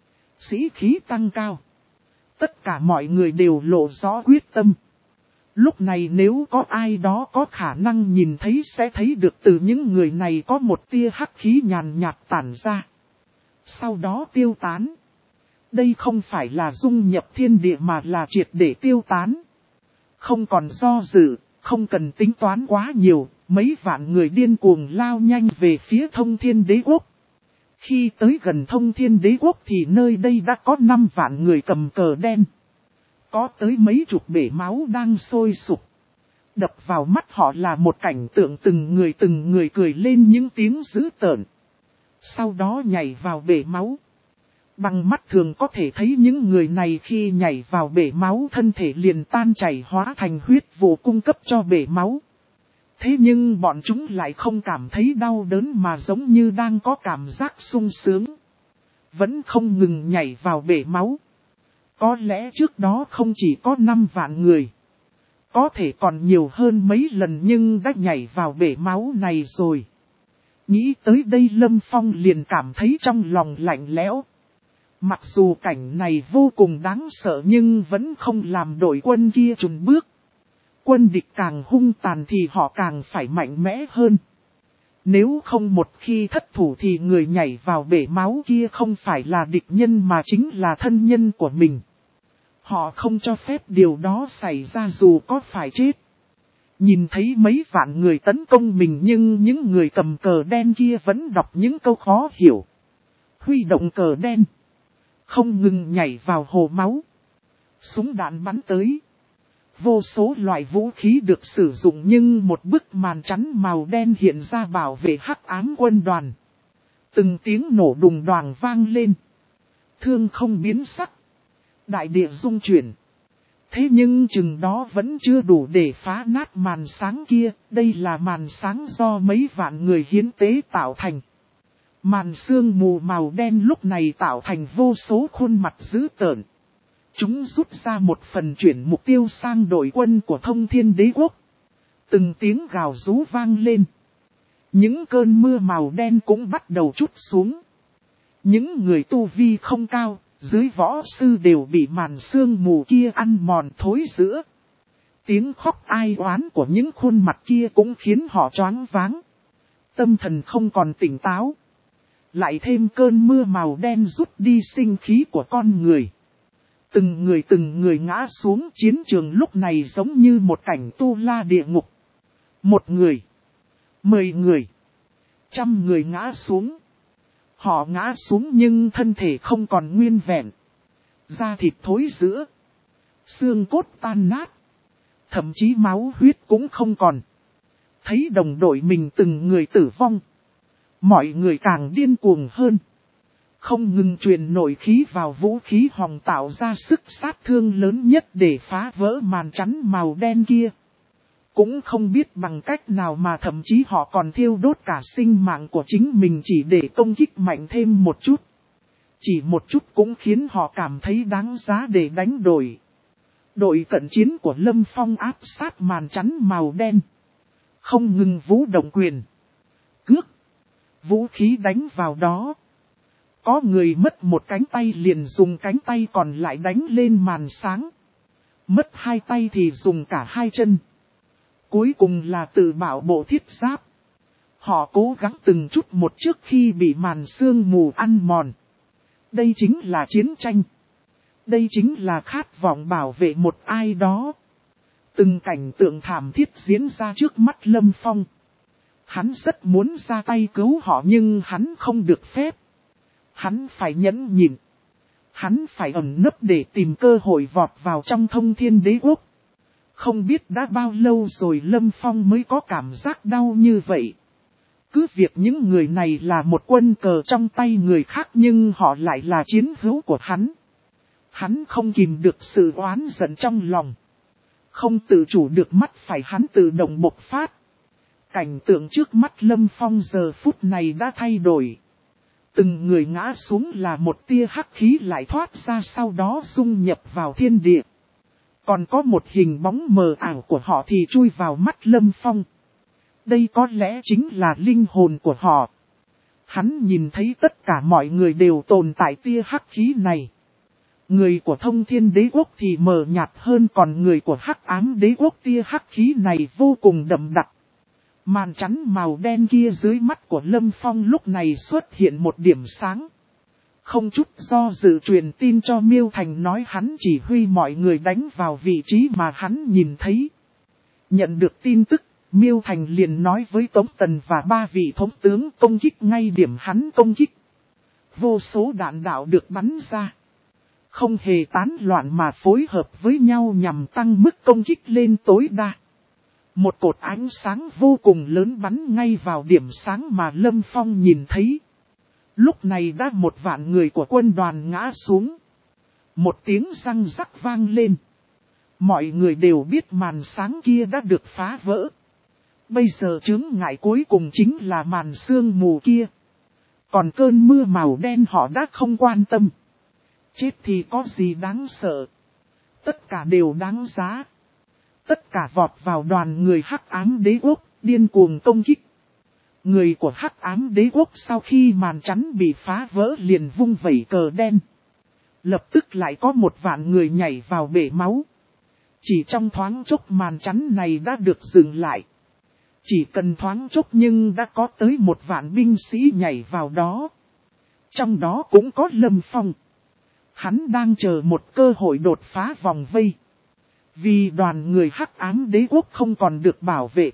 Sĩ khí tăng cao. Tất cả mọi người đều lộ rõ quyết tâm. Lúc này nếu có ai đó có khả năng nhìn thấy sẽ thấy được từ những người này có một tia hắc khí nhàn nhạt tản ra. Sau đó tiêu tán. Đây không phải là dung nhập thiên địa mà là triệt để tiêu tán. Không còn do dự, không cần tính toán quá nhiều, mấy vạn người điên cuồng lao nhanh về phía Thông Thiên Đế Quốc. Khi tới gần Thông Thiên Đế Quốc thì nơi đây đã có 5 vạn người cầm cờ đen. Có tới mấy chục bể máu đang sôi sục. Đập vào mắt họ là một cảnh tượng từng người cười lên những tiếng dữ tợn. Sau đó nhảy vào bể máu. Bằng mắt thường có thể thấy những người này khi nhảy vào bể máu thân thể liền tan chảy hóa thành huyết vụ cung cấp cho bể máu. Thế nhưng bọn chúng lại không cảm thấy đau đớn mà giống như đang có cảm giác sung sướng. Vẫn không ngừng nhảy vào bể máu. Có lẽ trước đó không chỉ có 5 vạn người. Có thể còn nhiều hơn mấy lần nhưng đã nhảy vào bể máu này rồi. Nghĩ tới đây Lâm Phong liền cảm thấy trong lòng lạnh lẽo. Mặc dù cảnh này vô cùng đáng sợ nhưng vẫn không làm đội quân kia chùn bước. Quân địch càng hung tàn thì họ càng phải mạnh mẽ hơn. Nếu không một khi thất thủ thì người nhảy vào bể máu kia không phải là địch nhân mà chính là thân nhân của mình. Họ không cho phép điều đó xảy ra dù có phải chết. Nhìn thấy mấy vạn người tấn công mình nhưng những người cầm cờ đen kia vẫn đọc những câu khó hiểu. Huy động cờ đen. Không ngừng nhảy vào hồ máu. Súng đạn bắn tới. Vô số loại vũ khí được sử dụng nhưng một bức màn chắn màu đen hiện ra bảo vệ hắc ám quân đoàn. Từng tiếng nổ đùng đoàng vang lên. Thương không biến sắc. Đại địa rung chuyển. Thế nhưng chừng đó vẫn chưa đủ để phá nát màn sáng kia. Đây là màn sáng do mấy vạn người hiến tế tạo thành. Màn sương mù màu đen lúc này tạo thành vô số khuôn mặt dữ tợn. Chúng rút ra một phần chuyển mục tiêu sang đội quân của Thông Thiên Đế Quốc. Từng tiếng gào rú vang lên. Những cơn mưa màu đen cũng bắt đầu trút xuống. Những người tu vi không cao, dưới võ sư đều bị màn sương mù kia ăn mòn thối rữa. Tiếng khóc ai oán của những khuôn mặt kia cũng khiến họ choáng váng. Tâm thần không còn tỉnh táo. Lại thêm cơn mưa màu đen rút đi sinh khí của con người. Từng người ngã xuống chiến trường lúc này giống như một cảnh tu la địa ngục. 1 người, 10 người, 100 người ngã xuống. Họ ngã xuống nhưng thân thể không còn nguyên vẹn. Da thịt thối rữa. Xương cốt tan nát. Thậm chí máu huyết cũng không còn. Thấy đồng đội mình từng người tử vong. Mọi người càng điên cuồng hơn. Không ngừng truyền nội khí vào vũ khí hòng tạo ra sức sát thương lớn nhất để phá vỡ màn chắn màu đen kia. Cũng không biết bằng cách nào mà thậm chí họ còn thiêu đốt cả sinh mạng của chính mình chỉ để công kích mạnh thêm một chút. Chỉ một chút cũng khiến họ cảm thấy đáng giá để đánh đổi. Đội cận chiến của Lâm Phong áp sát màn chắn màu đen. Không ngừng vũ động quyền. Cước. Vũ khí đánh vào đó. Có người mất một cánh tay liền dùng cánh tay còn lại đánh lên màn sáng. Mất 2 tay thì dùng cả 2 chân. Cuối cùng là tự bảo bộ thiết giáp. Họ cố gắng từng chút một trước khi bị màn sương mù ăn mòn. Đây chính là chiến tranh. Đây chính là khát vọng bảo vệ một ai đó. Từng cảnh tượng thảm thiết diễn ra trước mắt Lâm Phong. Hắn rất muốn ra tay cứu họ nhưng hắn không được phép. Hắn phải nhẫn nhịn. Hắn phải ẩn nấp để tìm cơ hội vọt vào trong Thông Thiên Đế Quốc. Không biết đã bao lâu rồi Lâm Phong mới có cảm giác đau như vậy. Cứ việc những người này là một quân cờ trong tay người khác nhưng họ lại là chiến hữu của hắn. Hắn không kìm được sự oán giận trong lòng. Không tự chủ được mắt phải hắn tự động bộc phát. Cảnh tượng trước mắt Lâm Phong giờ phút này đã thay đổi. Từng người ngã xuống là một tia hắc khí lại thoát ra sau đó dung nhập vào thiên địa. Còn có một hình bóng mờ ảo của họ thì chui vào mắt Lâm Phong. Đây có lẽ chính là linh hồn của họ. Hắn nhìn thấy tất cả mọi người đều tồn tại tia hắc khí này. Người của Thông Thiên Đế Quốc thì mờ nhạt hơn còn người của Hắc Ám Đế Quốc tia hắc khí này vô cùng đậm đặc. Màn chắn màu đen kia dưới mắt của Lâm Phong lúc này xuất hiện một điểm sáng. Không chút do dự truyền tin cho Miêu Thành nói hắn chỉ huy mọi người đánh vào vị trí mà hắn nhìn thấy. Nhận được tin tức, Miêu Thành liền nói với Tống Tần và 3 vị thống tướng công kích ngay điểm hắn công kích. Vô số đạn đạo được bắn ra. Không hề tán loạn mà phối hợp với nhau nhằm tăng mức công kích lên tối đa. Một cột ánh sáng vô cùng lớn bắn ngay vào điểm sáng mà Lâm Phong nhìn thấy. Lúc này đã 1.000 người của quân đoàn ngã xuống. Một tiếng răng rắc vang lên. Mọi người đều biết màn sáng kia đã được phá vỡ. Bây giờ chướng ngại cuối cùng chính là màn sương mù kia. Còn cơn mưa màu đen họ đã không quan tâm. Chết thì có gì đáng sợ. Tất cả đều đáng giá. Tất cả vọt vào đoàn người Hắc Ám Đế Quốc, điên cuồng công kích. Người của Hắc Ám Đế Quốc sau khi màn chắn bị phá vỡ liền vung vẩy cờ đen. Lập tức lại có 1.000 người nhảy vào bể máu. Chỉ trong thoáng chốc màn chắn này đã được dừng lại. Chỉ cần thoáng chốc nhưng đã có tới 1.000 binh sĩ nhảy vào đó. Trong đó cũng có Lâm Phong. Hắn đang chờ một cơ hội đột phá vòng vây. Vì đoàn người Hắc Ám Đế Quốc không còn được bảo vệ.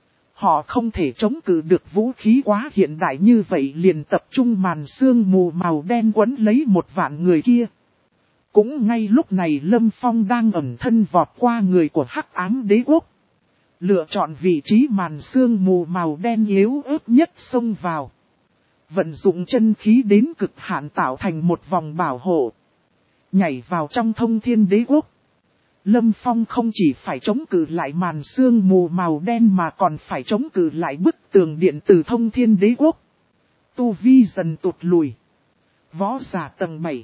Họ không thể chống cự được vũ khí quá hiện đại như vậy liền tập trung màn sương mù màu đen quấn lấy 1.000 người kia. Cũng ngay lúc này Lâm Phong đang ẩn thân vọt qua người của Hắc Ám Đế Quốc. Lựa chọn vị trí màn sương mù màu đen yếu ớt nhất xông vào. Vận dụng chân khí đến cực hạn tạo thành một vòng bảo hộ. Nhảy vào trong Thông Thiên Đế Quốc. Lâm Phong không chỉ phải chống cự lại màn sương mù màu đen mà còn phải chống cự lại bức tường điện từ Thông Thiên Đế Quốc. Tu vi dần tụt lùi. Võ giả tầng 7.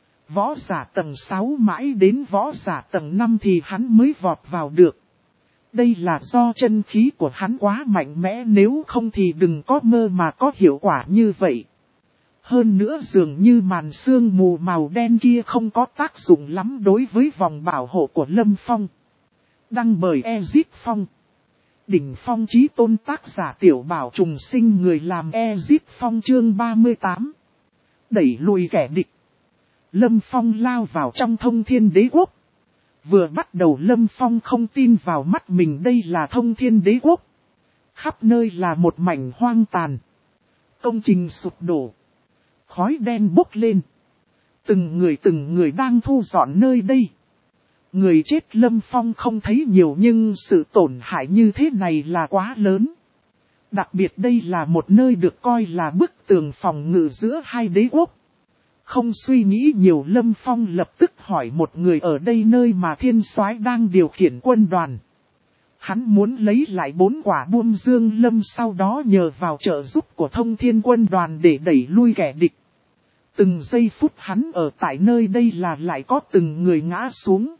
Võ giả tầng 6 mãi đến võ giả tầng 5 thì hắn mới vọt vào được. Đây là do chân khí của hắn quá mạnh mẽ, nếu không thì đừng có mơ mà có hiệu quả như vậy. Hơn nữa dường như màn sương mù màu đen kia không có tác dụng lắm đối với vòng bảo hộ của Lâm Phong. Đăng bởi Ezip Phong. Đỉnh Phong Chí Tôn, tác giả Tiểu Bảo Trùng Sinh, người làm Ezip Phong. Chương 38. Đẩy lùi kẻ địch. Lâm Phong lao vào trong Thông Thiên Đế Quốc. Vừa bắt đầu Lâm Phong không tin vào mắt mình, đây là Thông Thiên Đế Quốc. Khắp nơi là một mảnh hoang tàn. Công trình sụp đổ. Khói đen bốc lên. Từng người đang thu dọn nơi đây. Người chết Lâm Phong không thấy nhiều nhưng sự tổn hại như thế này là quá lớn. Đặc biệt đây là một nơi được coi là bức tường phòng ngự giữa hai đế quốc. Không suy nghĩ nhiều Lâm Phong lập tức hỏi một người ở đây nơi mà Thiên Soái đang điều khiển quân đoàn. Hắn muốn lấy lại 4 quả buông dương lâm, sau đó nhờ vào trợ giúp của Thông Thiên quân đoàn để đẩy lui kẻ địch. Từng giây phút hắn ở tại nơi đây là lại có từng người ngã xuống.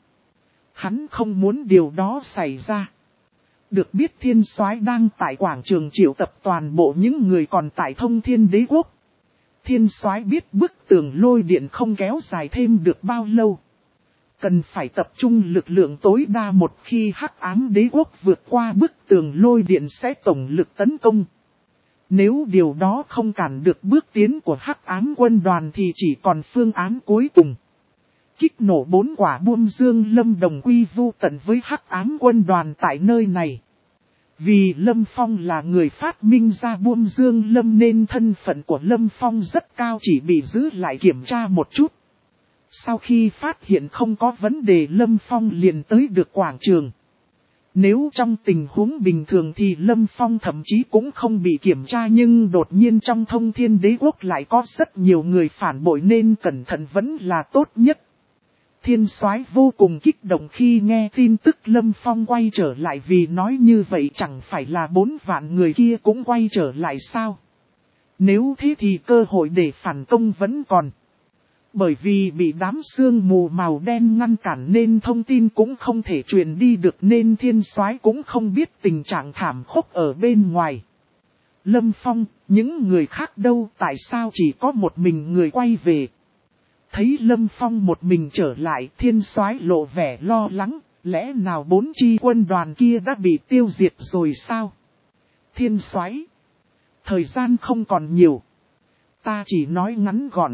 Hắn không muốn điều đó xảy ra. Được biết Thiên Soái đang tại quảng trường triệu tập toàn bộ những người còn tại Thông Thiên Đế Quốc. Thiên Soái biết bức tường lôi điện không kéo dài thêm được bao lâu. cần phải tập trung lực lượng tối đa, một khi Hắc Ám Đế Quốc vượt qua bức tường lôi điện sẽ tổng lực tấn công. Nếu điều đó không cản được bước tiến của Hắc Ám quân đoàn thì chỉ còn phương án cuối cùng. Kích nổ 4 quả bom dương lâm đồng quy vu tận với Hắc Ám quân đoàn tại nơi này. Vì Lâm Phong là người phát minh ra bom dương lâm nên thân phận của Lâm Phong rất cao, chỉ bị giữ lại kiểm tra một chút. Sau khi phát hiện không có vấn đề, Lâm Phong liền tới được quảng trường. Nếu trong tình huống bình thường thì Lâm Phong thậm chí cũng không bị kiểm tra, nhưng đột nhiên trong Thông Thiên Đế Quốc lại có rất nhiều người phản bội nên cẩn thận vẫn là tốt nhất. Thiên Soái vô cùng kích động khi nghe tin tức Lâm Phong quay trở lại, vì nói như vậy chẳng phải là 4 vạn người kia cũng quay trở lại sao? Nếu thế thì cơ hội để phản công vẫn còn. Bởi vì bị đám sương mù màu đen ngăn cản nên thông tin cũng không thể truyền đi được, nên Thiên Soái cũng không biết tình trạng thảm khốc ở bên ngoài. Lâm Phong, những người khác đâu, tại sao chỉ có một mình người quay về? Thấy Lâm Phong một mình trở lại, Thiên Soái lộ vẻ lo lắng, lẽ nào 4 chi quân đoàn kia đã bị tiêu diệt rồi sao? Thiên Soái, thời gian không còn nhiều. Ta chỉ nói ngắn gọn.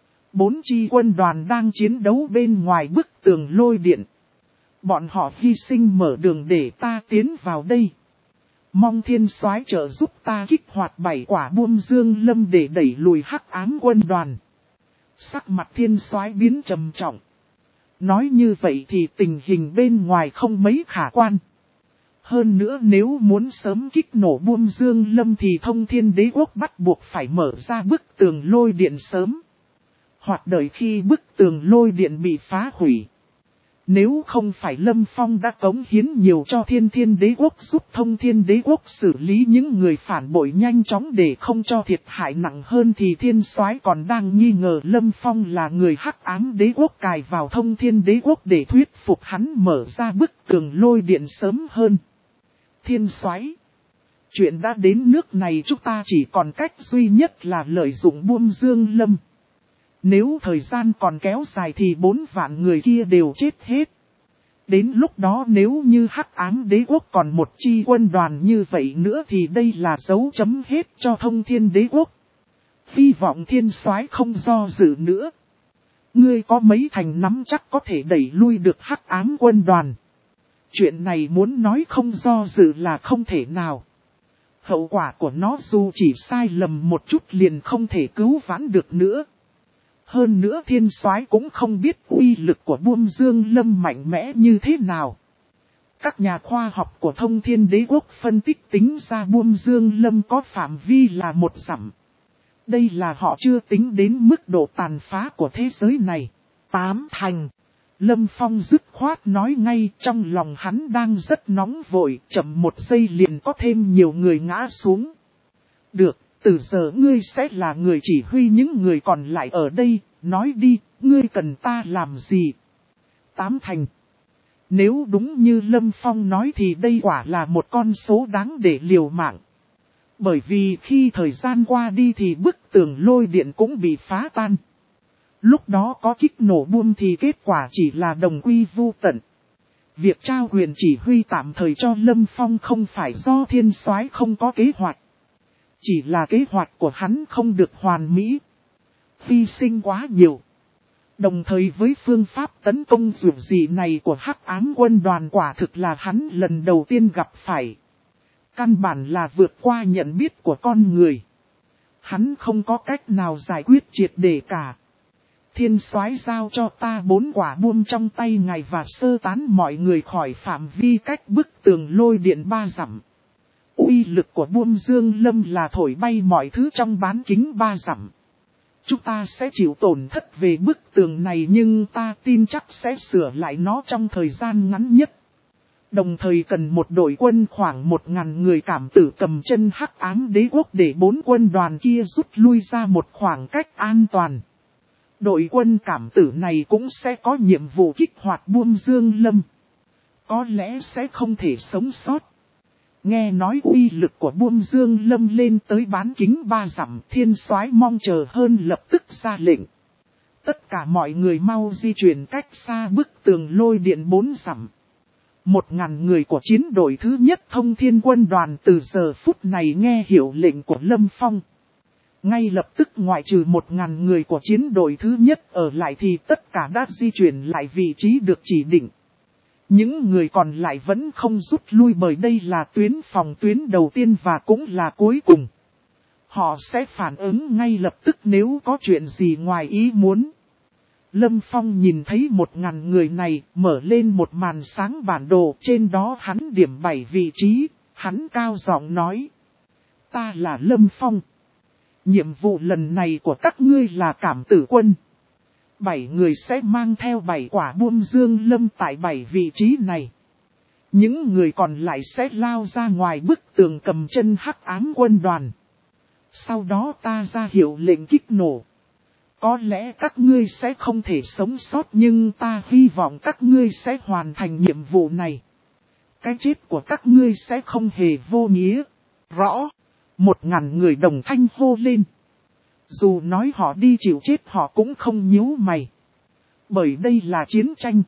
4 chi quân đoàn đang chiến đấu bên ngoài bức tường lôi điện. Bọn họ hy sinh mở đường để ta tiến vào đây. Mong Thiên Soái trợ giúp ta kích hoạt 7 quả bom dương lâm để đẩy lùi Hắc Ám quân đoàn. Sắc mặt Thiên Soái biến trầm trọng. Nói như vậy thì tình hình bên ngoài không mấy khả quan. Hơn nữa nếu muốn sớm kích nổ bom dương lâm thì Thông Thiên Đế Quốc bắt buộc phải mở ra bức tường lôi điện sớm. Hoặc đợi khi bức tường lôi điện bị phá hủy. Nếu không phải Lâm Phong đã cống hiến nhiều cho Thiên Thiên Đế Quốc giúp Thông Thiên Đế Quốc xử lý những người phản bội nhanh chóng để không cho thiệt hại nặng hơn thì Thiên Soái còn đang nghi ngờ Lâm Phong là người Hắc Ám Đế Quốc cài vào Thông Thiên Đế Quốc để thuyết phục hắn mở ra bức tường lôi điện sớm hơn. Thiên Soái, chuyện đã đến nước này, chúng ta chỉ còn cách duy nhất là lợi dụng bom dương lâm. Nếu thời gian còn kéo dài thì 4 vạn người kia đều chết hết. Đến lúc đó nếu như Hắc Ám Đế Quốc còn một chi quân đoàn như vậy nữa thì đây là dấu chấm hết cho Thông Thiên Đế Quốc. Hy vọng Thiên Soái không do dự nữa. Ngươi có mấy thành nắm chắc có thể đẩy lui được Hắc Ám quân đoàn. Chuyện này muốn nói không do dự là không thể nào. Hậu quả của nó dù chỉ sai lầm một chút liền không thể cứu vãn được nữa. Hơn nữa Thiên Soái cũng không biết uy lực của bom dương lâm mạnh mẽ như thế nào. Các nhà khoa học của Thông Thiên Đế Quốc phân tích tính ra bom dương lâm có phạm vi là 1 dặm. Đây là họ chưa tính đến mức độ tàn phá của thế giới này. 8 thành. Lâm Phong dứt khoát nói ngay, trong lòng hắn đang rất nóng vội, chậm 1 giây liền có thêm nhiều người ngã xuống. Được. Từ giờ ngươi sẽ là người chỉ huy những người còn lại ở đây, nói đi, ngươi cần ta làm gì? 8 thành. Nếu đúng như Lâm Phong nói thì đây quả là một con số đáng để liều mạng. Bởi vì khi thời gian qua đi thì bức tường lôi điện cũng bị phá tan. Lúc đó có kích nổ bom thì kết quả chỉ là đồng quy vu tận. Việc trao quyền chỉ huy tạm thời cho Lâm Phong không phải do Thiên Soái không có kế hoạch. Chỉ là kế hoạch của hắn không được hoàn mỹ. Hy sinh quá nhiều. Đồng thời với phương pháp tấn công dù gì này của Hắc Ám quân đoàn quả thực là hắn lần đầu tiên gặp phải. Căn bản là vượt qua nhận biết của con người. Hắn không có cách nào giải quyết triệt để cả. Thiên Soái giao cho ta 4 quả bom trong tay ngài và sơ tán mọi người khỏi phạm vi cách bức tường lôi điện 3 dặm. Uy lực của bom dương lâm là thổi bay mọi thứ trong bán kính 3 dặm. Chúng ta sẽ chịu tổn thất về bức tường này nhưng ta tin chắc sẽ sửa lại nó trong thời gian ngắn nhất. Đồng thời cần một đội quân khoảng 1000 người cảm tử cầm chân Hắc Ám Đế Quốc để 4 quân đoàn kia rút lui ra một khoảng cách an toàn. Đội quân cảm tử này cũng sẽ có nhiệm vụ kích hoạt bom dương lâm. Có lẽ sẽ không thể sống sót. Nghe nói uy lực của bom dương lâm lên tới bán kính 3 dặm, Thiên Soái mong chờ hơn lập tức ra lệnh. tất cả mọi người mau di chuyển cách xa bức tường lôi điện 4 dặm. 1000 người của chiến đội thứ nhất Thông Thiên quân đoàn từ giờ phút này nghe hiệu lệnh của Lâm Phong. Ngay lập tức ngoại trừ 1000 người của chiến đội thứ nhất ở lại thì tất cả đã di chuyển lại vị trí được chỉ định. Những người còn lại vẫn không rút lui bởi đây là tuyến phòng tuyến đầu tiên và cũng là cuối cùng. Họ sẽ phản ứng ngay lập tức nếu có chuyện gì ngoài ý muốn. Lâm Phong nhìn thấy 1000 người này mở lên một màn sáng bản đồ, trên đó hắn điểm 7 vị trí, hắn cao giọng nói. Ta là Lâm Phong. Nhiệm vụ lần này của các ngươi là cảm tử quân. 7 người sẽ mang theo 7 quả buông dương lâm tại 7 vị trí này. Những người còn lại sẽ lao ra ngoài bức tường cầm chân hắc ám quân đoàn. Sau đó ta ra hiệu lệnh kích nổ. Có lẽ các ngươi sẽ không thể sống sót nhưng ta hy vọng các ngươi sẽ hoàn thành nhiệm vụ này. Cái chết của các ngươi sẽ không hề vô nghĩa. Rõ. 1000 người đồng thanh hô lên. Dù nói họ đi chịu chết họ cũng không nhíu mày. Bởi đây là chiến tranh.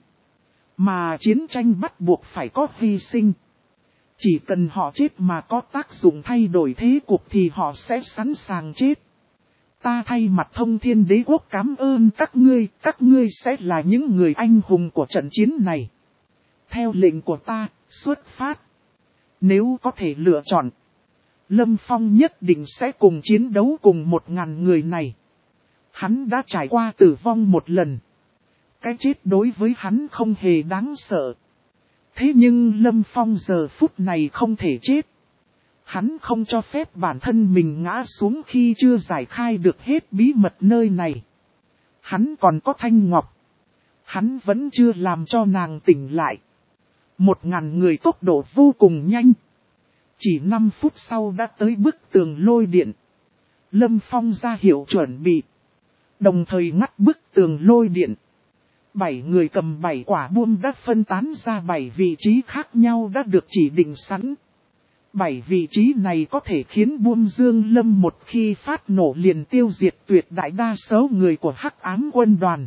Mà chiến tranh bắt buộc phải có hy sinh. Chỉ cần họ chết mà có tác dụng thay đổi thế cuộc thì họ sẽ sẵn sàng chết. Ta thay mặt Thông Thiên Đế Quốc cảm ơn các ngươi sẽ là những người anh hùng của trận chiến này. Theo lệnh của ta, xuất phát. Nếu có thể lựa chọn, Lâm Phong nhất định sẽ cùng chiến đấu cùng 1000 người này. Hắn đã trải qua tử vong một lần. Cái chết đối với hắn không hề đáng sợ. Thế nhưng Lâm Phong giờ phút này không thể chết. Hắn không cho phép bản thân mình ngã xuống khi chưa giải khai được hết bí mật nơi này. Hắn còn có Thanh Ngọc. Hắn vẫn chưa làm cho nàng tỉnh lại. 1000 người tốc độ vô cùng nhanh. Chỉ 5 phút sau đã tới bức tường lôi điện. Lâm Phong ra hiệu chuẩn bị. Đồng thời ngắt bức tường lôi điện. 7 người cầm 7 quả buông đã phân tán ra 7 vị trí khác nhau đã được chỉ định sẵn. 7 vị trí này có thể khiến buông dương lâm một khi phát nổ liền tiêu diệt tuyệt đại đa số người của hắc ám quân đoàn.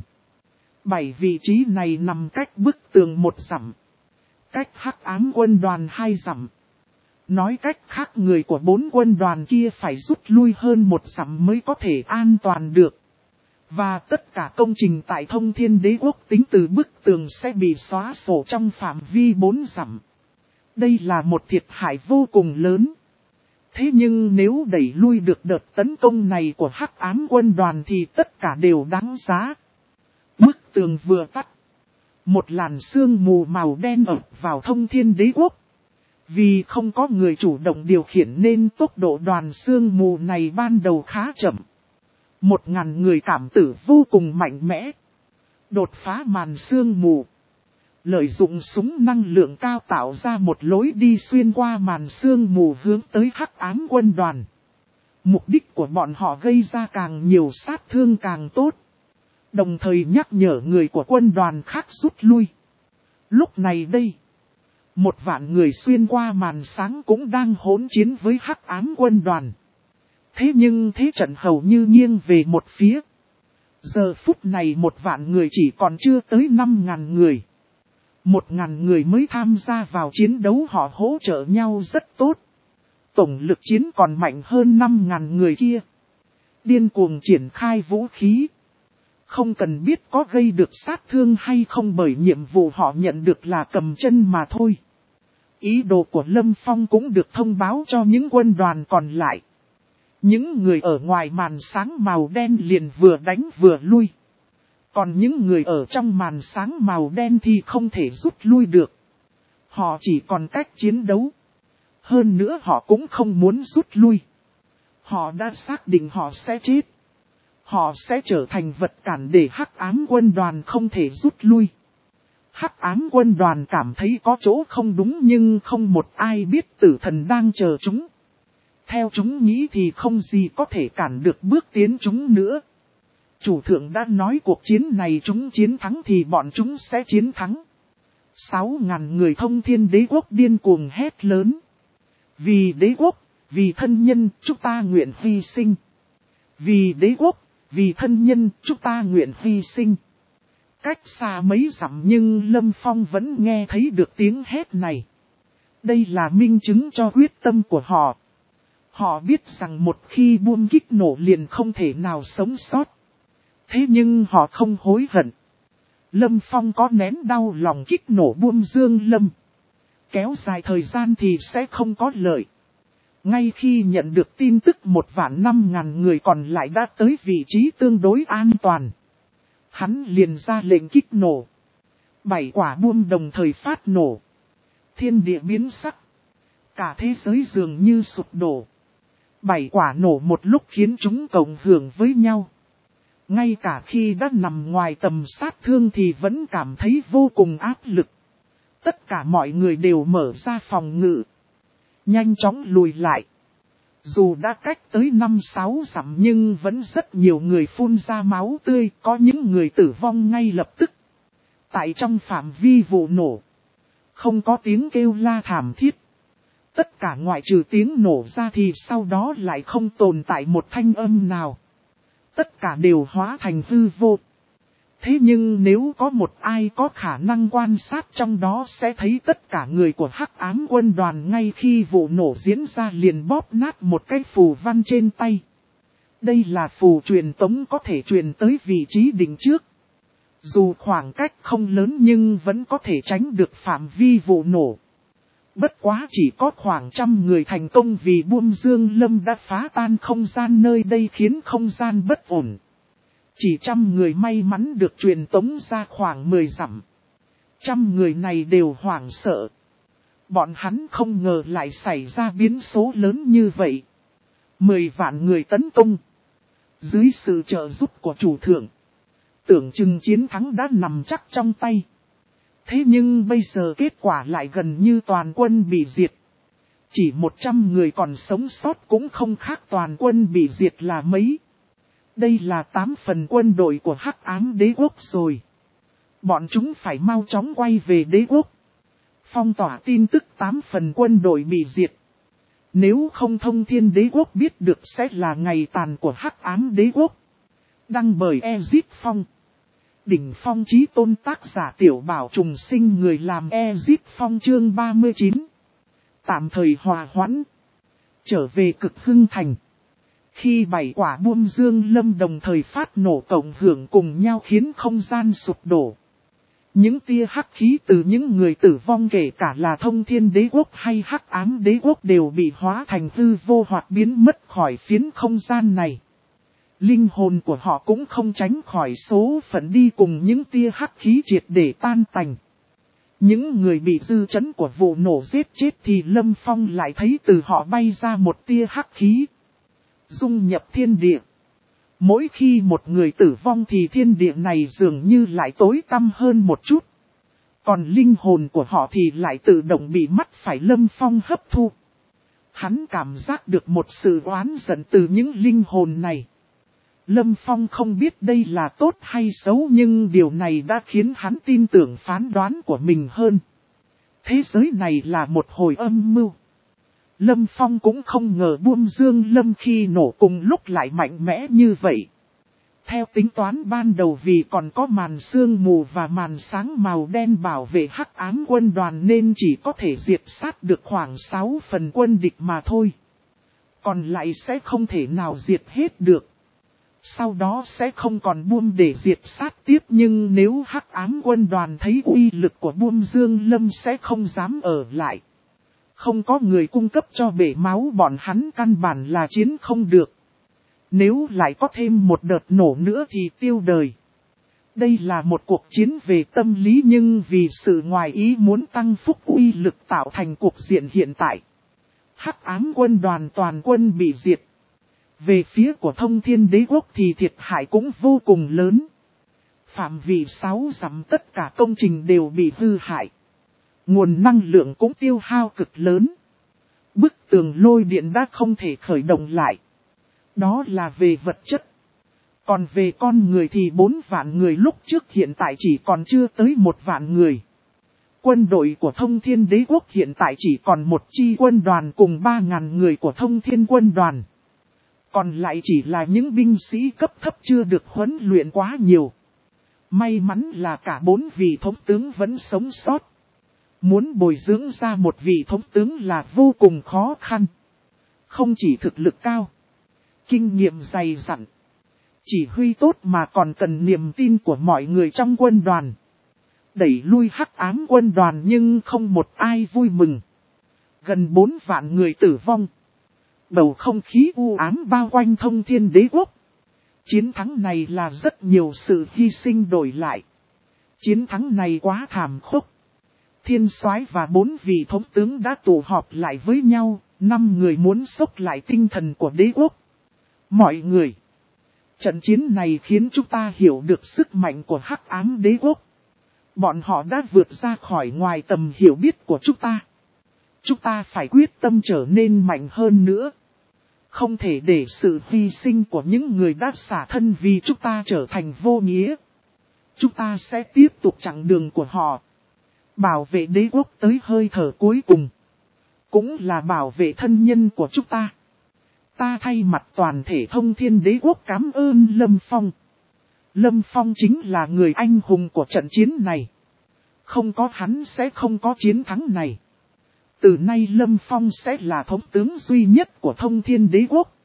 7 vị trí này nằm cách bức tường 1 dặm. Cách hắc ám quân đoàn 2 dặm. Nói cách khác người của 4 quân đoàn kia phải rút lui hơn 1 dặm mới có thể an toàn được. Và tất cả công trình tại Thông Thiên Đế Quốc tính từ bức tường sẽ bị xóa sổ trong phạm vi 4 dặm. Đây là một thiệt hại vô cùng lớn. Thế nhưng nếu đẩy lui được đợt tấn công này của hắc ám quân đoàn thì tất cả đều đáng giá. Bức tường vừa tắt. Một làn sương mù màu đen ập vào Thông Thiên Đế Quốc. Vì không có người chủ động điều khiển nên tốc độ đoàn sương mù này ban đầu khá chậm. 1000 người cảm tử vô cùng mạnh mẽ. Đột phá màn sương mù. Lợi dụng súng năng lượng cao tạo ra một lối đi xuyên qua màn sương mù hướng tới hắc ám quân đoàn. Mục đích của bọn họ gây ra càng nhiều sát thương càng tốt. Đồng thời nhắc nhở người của quân đoàn khác rút lui. Lúc này đây, 1.000 người xuyên qua màn sáng cũng đang hỗn chiến với hắc ám quân đoàn. Thế nhưng thế trận hầu như nghiêng về một phía. Giờ phút này 1.000 người chỉ còn chưa tới 5.000 người. 1.000 người mới tham gia vào chiến đấu họ hỗ trợ nhau rất tốt. Tổng lực chiến còn mạnh hơn 5.000 người kia. Điên cuồng triển khai vũ khí. Không cần biết có gây được sát thương hay không bởi nhiệm vụ họ nhận được là cầm chân mà thôi. Ý đồ của Lâm Phong cũng được thông báo cho những quân đoàn còn lại. Những người ở ngoài màn sáng màu đen liền vừa đánh vừa lui. Còn những người ở trong màn sáng màu đen thì không thể rút lui được. Họ chỉ còn cách chiến đấu. Hơn nữa họ cũng không muốn rút lui. Họ đã xác định họ sẽ chết. Họ sẽ trở thành vật cản để hắc ám quân đoàn không thể rút lui. Hắc ám quân đoàn cảm thấy có chỗ không đúng nhưng không một ai biết tử thần đang chờ chúng. Theo chúng nghĩ thì không gì có thể cản được bước tiến chúng nữa. Chủ thượng đã nói cuộc chiến này chúng chiến thắng thì bọn chúng sẽ chiến thắng. 6.000 người Thông Thiên Đế Quốc điên cuồng hét lớn. Vì đế quốc, vì thân nhân, chúng ta nguyện hy sinh. Vì đế quốc, Vì thân nhân, chúng ta nguyện hy sinh. Cách xa mấy dặm nhưng Lâm Phong vẫn nghe thấy được tiếng hét này. Đây là minh chứng cho quyết tâm của họ. Họ biết rằng một khi bom kích nổ liền không thể nào sống sót. Thế nhưng họ không hối hận. Lâm Phong có nén đau lòng kích nổ bom Dương Lâm. Kéo dài thời gian thì sẽ không có lợi. Ngay khi nhận được tin tức 1.500.000 người còn lại đã tới vị trí tương đối an toàn. Hắn liền ra lệnh kích nổ. 7 quả bom đồng thời phát nổ. Thiên địa biến sắc. Cả thế giới dường như sụp đổ. 7 quả nổ một lúc khiến chúng cộng hưởng với nhau. Ngay cả khi đã nằm ngoài tầm sát thương thì vẫn cảm thấy vô cùng áp lực. Tất cả mọi người đều mở ra phòng ngự. Nhanh chóng lùi lại. Dù đã cách tới 5-6 dặm nhưng vẫn rất nhiều người phun ra máu tươi, có những người tử vong ngay lập tức. Tại trong phạm vi vụ nổ, không có tiếng kêu la thảm thiết. Tất cả ngoại trừ tiếng nổ ra thì sau đó lại không tồn tại một thanh âm nào. Tất cả đều hóa thành hư vô. Thế nhưng nếu có một ai có khả năng quan sát trong đó sẽ thấy tất cả người của Hắc Ám quân đoàn ngay khi vụ nổ diễn ra liền bóp nát một cái phù văn trên tay. Đây là phù truyền tống có thể truyền tới vị trí định trước. Dù khoảng cách không lớn nhưng vẫn có thể tránh được phạm vi vụ nổ. Bất quá chỉ có khoảng 100 người thành công vì bom Dương Lâm đã phá tan không gian nơi đây khiến không gian bất ổn. Chỉ 100 người may mắn được truyền tống ra khoảng 10 dặm. 100 người này đều hoảng sợ. Bọn hắn không ngờ lại xảy ra biến số lớn như vậy. 10 vạn người tấn công. Dưới sự trợ giúp của chủ thượng, tưởng chừng chiến thắng đã nằm chắc trong tay. Thế nhưng bây giờ kết quả lại gần như toàn quân bị diệt. Chỉ 100 người còn sống sót cũng không khác toàn quân bị diệt là mấy. Đây là 8 phần quân đội của Hắc Ám đế quốc rồi. Bọn chúng phải mau chóng quay về đế quốc. Phong tỏa tin tức 8 phần quân đội bị diệt. Nếu không Thông Thiên đế quốc biết được sẽ là ngày tàn của Hắc Ám đế quốc. Đăng bởi Ezit Phong. Đỉnh Phong Chí Tôn tác giả Tiểu Bảo Trùng Sinh người làm Ezit Phong chương 39. Tạm thời hòa hoãn. Trở về Cực Hưng Thành. Khi 7 quả bom Dương Lâm đồng thời phát nổ cộng hưởng cùng nhau khiến không gian sụp đổ. Những tia hắc khí từ những người tử vong kể cả là Thông Thiên đế quốc hay Hắc Ám đế quốc đều bị hóa thành hư vô hoặc biến mất khỏi phiến không gian này. Linh hồn của họ cũng không tránh khỏi số phận đi cùng những tia hắc khí triệt để tan tành. Những người bị dư chấn của vụ nổ giết chết thì Lâm Phong lại thấy từ họ bay ra một tia hắc khí. Dung nhập thiên địa. Mỗi khi một người tử vong thì thiên địa này dường như lại tối tăm hơn một chút. Còn linh hồn của họ thì lại tự động bị mắt phải Lâm Phong hấp thu. Hắn cảm giác được một sự oán giận từ những linh hồn này. Lâm Phong không biết đây là tốt hay xấu nhưng điều này đã khiến hắn tin tưởng phán đoán của mình hơn. Thế giới này là một hồi âm mưu. Lâm Phong cũng không ngờ bom Dương Lâm khi nổ cùng lúc lại mạnh mẽ như vậy. Theo tính toán ban đầu vì còn có màn sương mù và màn sáng màu đen bảo vệ Hắc Ám quân đoàn nên chỉ có thể diệt sát được khoảng 6 phần quân địch mà thôi. Còn lại sẽ không thể nào diệt hết được. Sau đó sẽ không còn bom để diệt sát tiếp nhưng nếu Hắc Ám quân đoàn thấy uy lực của bom Dương Lâm sẽ không dám ở lại. Không có người cung cấp cho bể máu bọn hắn căn bản là chiến không được. Nếu lại có thêm một đợt nổ nữa thì tiêu đời. Đây là một cuộc chiến về tâm lý nhưng vì sự ngoài ý muốn tăng phúc uy lực tạo thành cuộc diện hiện tại. Hắc Ám quân đoàn toàn quân bị diệt. Về phía của Thông Thiên đế quốc thì thiệt hại cũng vô cùng lớn. Phạm vi 6 dặm tất cả công trình đều bị hư hại. Nguồn năng lượng cũng tiêu hao cực lớn. Bức tường lôi điện đã không thể khởi động lại. Đó là về vật chất. Còn về con người thì 4 vạn người lúc trước hiện tại chỉ còn chưa tới 1 vạn người. Quân đội của Thông Thiên đế quốc hiện tại chỉ còn một chi quân đoàn cùng 3.000 người của Thông Thiên quân đoàn. Còn lại chỉ là những binh sĩ cấp thấp chưa được huấn luyện quá nhiều. May mắn là cả 4 vị thống tướng vẫn sống sót. Muốn bồi dưỡng ra một vị thống tướng là vô cùng khó khăn. Không chỉ thực lực cao, kinh nghiệm dày dặn, chỉ huy tốt mà còn cần niềm tin của mọi người trong quân đoàn. Đẩy lui hắc ám quân đoàn nhưng không một ai vui mừng. Gần 4 vạn người tử vong. Bầu không khí u ám bao quanh Thông Thiên Đế Quốc. Chiến thắng này là rất nhiều sự hy sinh đổi lại. Chiến thắng này quá thảm khốc. Thiên soái và 4 vị thống tướng đã tụ họp lại với nhau, 5 người muốn xốc lại tinh thần của đế quốc. Mọi người, trận chiến này khiến chúng ta hiểu được sức mạnh của hắc ám đế quốc. Bọn họ đã vượt ra khỏi ngoài tầm hiểu biết của chúng ta. Chúng ta phải quyết tâm trở nên mạnh hơn nữa. Không thể để sự hy sinh của những người đã xả thân vì chúng ta trở thành vô nghĩa. Chúng ta sẽ tiếp tục chặng đường của họ. Bảo vệ đế quốc tới hơi thở cuối cùng. Cũng là bảo vệ thân nhân của chúng ta. Ta thay mặt toàn thể Thông Thiên Đế Quốc cảm ơn Lâm Phong. Lâm Phong chính là người anh hùng của trận chiến này. Không có hắn sẽ không có chiến thắng này. Từ nay Lâm Phong sẽ là thống tướng duy nhất của Thông Thiên Đế Quốc.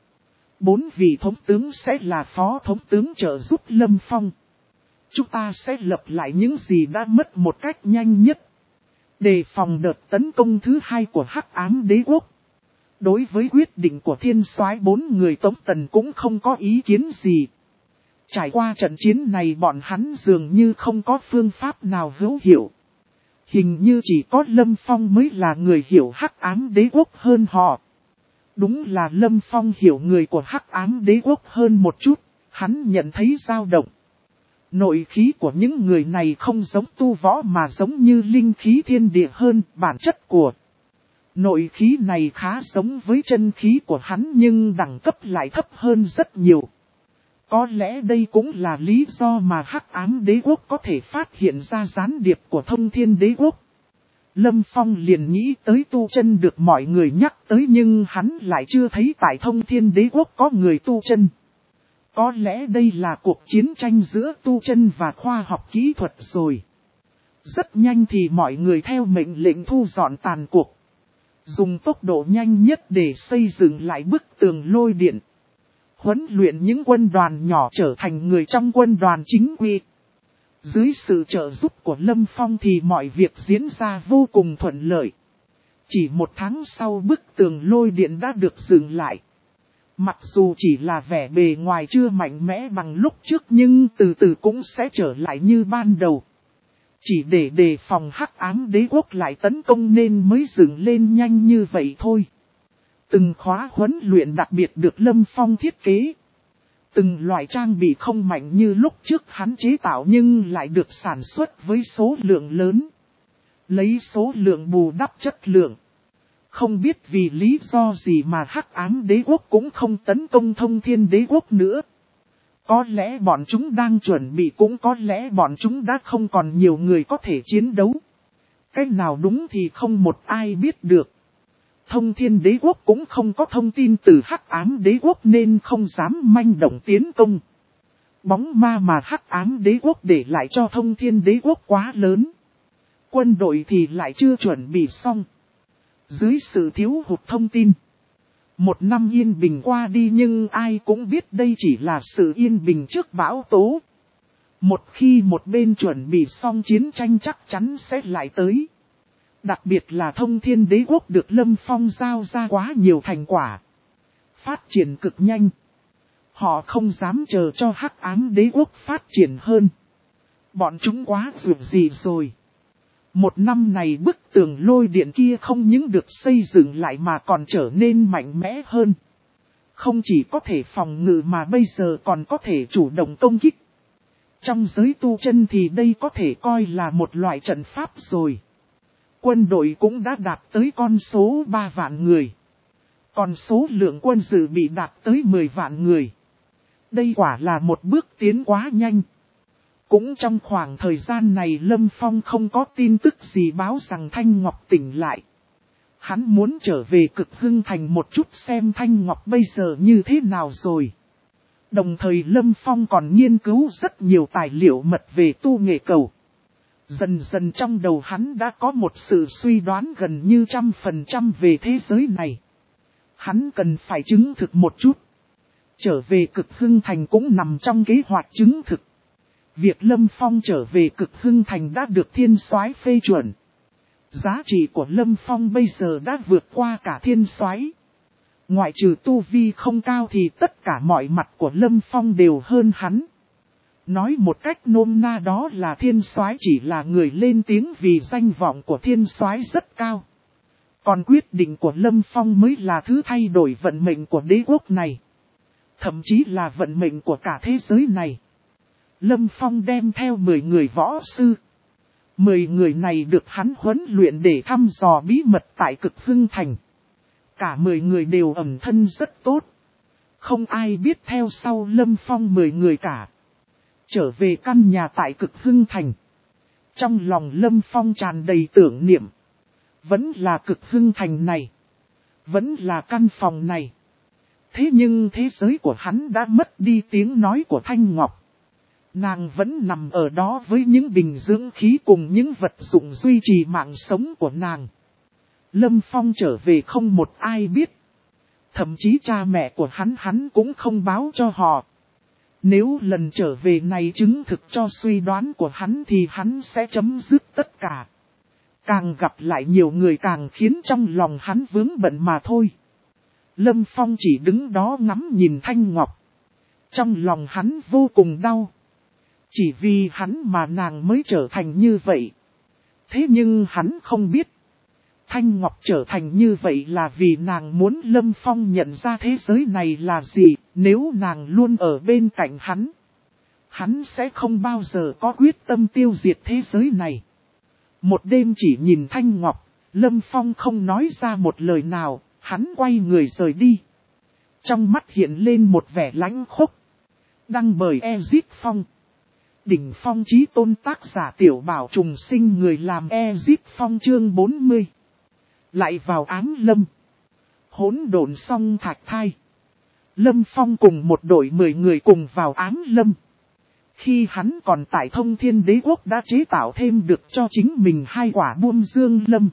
4 vị thống tướng sẽ là phó thống tướng trợ giúp Lâm Phong. Chúng ta sẽ lập lại những gì đã mất một cách nhanh nhất. Đề phòng đợt tấn công thứ 2 của hắc ám đế quốc. Đối với quyết định của thiên soái 4 người Tống Tần cũng không có ý kiến gì. Trải qua trận chiến này bọn hắn dường như không có phương pháp nào hữu hiệu. Hình như chỉ có Lâm Phong mới là người hiểu hắc ám đế quốc hơn họ. Đúng là Lâm Phong hiểu người của hắc ám đế quốc hơn một chút, hắn nhận thấy dao động. Nội khí của những người này không giống tu võ mà giống như linh khí thiên địa hơn bản chất của. Nội khí này khá giống với chân khí của hắn nhưng đẳng cấp lại thấp hơn rất nhiều. Có lẽ đây cũng là lý do mà hắc ám đế quốc có thể phát hiện ra gián điệp của Thông Thiên Đế Quốc. Lâm Phong liền nghĩ tới tu chân được mọi người nhắc tới nhưng hắn lại chưa thấy tại Thông Thiên Đế Quốc có người tu chân. Có lẽ đây là cuộc chiến tranh giữa tu chân và khoa học kỹ thuật rồi. Rất nhanh thì mọi người theo mệnh lệnh thu dọn tàn cuộc. Dùng tốc độ nhanh nhất để xây dựng lại bức tường lôi điện. Huấn luyện những quân đoàn nhỏ trở thành người trong quân đoàn chính quy. Dưới sự trợ giúp của Lâm Phong thì mọi việc diễn ra vô cùng thuận lợi. Chỉ 1 tháng sau bức tường lôi điện đã được dựng lại. Mặc dù chỉ là vẻ bề ngoài chưa mạnh mẽ bằng lúc trước nhưng từ từ cũng sẽ trở lại như ban đầu. Chỉ để đề phòng hắc ám đế quốc lại tấn công nên mới dựng lên nhanh như vậy thôi. Từng khóa huấn luyện đặc biệt được Lâm Phong thiết kế. Từng loại trang bị không mạnh như lúc trước hắn chế tạo nhưng lại được sản xuất với số lượng lớn. Lấy số lượng bù đắp chất lượng. Không biết vì lý do gì mà hắc ám đế quốc cũng không tấn công Thông Thiên Đế Quốc nữa. Có lẽ bọn chúng đang chuẩn bị cũng có lẽ bọn chúng đã không còn nhiều người có thể chiến đấu. Cái nào đúng thì không một ai biết được. Thông Thiên Đế Quốc cũng không có thông tin từ hắc ám đế quốc nên không dám manh động tiến công. Bóng ma mà hắc ám đế quốc để lại cho Thông Thiên Đế Quốc quá lớn. Quân đội thì lại chưa chuẩn bị xong. Dưới sự thiếu hụt thông tin. 1 năm yên bình qua đi nhưng ai cũng biết đây chỉ là sự yên bình trước bão tố. Một khi một bên chuẩn bị xong chiến tranh chắc chắn sẽ lại tới. Đặc biệt là Thông Thiên Đế Quốc được Lâm Phong giao ra quá nhiều thành quả. Phát triển cực nhanh. Họ không dám chờ cho hắc ám đế quốc phát triển hơn. Bọn chúng quá dù gì rồi. 1 năm này bức tường lôi điện kia không những được xây dựng lại mà còn trở nên mạnh mẽ hơn. Không chỉ có thể phòng ngự mà bây giờ còn có thể chủ động công kích. Trong giới tu chân thì đây có thể coi là một loại trận pháp rồi. Quân đội cũng đã đạt tới con số 3 vạn người. Còn số lượng quân dự bị đạt tới 10 vạn người. Đây quả là một bước tiến quá nhanh. Cũng trong khoảng thời gian này Lâm Phong không có tin tức gì báo rằng Thanh Ngọc tỉnh lại. Hắn muốn trở về Cực Hưng Thành một chút xem Thanh Ngọc bây giờ như thế nào rồi. Đồng thời Lâm Phong còn nghiên cứu rất nhiều tài liệu mật về tu nghệ cầu. Dần dần trong đầu hắn đã có một sự suy đoán gần như 100% về thế giới này. Hắn cần phải chứng thực một chút. Trở về Cực Hưng Thành cũng nằm trong kế hoạch chứng thực. Việc Lâm Phong trở về Cực Hưng Thành đã được Thiên Soái phê chuẩn. Giá trị của Lâm Phong bây giờ đã vượt qua cả Thiên Soái. Ngoại trừ tu vi không cao thì tất cả mọi mặt của Lâm Phong đều hơn hắn. Nói một cách nôm na đó là Thiên Soái chỉ là người lên tiếng vì danh vọng của Thiên Soái rất cao. Còn quyết định của Lâm Phong mới là thứ thay đổi vận mệnh của đế quốc này. Thậm chí là vận mệnh của cả thế giới này. Lâm Phong đem theo 10 người võ sư. 10 người này được hắn huấn luyện để thăm dò bí mật tại Cực Hưng Thành. Cả 10 người đều ẩn thân rất tốt. Không ai biết theo sau Lâm Phong 10 người cả. Trở về căn nhà tại Cực Hưng Thành. Trong lòng Lâm Phong tràn đầy tưởng niệm. Vẫn là Cực Hưng Thành này. Vẫn là căn phòng này. Thế nhưng thế giới của hắn đã mất đi tiếng nói của Thanh Ngọc. Nàng vẫn nằm ở đó với những bình dưỡng khí cùng những vật dụng duy trì mạng sống của nàng. Lâm Phong trở về không một ai biết. Thậm chí cha mẹ của hắn cũng không báo cho họ. Nếu lần trở về này chứng thực cho suy đoán của hắn thì hắn sẽ chấm dứt tất cả. Càng gặp lại nhiều người càng khiến trong lòng hắn vướng bận mà thôi. Lâm Phong chỉ đứng đó ngắm nhìn Thanh Ngọc. Trong lòng hắn vô cùng đau. Chỉ vì hắn mà nàng mới trở thành như vậy. Thế nhưng hắn không biết. Thanh Ngọc trở thành như vậy là vì nàng muốn Lâm Phong nhận ra thế giới này là gì. Nếu nàng luôn ở bên cạnh hắn. Hắn sẽ không bao giờ có quyết tâm tiêu diệt thế giới này. Một đêm chỉ nhìn Thanh Ngọc, Lâm Phong không nói ra một lời nào. Hắn quay người rời đi. Trong mắt hiện lên một vẻ lãnh khốc. Đăng bởi Ezit Phong. Đỉnh phong chí tôn tác giả Tiểu Bảo Trùng Sinh, người làm Ezit Phong chương 40. Lại vào Ám Lâm. Hỗn độn song thạch thai. Lâm Phong cùng một đội 10 người cùng vào Ám Lâm. Khi hắn còn tại Thông Thiên Đế Quốc đã chế tạo thêm được cho chính mình 2 quả buông dương lâm.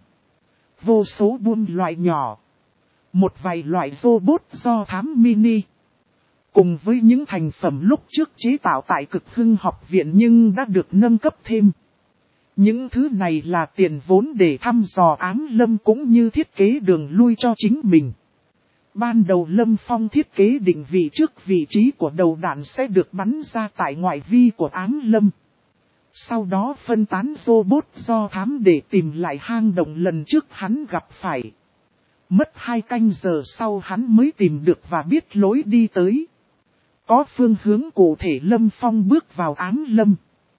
Vô số buông loại nhỏ. Một vài loại robot do thám mini. Cùng với những thành phẩm lúc trước chế tạo tại Cực Hưng học viện nhưng đã được nâng cấp thêm. Những thứ này là tiền vốn để thăm dò Ám Lâm cũng như thiết kế đường lui cho chính mình. Ban đầu Lâm Phong thiết kế định vị trước vị trí của đầu đạn sẽ được bắn ra tại ngoại vi của Ám Lâm. Sau đó phân tán robot do thám để tìm lại hang động lần trước hắn gặp phải. Mất 2 canh giờ sau hắn mới tìm được và biết lối đi tới. Có phương hướng cụ thể Lâm Phong bước vào Ám Lâm.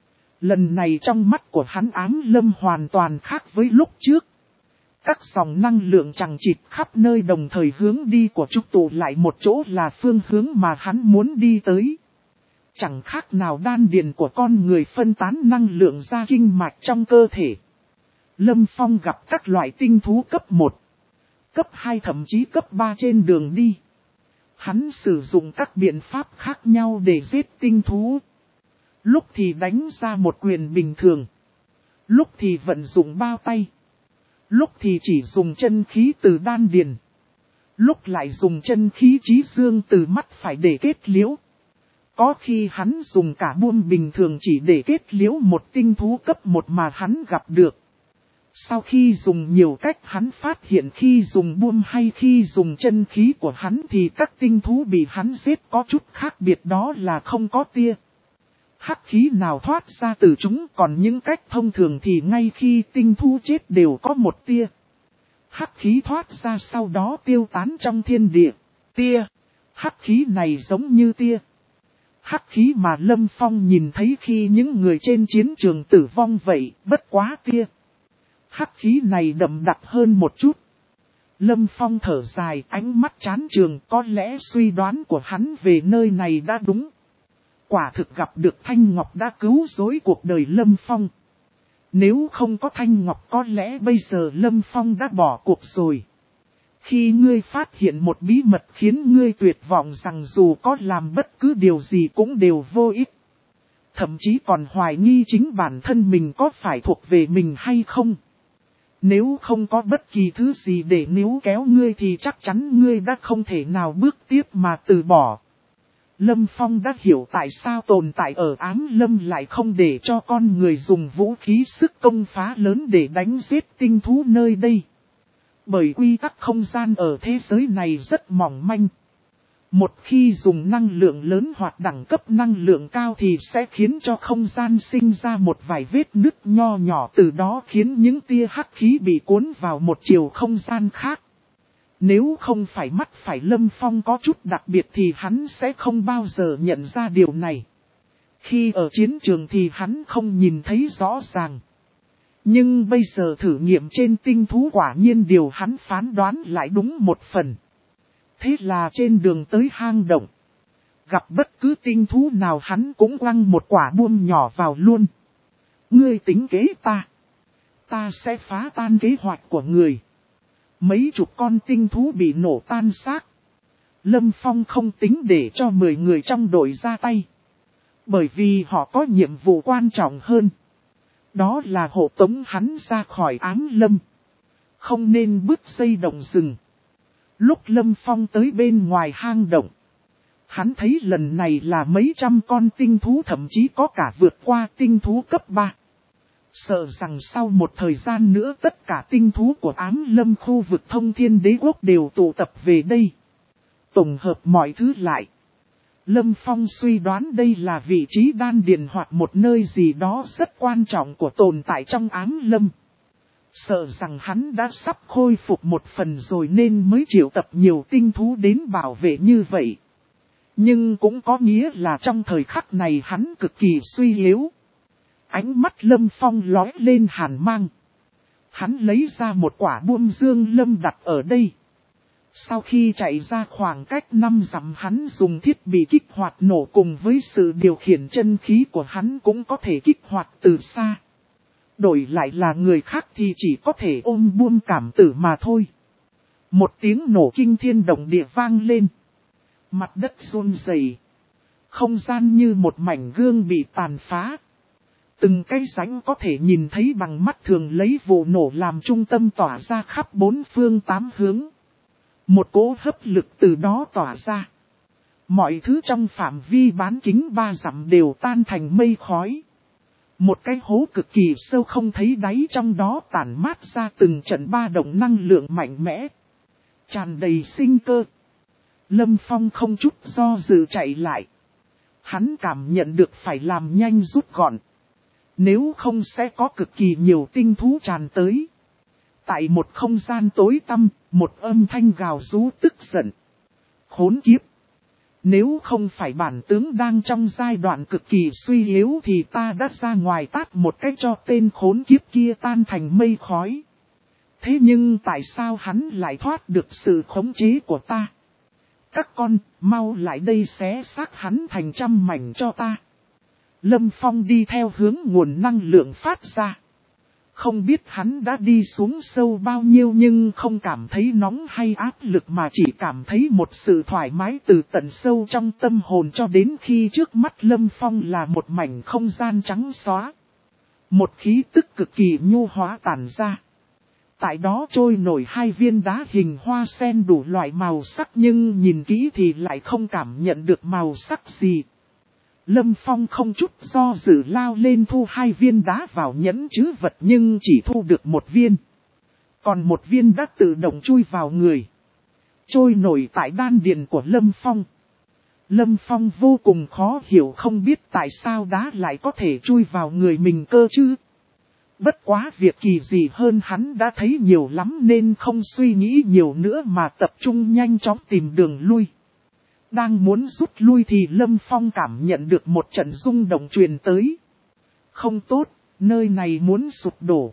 Lần này trong mắt của hắn Ám Lâm hoàn toàn khác với lúc trước. Các dòng năng lượng chằng chịt khắp nơi đồng thời hướng đi của chúng tụ lại một chỗ là phương hướng mà hắn muốn đi tới. Chẳng khác nào đan điền của con người phân tán năng lượng ra kinh mạch trong cơ thể. Lâm Phong gặp các loại tinh thú cấp 1, cấp 2 thậm chí cấp 3 trên đường đi. Hắn sử dụng các biện pháp khác nhau để giết tinh thú. Lúc thì đánh ra một quyền bình thường. Lúc thì vận dụng bao tay. Lúc thì chỉ dùng chân khí từ đan điền. Lúc lại dùng chân khí chí dương từ mắt phải để kết liễu. Có khi hắn dùng cả buông bình thường chỉ để kết liễu một tinh thú cấp 1 mà hắn gặp được. Sau khi dùng nhiều cách hắn phát hiện khi dùng buông hay khi dùng chân khí của hắn thì các tinh thú bị hắn giết có chút khác biệt, đó là không có tia hắc khí nào thoát ra từ chúng, còn những cách thông thường thì ngay khi tinh thú chết đều có một tia hắc khí thoát ra sau đó tiêu tán trong thiên địa. Tia hắc khí này giống như tia hắc khí mà Lâm Phong nhìn thấy khi những người trên chiến trường tử vong vậy, bất quá tia hắc khí này đậm đặc hơn một chút. Lâm Phong thở dài, ánh mắt chán trường, có lẽ suy đoán của hắn về nơi này đã đúng. Quả thực gặp được Thanh Ngọc đã cứu rỗi cuộc đời Lâm Phong. Nếu không có Thanh Ngọc có lẽ bây giờ Lâm Phong đã bỏ cuộc rồi. Khi ngươi phát hiện một bí mật khiến ngươi tuyệt vọng rằng dù có làm bất cứ điều gì cũng đều vô ích. Thậm chí còn hoài nghi chính bản thân mình có phải thuộc về mình hay không. Nếu không có bất kỳ thứ gì để níu kéo ngươi thì chắc chắn ngươi đã không thể nào bước tiếp mà từ bỏ. Lâm Phong đã hiểu tại sao tồn tại ở Ám Lâm lại không để cho con người dùng vũ khí sức công phá lớn để đánh giết tinh thú nơi đây. Bởi quy tắc không gian ở thế giới này rất mỏng manh. Một khi dùng năng lượng lớn hoặc đẳng cấp năng lượng cao thì sẽ khiến cho không gian sinh ra một vài vết nứt nho nhỏ, từ đó khiến những tia hắc khí bị cuốn vào một chiều không gian khác. Nếu không phải mắt phải Lâm Phong có chút đặc biệt thì hắn sẽ không bao giờ nhận ra điều này. Khi ở chiến trường thì hắn không nhìn thấy rõ ràng. Nhưng bây giờ thử nghiệm trên tinh thú quả nhiên điều hắn phán đoán lại đúng một phần. Thế là trên đường tới hang động, gặp bất cứ tinh thú nào hắn cũng quăng một quả bom nhỏ vào luôn. Ngươi tính kế ta sẽ phá tan kế hoạch của người. Mấy chục con tinh thú bị nổ tan xác. Lâm Phong không tính để cho 10 người trong đội ra tay. Bởi vì họ có nhiệm vụ quan trọng hơn. Đó là hộ tống hắn ra khỏi Ám Lâm. Không nên bước dây động rừng. Lúc Lâm Phong tới bên ngoài hang động, hắn thấy lần này là mấy trăm con tinh thú, thậm chí có cả vượt qua tinh thú cấp 3. Sợ rằng sau một thời gian nữa tất cả tinh thú của Ám Lâm khu vực Thông Thiên Đế Quốc đều tụ tập về đây. Tổng hợp mọi thứ lại, Lâm Phong suy đoán đây là vị trí đan điền hoặc một nơi gì đó rất quan trọng của tồn tại trong Ám Lâm. Sợ rằng hắn đã sắp khôi phục một phần rồi nên mới triệu tập nhiều tinh thú đến bảo vệ như vậy. Nhưng cũng có nghĩa là trong thời khắc này hắn cực kỳ suy yếu. Ánh mắt Lâm Phong lóe lên hàn mang. Hắn lấy ra một quả buông dương lâm đặt ở đây. Sau khi chạy ra khoảng cách 5 dặm, hắn dùng thiết bị kích hoạt nổ, cùng với sự điều khiển chân khí của hắn cũng có thể kích hoạt từ xa. Đổi lại là người khác thì chỉ có thể ôm buông cảm tử mà thôi. Một tiếng nổ kinh thiên động địa vang lên. Mặt đất run rẩy, không gian như một mảnh gương bị tàn phá. Từng cái rãnh có thể nhìn thấy bằng mắt thường lấy vụ nổ làm trung tâm tỏa ra khắp 4 phương 8 hướng. Một cỗ hấp lực từ đó tỏa ra. Mọi thứ trong phạm vi bán kính 3 dặm đều tan thành mây khói. Một cái hố cực kỳ sâu không thấy đáy, trong đó tản mát ra từng trận ba động năng lượng mạnh mẽ, tràn đầy sinh cơ. Lâm Phong không chút do dự chạy lại. Hắn cảm nhận được phải làm nhanh rút gọn. Nếu không sẽ có cực kỳ nhiều tinh thú tràn tới. Tại một không gian tối tăm, một âm thanh gào rú tức giận. Khốn kiếp! Nếu không phải bản tướng đang trong giai đoạn cực kỳ suy yếu thì ta đã ra ngoài tát một cái cho tên khốn kiếp kia tan thành mây khói. Thế nhưng tại sao hắn lại thoát được sự khống chế của ta? Các con, mau lại đây xé xác hắn thành trăm mảnh cho ta. Lâm Phong đi theo hướng nguồn năng lượng phát ra. Không biết hắn đã đi xuống sâu bao nhiêu nhưng không cảm thấy nóng hay áp lực mà chỉ cảm thấy một sự thoải mái từ tận sâu trong tâm hồn, cho đến khi trước mắt Lâm Phong là một mảnh không gian trắng xóa. Một khí tức cực kỳ nhu hóa tản ra. Tại đó trôi nổi 2 viên đá hình hoa sen đủ loại màu sắc, nhưng nhìn kỹ thì lại không cảm nhận được màu sắc gì. Lâm Phong không chút do dự lao lên thu 2 viên đá vào nhẫn trữ vật, nhưng chỉ thu được 1 viên. Còn 1 viên đã tự động chui vào người, trôi nổi tại đan điền của Lâm Phong. Lâm Phong vô cùng khó hiểu, không biết tại sao đá lại có thể chui vào người mình cơ chứ. Bất quá việc kỳ dị hơn hắn đã thấy nhiều lắm nên không suy nghĩ nhiều nữa mà tập trung nhanh chóng tìm đường lui. Đang muốn rút lui thì Lâm Phong cảm nhận được một trận rung động truyền tới. Không tốt, nơi này muốn sụp đổ.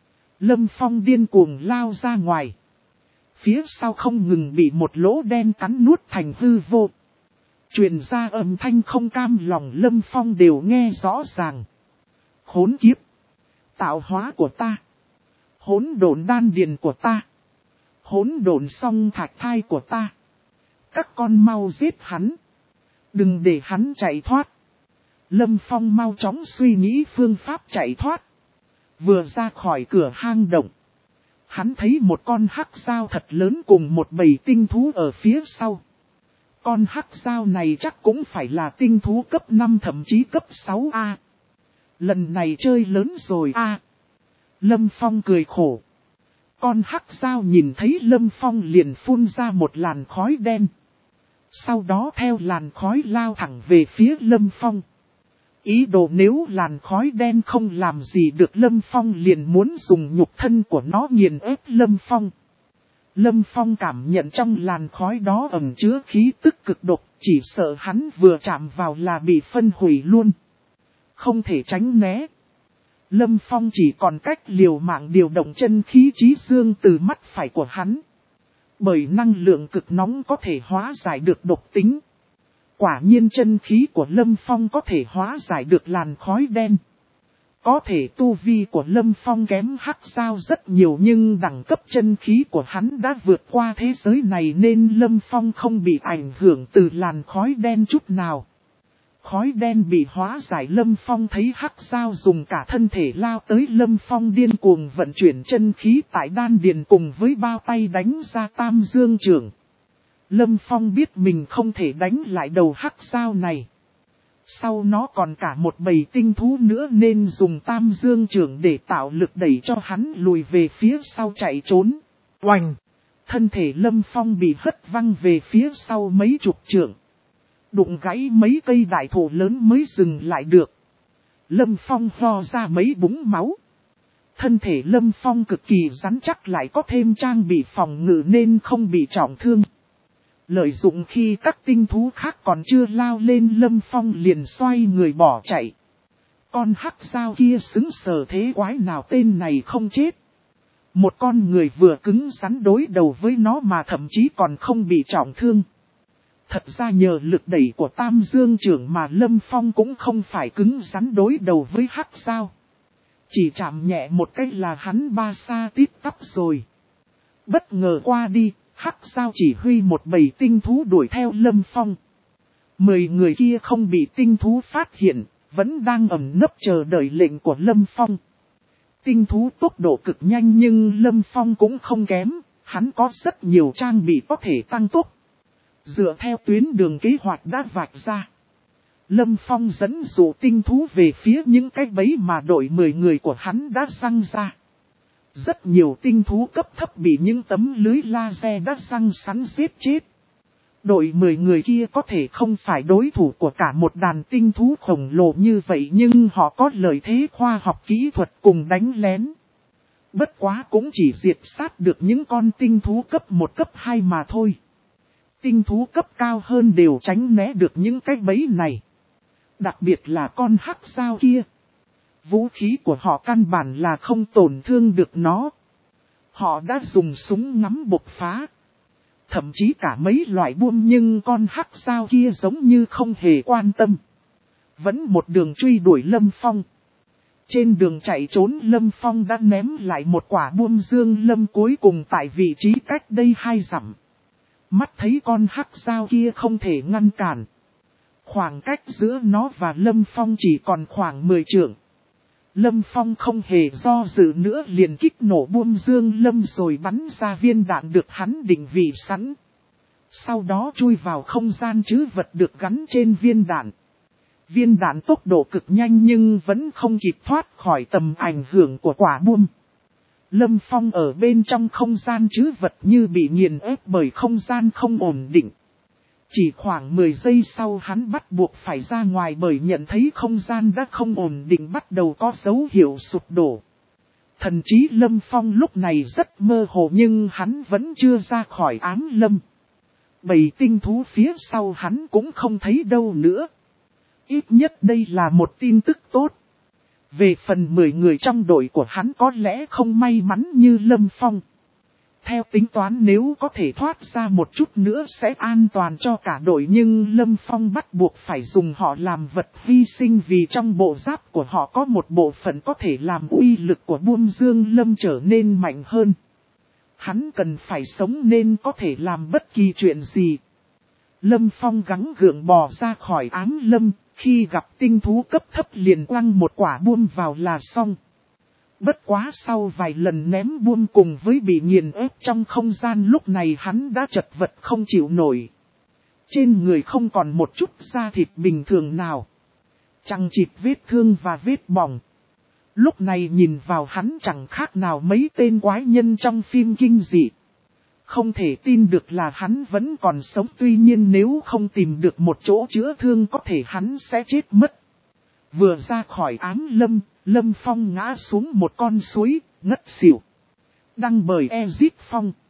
Lâm Phong điên cuồng lao ra ngoài. Phía sau không ngừng bị một lỗ đen cắn nuốt thành hư vô. Truyền ra âm thanh không cam lòng Lâm Phong đều nghe rõ ràng. Khốn kiếp! Tạo hóa của ta. Hỗn độn đan điền của ta. Hỗn độn song thạch thai của ta. Các con mau giết hắn. Đừng để hắn chạy thoát. Lâm Phong mau chóng suy nghĩ phương pháp chạy thoát. Vừa ra khỏi cửa hang động. Hắn thấy một con hắc dao thật lớn cùng một bầy tinh thú ở phía sau. Con hắc dao này chắc cũng phải là tinh thú cấp 5 thậm chí cấp 6A. Lần này chơi lớn rồi a. Lâm Phong cười khổ. Con hắc dao nhìn thấy Lâm Phong liền phun ra một làn khói đen. Sau đó theo làn khói lao thẳng về phía Lâm Phong. Ý đồ nếu làn khói đen không làm gì được Lâm Phong liền muốn dùng nhục thân của nó nghiền ép Lâm Phong. Lâm Phong cảm nhận trong làn khói đó ẩn chứa khí tức cực độc, chỉ sợ hắn vừa chạm vào là bị phân hủy luôn. Không thể tránh né. Lâm Phong chỉ còn cách liều mạng điều động chân khí chí dương từ mắt phải của hắn. Bởi năng lượng cực nóng có thể hóa giải được độc tính. Quả nhiên chân khí của Lâm Phong có thể hóa giải được làn khói đen. Có thể tu vi của Lâm Phong kém hắc dao rất nhiều nhưng đẳng cấp chân khí của hắn đã vượt qua thế giới này nên Lâm Phong không bị ảnh hưởng từ làn khói đen chút nào. Khói đen bị hóa giải Lâm Phong thấy hắc dao dùng cả thân thể lao tới Lâm Phong điên cuồng vận chuyển chân khí tại đan điền cùng với bao tay đánh ra tam dương trưởng. Lâm Phong biết mình không thể đánh lại đầu hắc dao này. Sau nó còn cả một bầy tinh thú nữa nên dùng tam dương trưởng để tạo lực đẩy cho hắn lùi về phía sau chạy trốn. Oành! Thân thể Lâm Phong bị hất văng về phía sau mấy chục trượng. Đụng gãy mấy cây đại thụ lớn mới dừng lại được. Lâm Phong ho ra mấy búng máu. Thân thể Lâm Phong cực kỳ rắn chắc lại có thêm trang bị phòng ngự nên không bị trọng thương. Lợi dụng khi các tinh thú khác còn chưa lao lên Lâm Phong liền xoay người bỏ chạy. Con hắc dao kia xứng sờ thế quái nào tên này không chết. Một con người vừa cứng rắn đối đầu với nó mà thậm chí còn không bị trọng thương. Thật ra nhờ lực đẩy của tam dương trưởng mà Lâm Phong cũng không phải cứng rắn đối đầu với hắc dao. Chỉ chạm nhẹ một cách là hắn ba xa tít tắp rồi. Bất ngờ qua đi. Hắc dao chỉ huy một bầy tinh thú đuổi theo Lâm Phong. 10 người kia không bị tinh thú phát hiện, vẫn đang ẩn nấp chờ đợi lệnh của Lâm Phong. Tinh thú tốc độ cực nhanh nhưng Lâm Phong cũng không kém, hắn có rất nhiều trang bị có thể tăng tốc. Dựa theo tuyến đường kế hoạch đã vạch ra. Lâm Phong dẫn dụ tinh thú về phía những cái bẫy mà đội 10 người của hắn đã răng ra. Rất nhiều tinh thú cấp thấp bị những tấm lưới laser đã răng sắn giết chết. Đội 10 người kia có thể không phải đối thủ của cả một đàn tinh thú khổng lồ như vậy nhưng họ có lợi thế khoa học kỹ thuật cùng đánh lén. Bất quá cũng chỉ diệt sát được những con tinh thú cấp 1 cấp 2 mà thôi. Tinh thú cấp cao hơn đều tránh né được những cái bẫy này. Đặc biệt là con hắc dao kia. Vũ khí của họ căn bản là không tổn thương được nó. Họ đã dùng súng ngắm bộc phá. Thậm chí cả mấy loại buông nhưng con hắc dao kia giống như không hề quan tâm. Vẫn một đường truy đuổi Lâm Phong. Trên đường chạy trốn Lâm Phong đã ném lại một quả buông dương lâm cuối cùng tại vị trí cách đây 2 dặm. Mắt thấy con hắc dao kia không thể ngăn cản. Khoảng cách giữa nó và Lâm Phong chỉ còn khoảng 10 trượng. Lâm Phong không hề do dự nữa liền kích nổ buông dương lâm rồi bắn ra viên đạn được hắn định vị sẵn. Sau đó chui vào không gian trữ vật được gắn trên viên đạn. Viên đạn tốc độ cực nhanh nhưng vẫn không kịp thoát khỏi tầm ảnh hưởng của quả buông. Lâm Phong ở bên trong không gian trữ vật như bị nghiền ép bởi không gian không ổn định. Chỉ khoảng 10 giây sau hắn bắt buộc phải ra ngoài bởi nhận thấy không gian đã không ổn định bắt đầu có dấu hiệu sụp đổ. Thần trí Lâm Phong lúc này rất mơ hồ nhưng hắn vẫn chưa ra khỏi ám lâm. Bầy tinh thú phía sau hắn cũng không thấy đâu nữa. Ít nhất đây là một tin tức tốt. Về phần 10 người trong đội của hắn có lẽ không may mắn như Lâm Phong. theo tính toán nếu có thể thoát ra một chút nữa sẽ an toàn cho cả đội, nhưng Lâm Phong bắt buộc phải dùng họ làm vật hy sinh vì trong bộ giáp của họ có một bộ phận có thể làm uy lực của Buông Dương Lâm trở nên mạnh hơn. Hắn cần phải sống nên có thể làm bất kỳ chuyện gì. Lâm Phong gắng gượng bò ra khỏi ám lâm, khi gặp tinh thú cấp thấp liền quăng một quả buông vào là xong. Bất quá sau vài lần ném buông cùng với bị nghiền ép trong không gian, lúc này hắn đã chật vật không chịu nổi. Trên người không còn một chút da thịt bình thường nào. Chằng chịt vết thương và vết bỏng. Lúc này nhìn vào hắn chẳng khác nào mấy tên quái nhân trong phim kinh dị. Không thể tin được là hắn vẫn còn sống, tuy nhiên nếu không tìm được một chỗ chữa thương có thể hắn sẽ chết mất. Vừa ra khỏi ám lâm, Lâm Phong ngã xuống một con suối, ngất xỉu. Đăng bởi Ezit Phong.